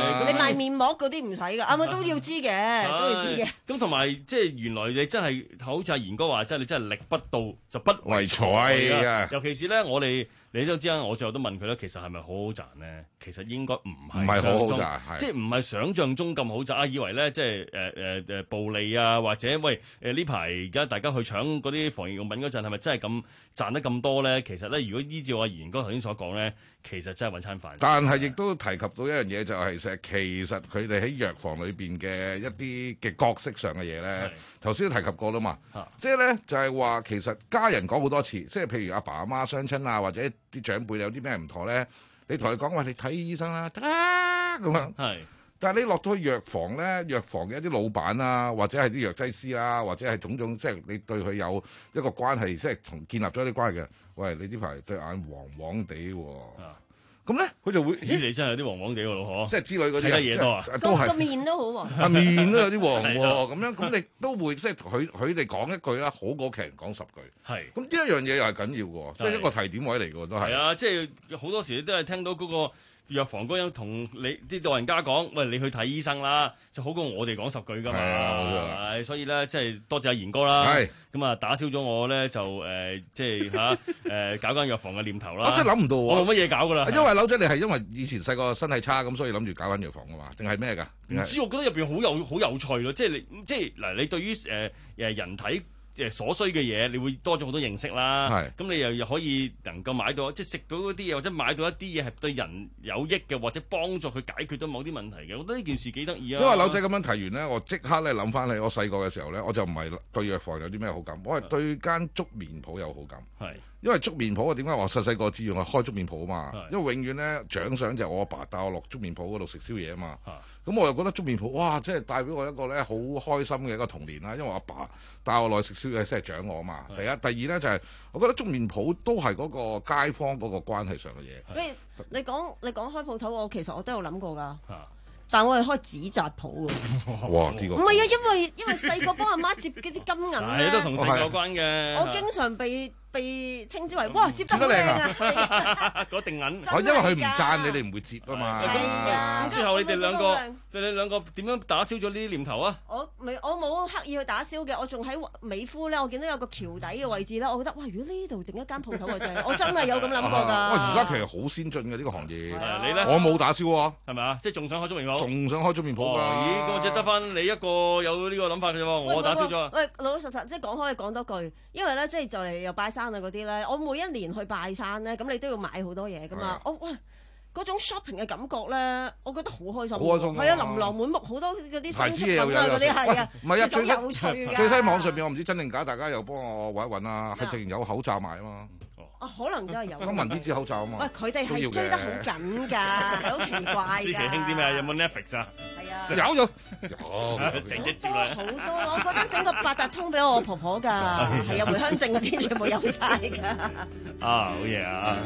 賣面膜嗰啲唔使㗎，啱啱都要知嘅，都要知嘅。 咁同埋即係原來你真係好似阿賢哥話，即係你真係力不到就不為財啊！尤其是咧，我哋。你都知啦，我最後都問佢咧，其實係咪好好賺咧？其實應該唔係， 唔係好好賺， 即係唔係想像中咁好賺啊！以為咧，即係誒誒誒暴利啊，或者喂誒呢排而家大家去搶嗰啲防疫用品嗰陣，係咪真係咁賺得咁多咧？其實咧，如果依照阿賢哥頭先所講咧，其實真係揾餐飯。 但係亦都提及到一樣嘢，就係成其實佢哋喺藥房裏邊嘅一啲嘅角色上嘅嘢咧，頭先都提及過啦嘛。即係咧就係話，其實家人講好多次，即係譬如阿爸阿媽雙親啊，或者啲長輩有啲咩唔妥咧，你同佢講話，你睇醫生啦，得啦咁樣。係，但係你落到去藥房咧，藥房嘅一啲老闆啊，或者係啲藥劑師啦，或者係種種，即係你對佢有一個關係，即係同建立咗一啲關係嘅。喂，你呢排對眼黃黃地喎。咁咧，佢就會咦？你真係有啲黃黃地喎，老婆。 即係之類嗰啲。 睇得嘢多啊！ 都係個面都好黃。 啊，面都有啲黃喎，咁樣咁你都會即係佢佢哋講一句啦，好過其人講十句。係。咁呢一樣嘢又係緊要嘅，即係一個提點位嚟嘅都係。係啊，即係好多時都係聽到嗰個藥房嗰樣同你啲老人家講，喂，你去睇醫生啦，就好過我哋講十句㗎嘛。係，所以咧，即係多謝阿賢哥啦。係。咁啊，打消咗我咧就誒，即係嚇誒搞間藥房嘅念頭啦。 我真係諗唔到喎。 我冇乜嘢搞㗎啦。 因為柳仔，你係因為以前細個身體差咁，所以諗住搞間藥房㗎嘛？定係咩㗎？ 唔知，我覺得入邊好有好有趣咯。即係你即係嗱，你對於誒誒人體即係所需嘅嘢，你會多咗好多認識啦。係。咁你又又可以能夠買到，即係食到嗰啲嘢，或者買到一啲嘢係對人有益嘅，或者幫助佢解決到某啲問題嘅。我覺得呢件事幾得意啊！ 因為柳仔咁樣提完咧，我即刻咧諗翻起我細個嘅時候咧，我就唔係對藥房有啲咩好感，我係對間粥麵鋪有好感。係。因為粥麵鋪啊，點解我細細個知用係開粥麵鋪啊嘛？因為永遠咧獎賞就係我阿爸帶我落粥麵鋪嗰度食宵夜啊嘛。咁我又覺得粥麵鋪哇，即係帶俾我一個咧好開心嘅一個童年啦。因為我阿爸帶我落去食宵夜先係獎我啊嘛。第一，第二咧就係我覺得粥麵鋪都係嗰個街坊嗰個關係上嘅嘢。你你講你講開鋪頭，我其實我都有諗過㗎。但我係開紙紮鋪喎。 哇！呢個唔係啊，因為因為細個幫阿媽接嗰啲金銀咧， 都同食有關嘅。 我經常被被稱之為哇接得好靚啊！ 嗰定銀， 我因為佢唔讚你哋唔會接啊嘛。 咁最後你哋兩個，你哋兩個點樣打消咗呢啲念頭啊？ 我未我冇刻意去打消嘅，我仲喺美孚咧，我見到有個橋底嘅位置咧，我覺得哇！如果呢度整一間鋪頭嘅真係，我真係有咁諗過㗎。 哇！而家其實好先進嘅呢個行業。 你咧？ 我冇打消喎， 係咪啊？即係仲想開粥麵鋪？ 仲想開粥麵鋪㗎？ 咦！咁我只得翻你一個有呢個諗法嘅啫喎，我打消咗。 喂，老老實實即係講開講多句，因為咧即係就嚟又拜山啊嗰啲咧，我每一年去拜山咧，咁你都要買好多嘢㗎嘛。我哇嗰種 shopping 嘅感覺咧，我覺得好開心。好開心係啊，琳琅滿目好多嗰啲新出品啊嗰啲係啊， 唔係啊， 最有趣㗎。 最新網上邊我唔知真定假，大家又幫我揾一揾啊，係淨有口罩賣啊嘛。 啊，可能真係有。 咁聞啲支口罩啊嘛。 喂，佢哋係追得好緊㗎，好奇怪㗎。 呢期興啲咩？有冇 Netflix 啊？ 係啊。 有有有。成一招好多，我覺得整個八達通俾我婆婆㗎，係啊，回鄉證嗰啲全部有晒㗎。 啊，好嘢啊！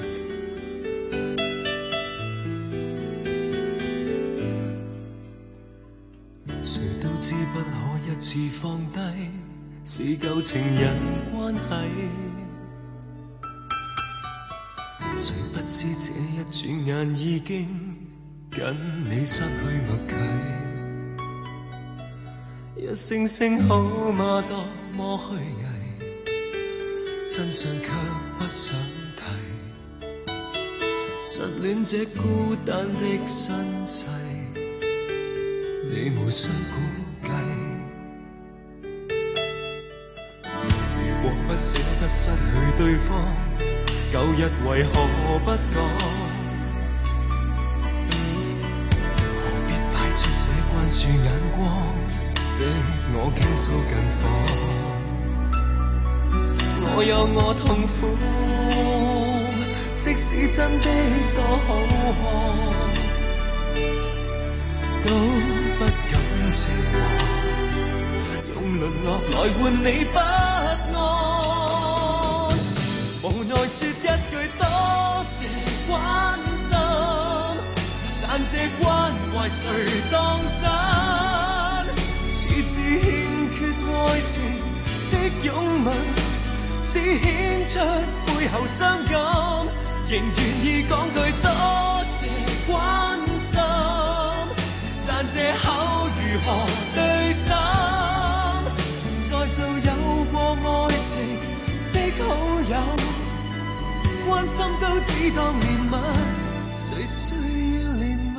誰都知不可一次放低，是舊情人關係。誰不知這一轉眼已經跟你失去默契，一聲聲好嗎多麼虛偽，真相卻不想提。失戀這孤單的身世，你無需估計。如果不捨得失去對方，舊日為何不講？何必擺出這關注眼光，逼我傾訴近況？我有我痛苦，即使真的多好看，都不敢情話，用淪落來換你不安。無奈說一句多謝關心，但這關懷誰當真？似是欠缺愛情的擁吻，只顯出背後傷感，仍願意講句多謝關心，但何對手？再做有過愛情的好友，關心都只當憐憫，誰需要憐憫？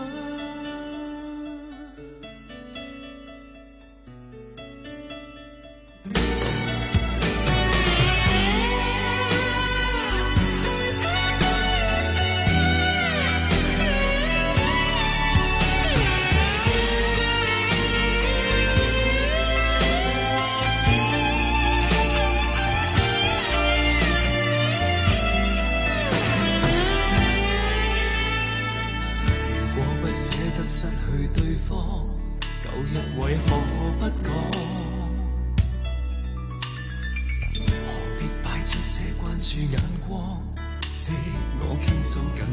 失去對方，舊日為何不講？何必擺出這關注眼光，的我傾訴近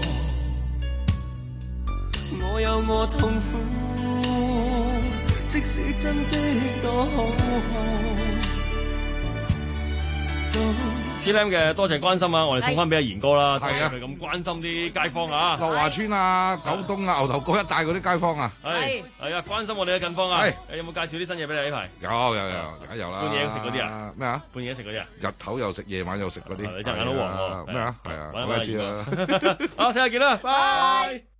況。我有我痛苦，即使真的多好。 T M 嘅多謝關心啊！我哋送翻俾阿賢哥啦，係啊，佢咁關心啲街坊啊， 樂華村啊、九東啊、牛頭角一帶嗰啲街坊啊， 係係啊，關心我哋嘅近況啊，有冇介紹啲新嘢俾你呢排？ 有有有，而家有啦。 半夜食嗰啲啊？ 咩啊？ 半夜食嗰啲啊？ 日頭又食，夜晚又食嗰啲。 你隻眼都黃喎。 咩啊？係啊， 我我知啦。 好，聽日見啦，拜。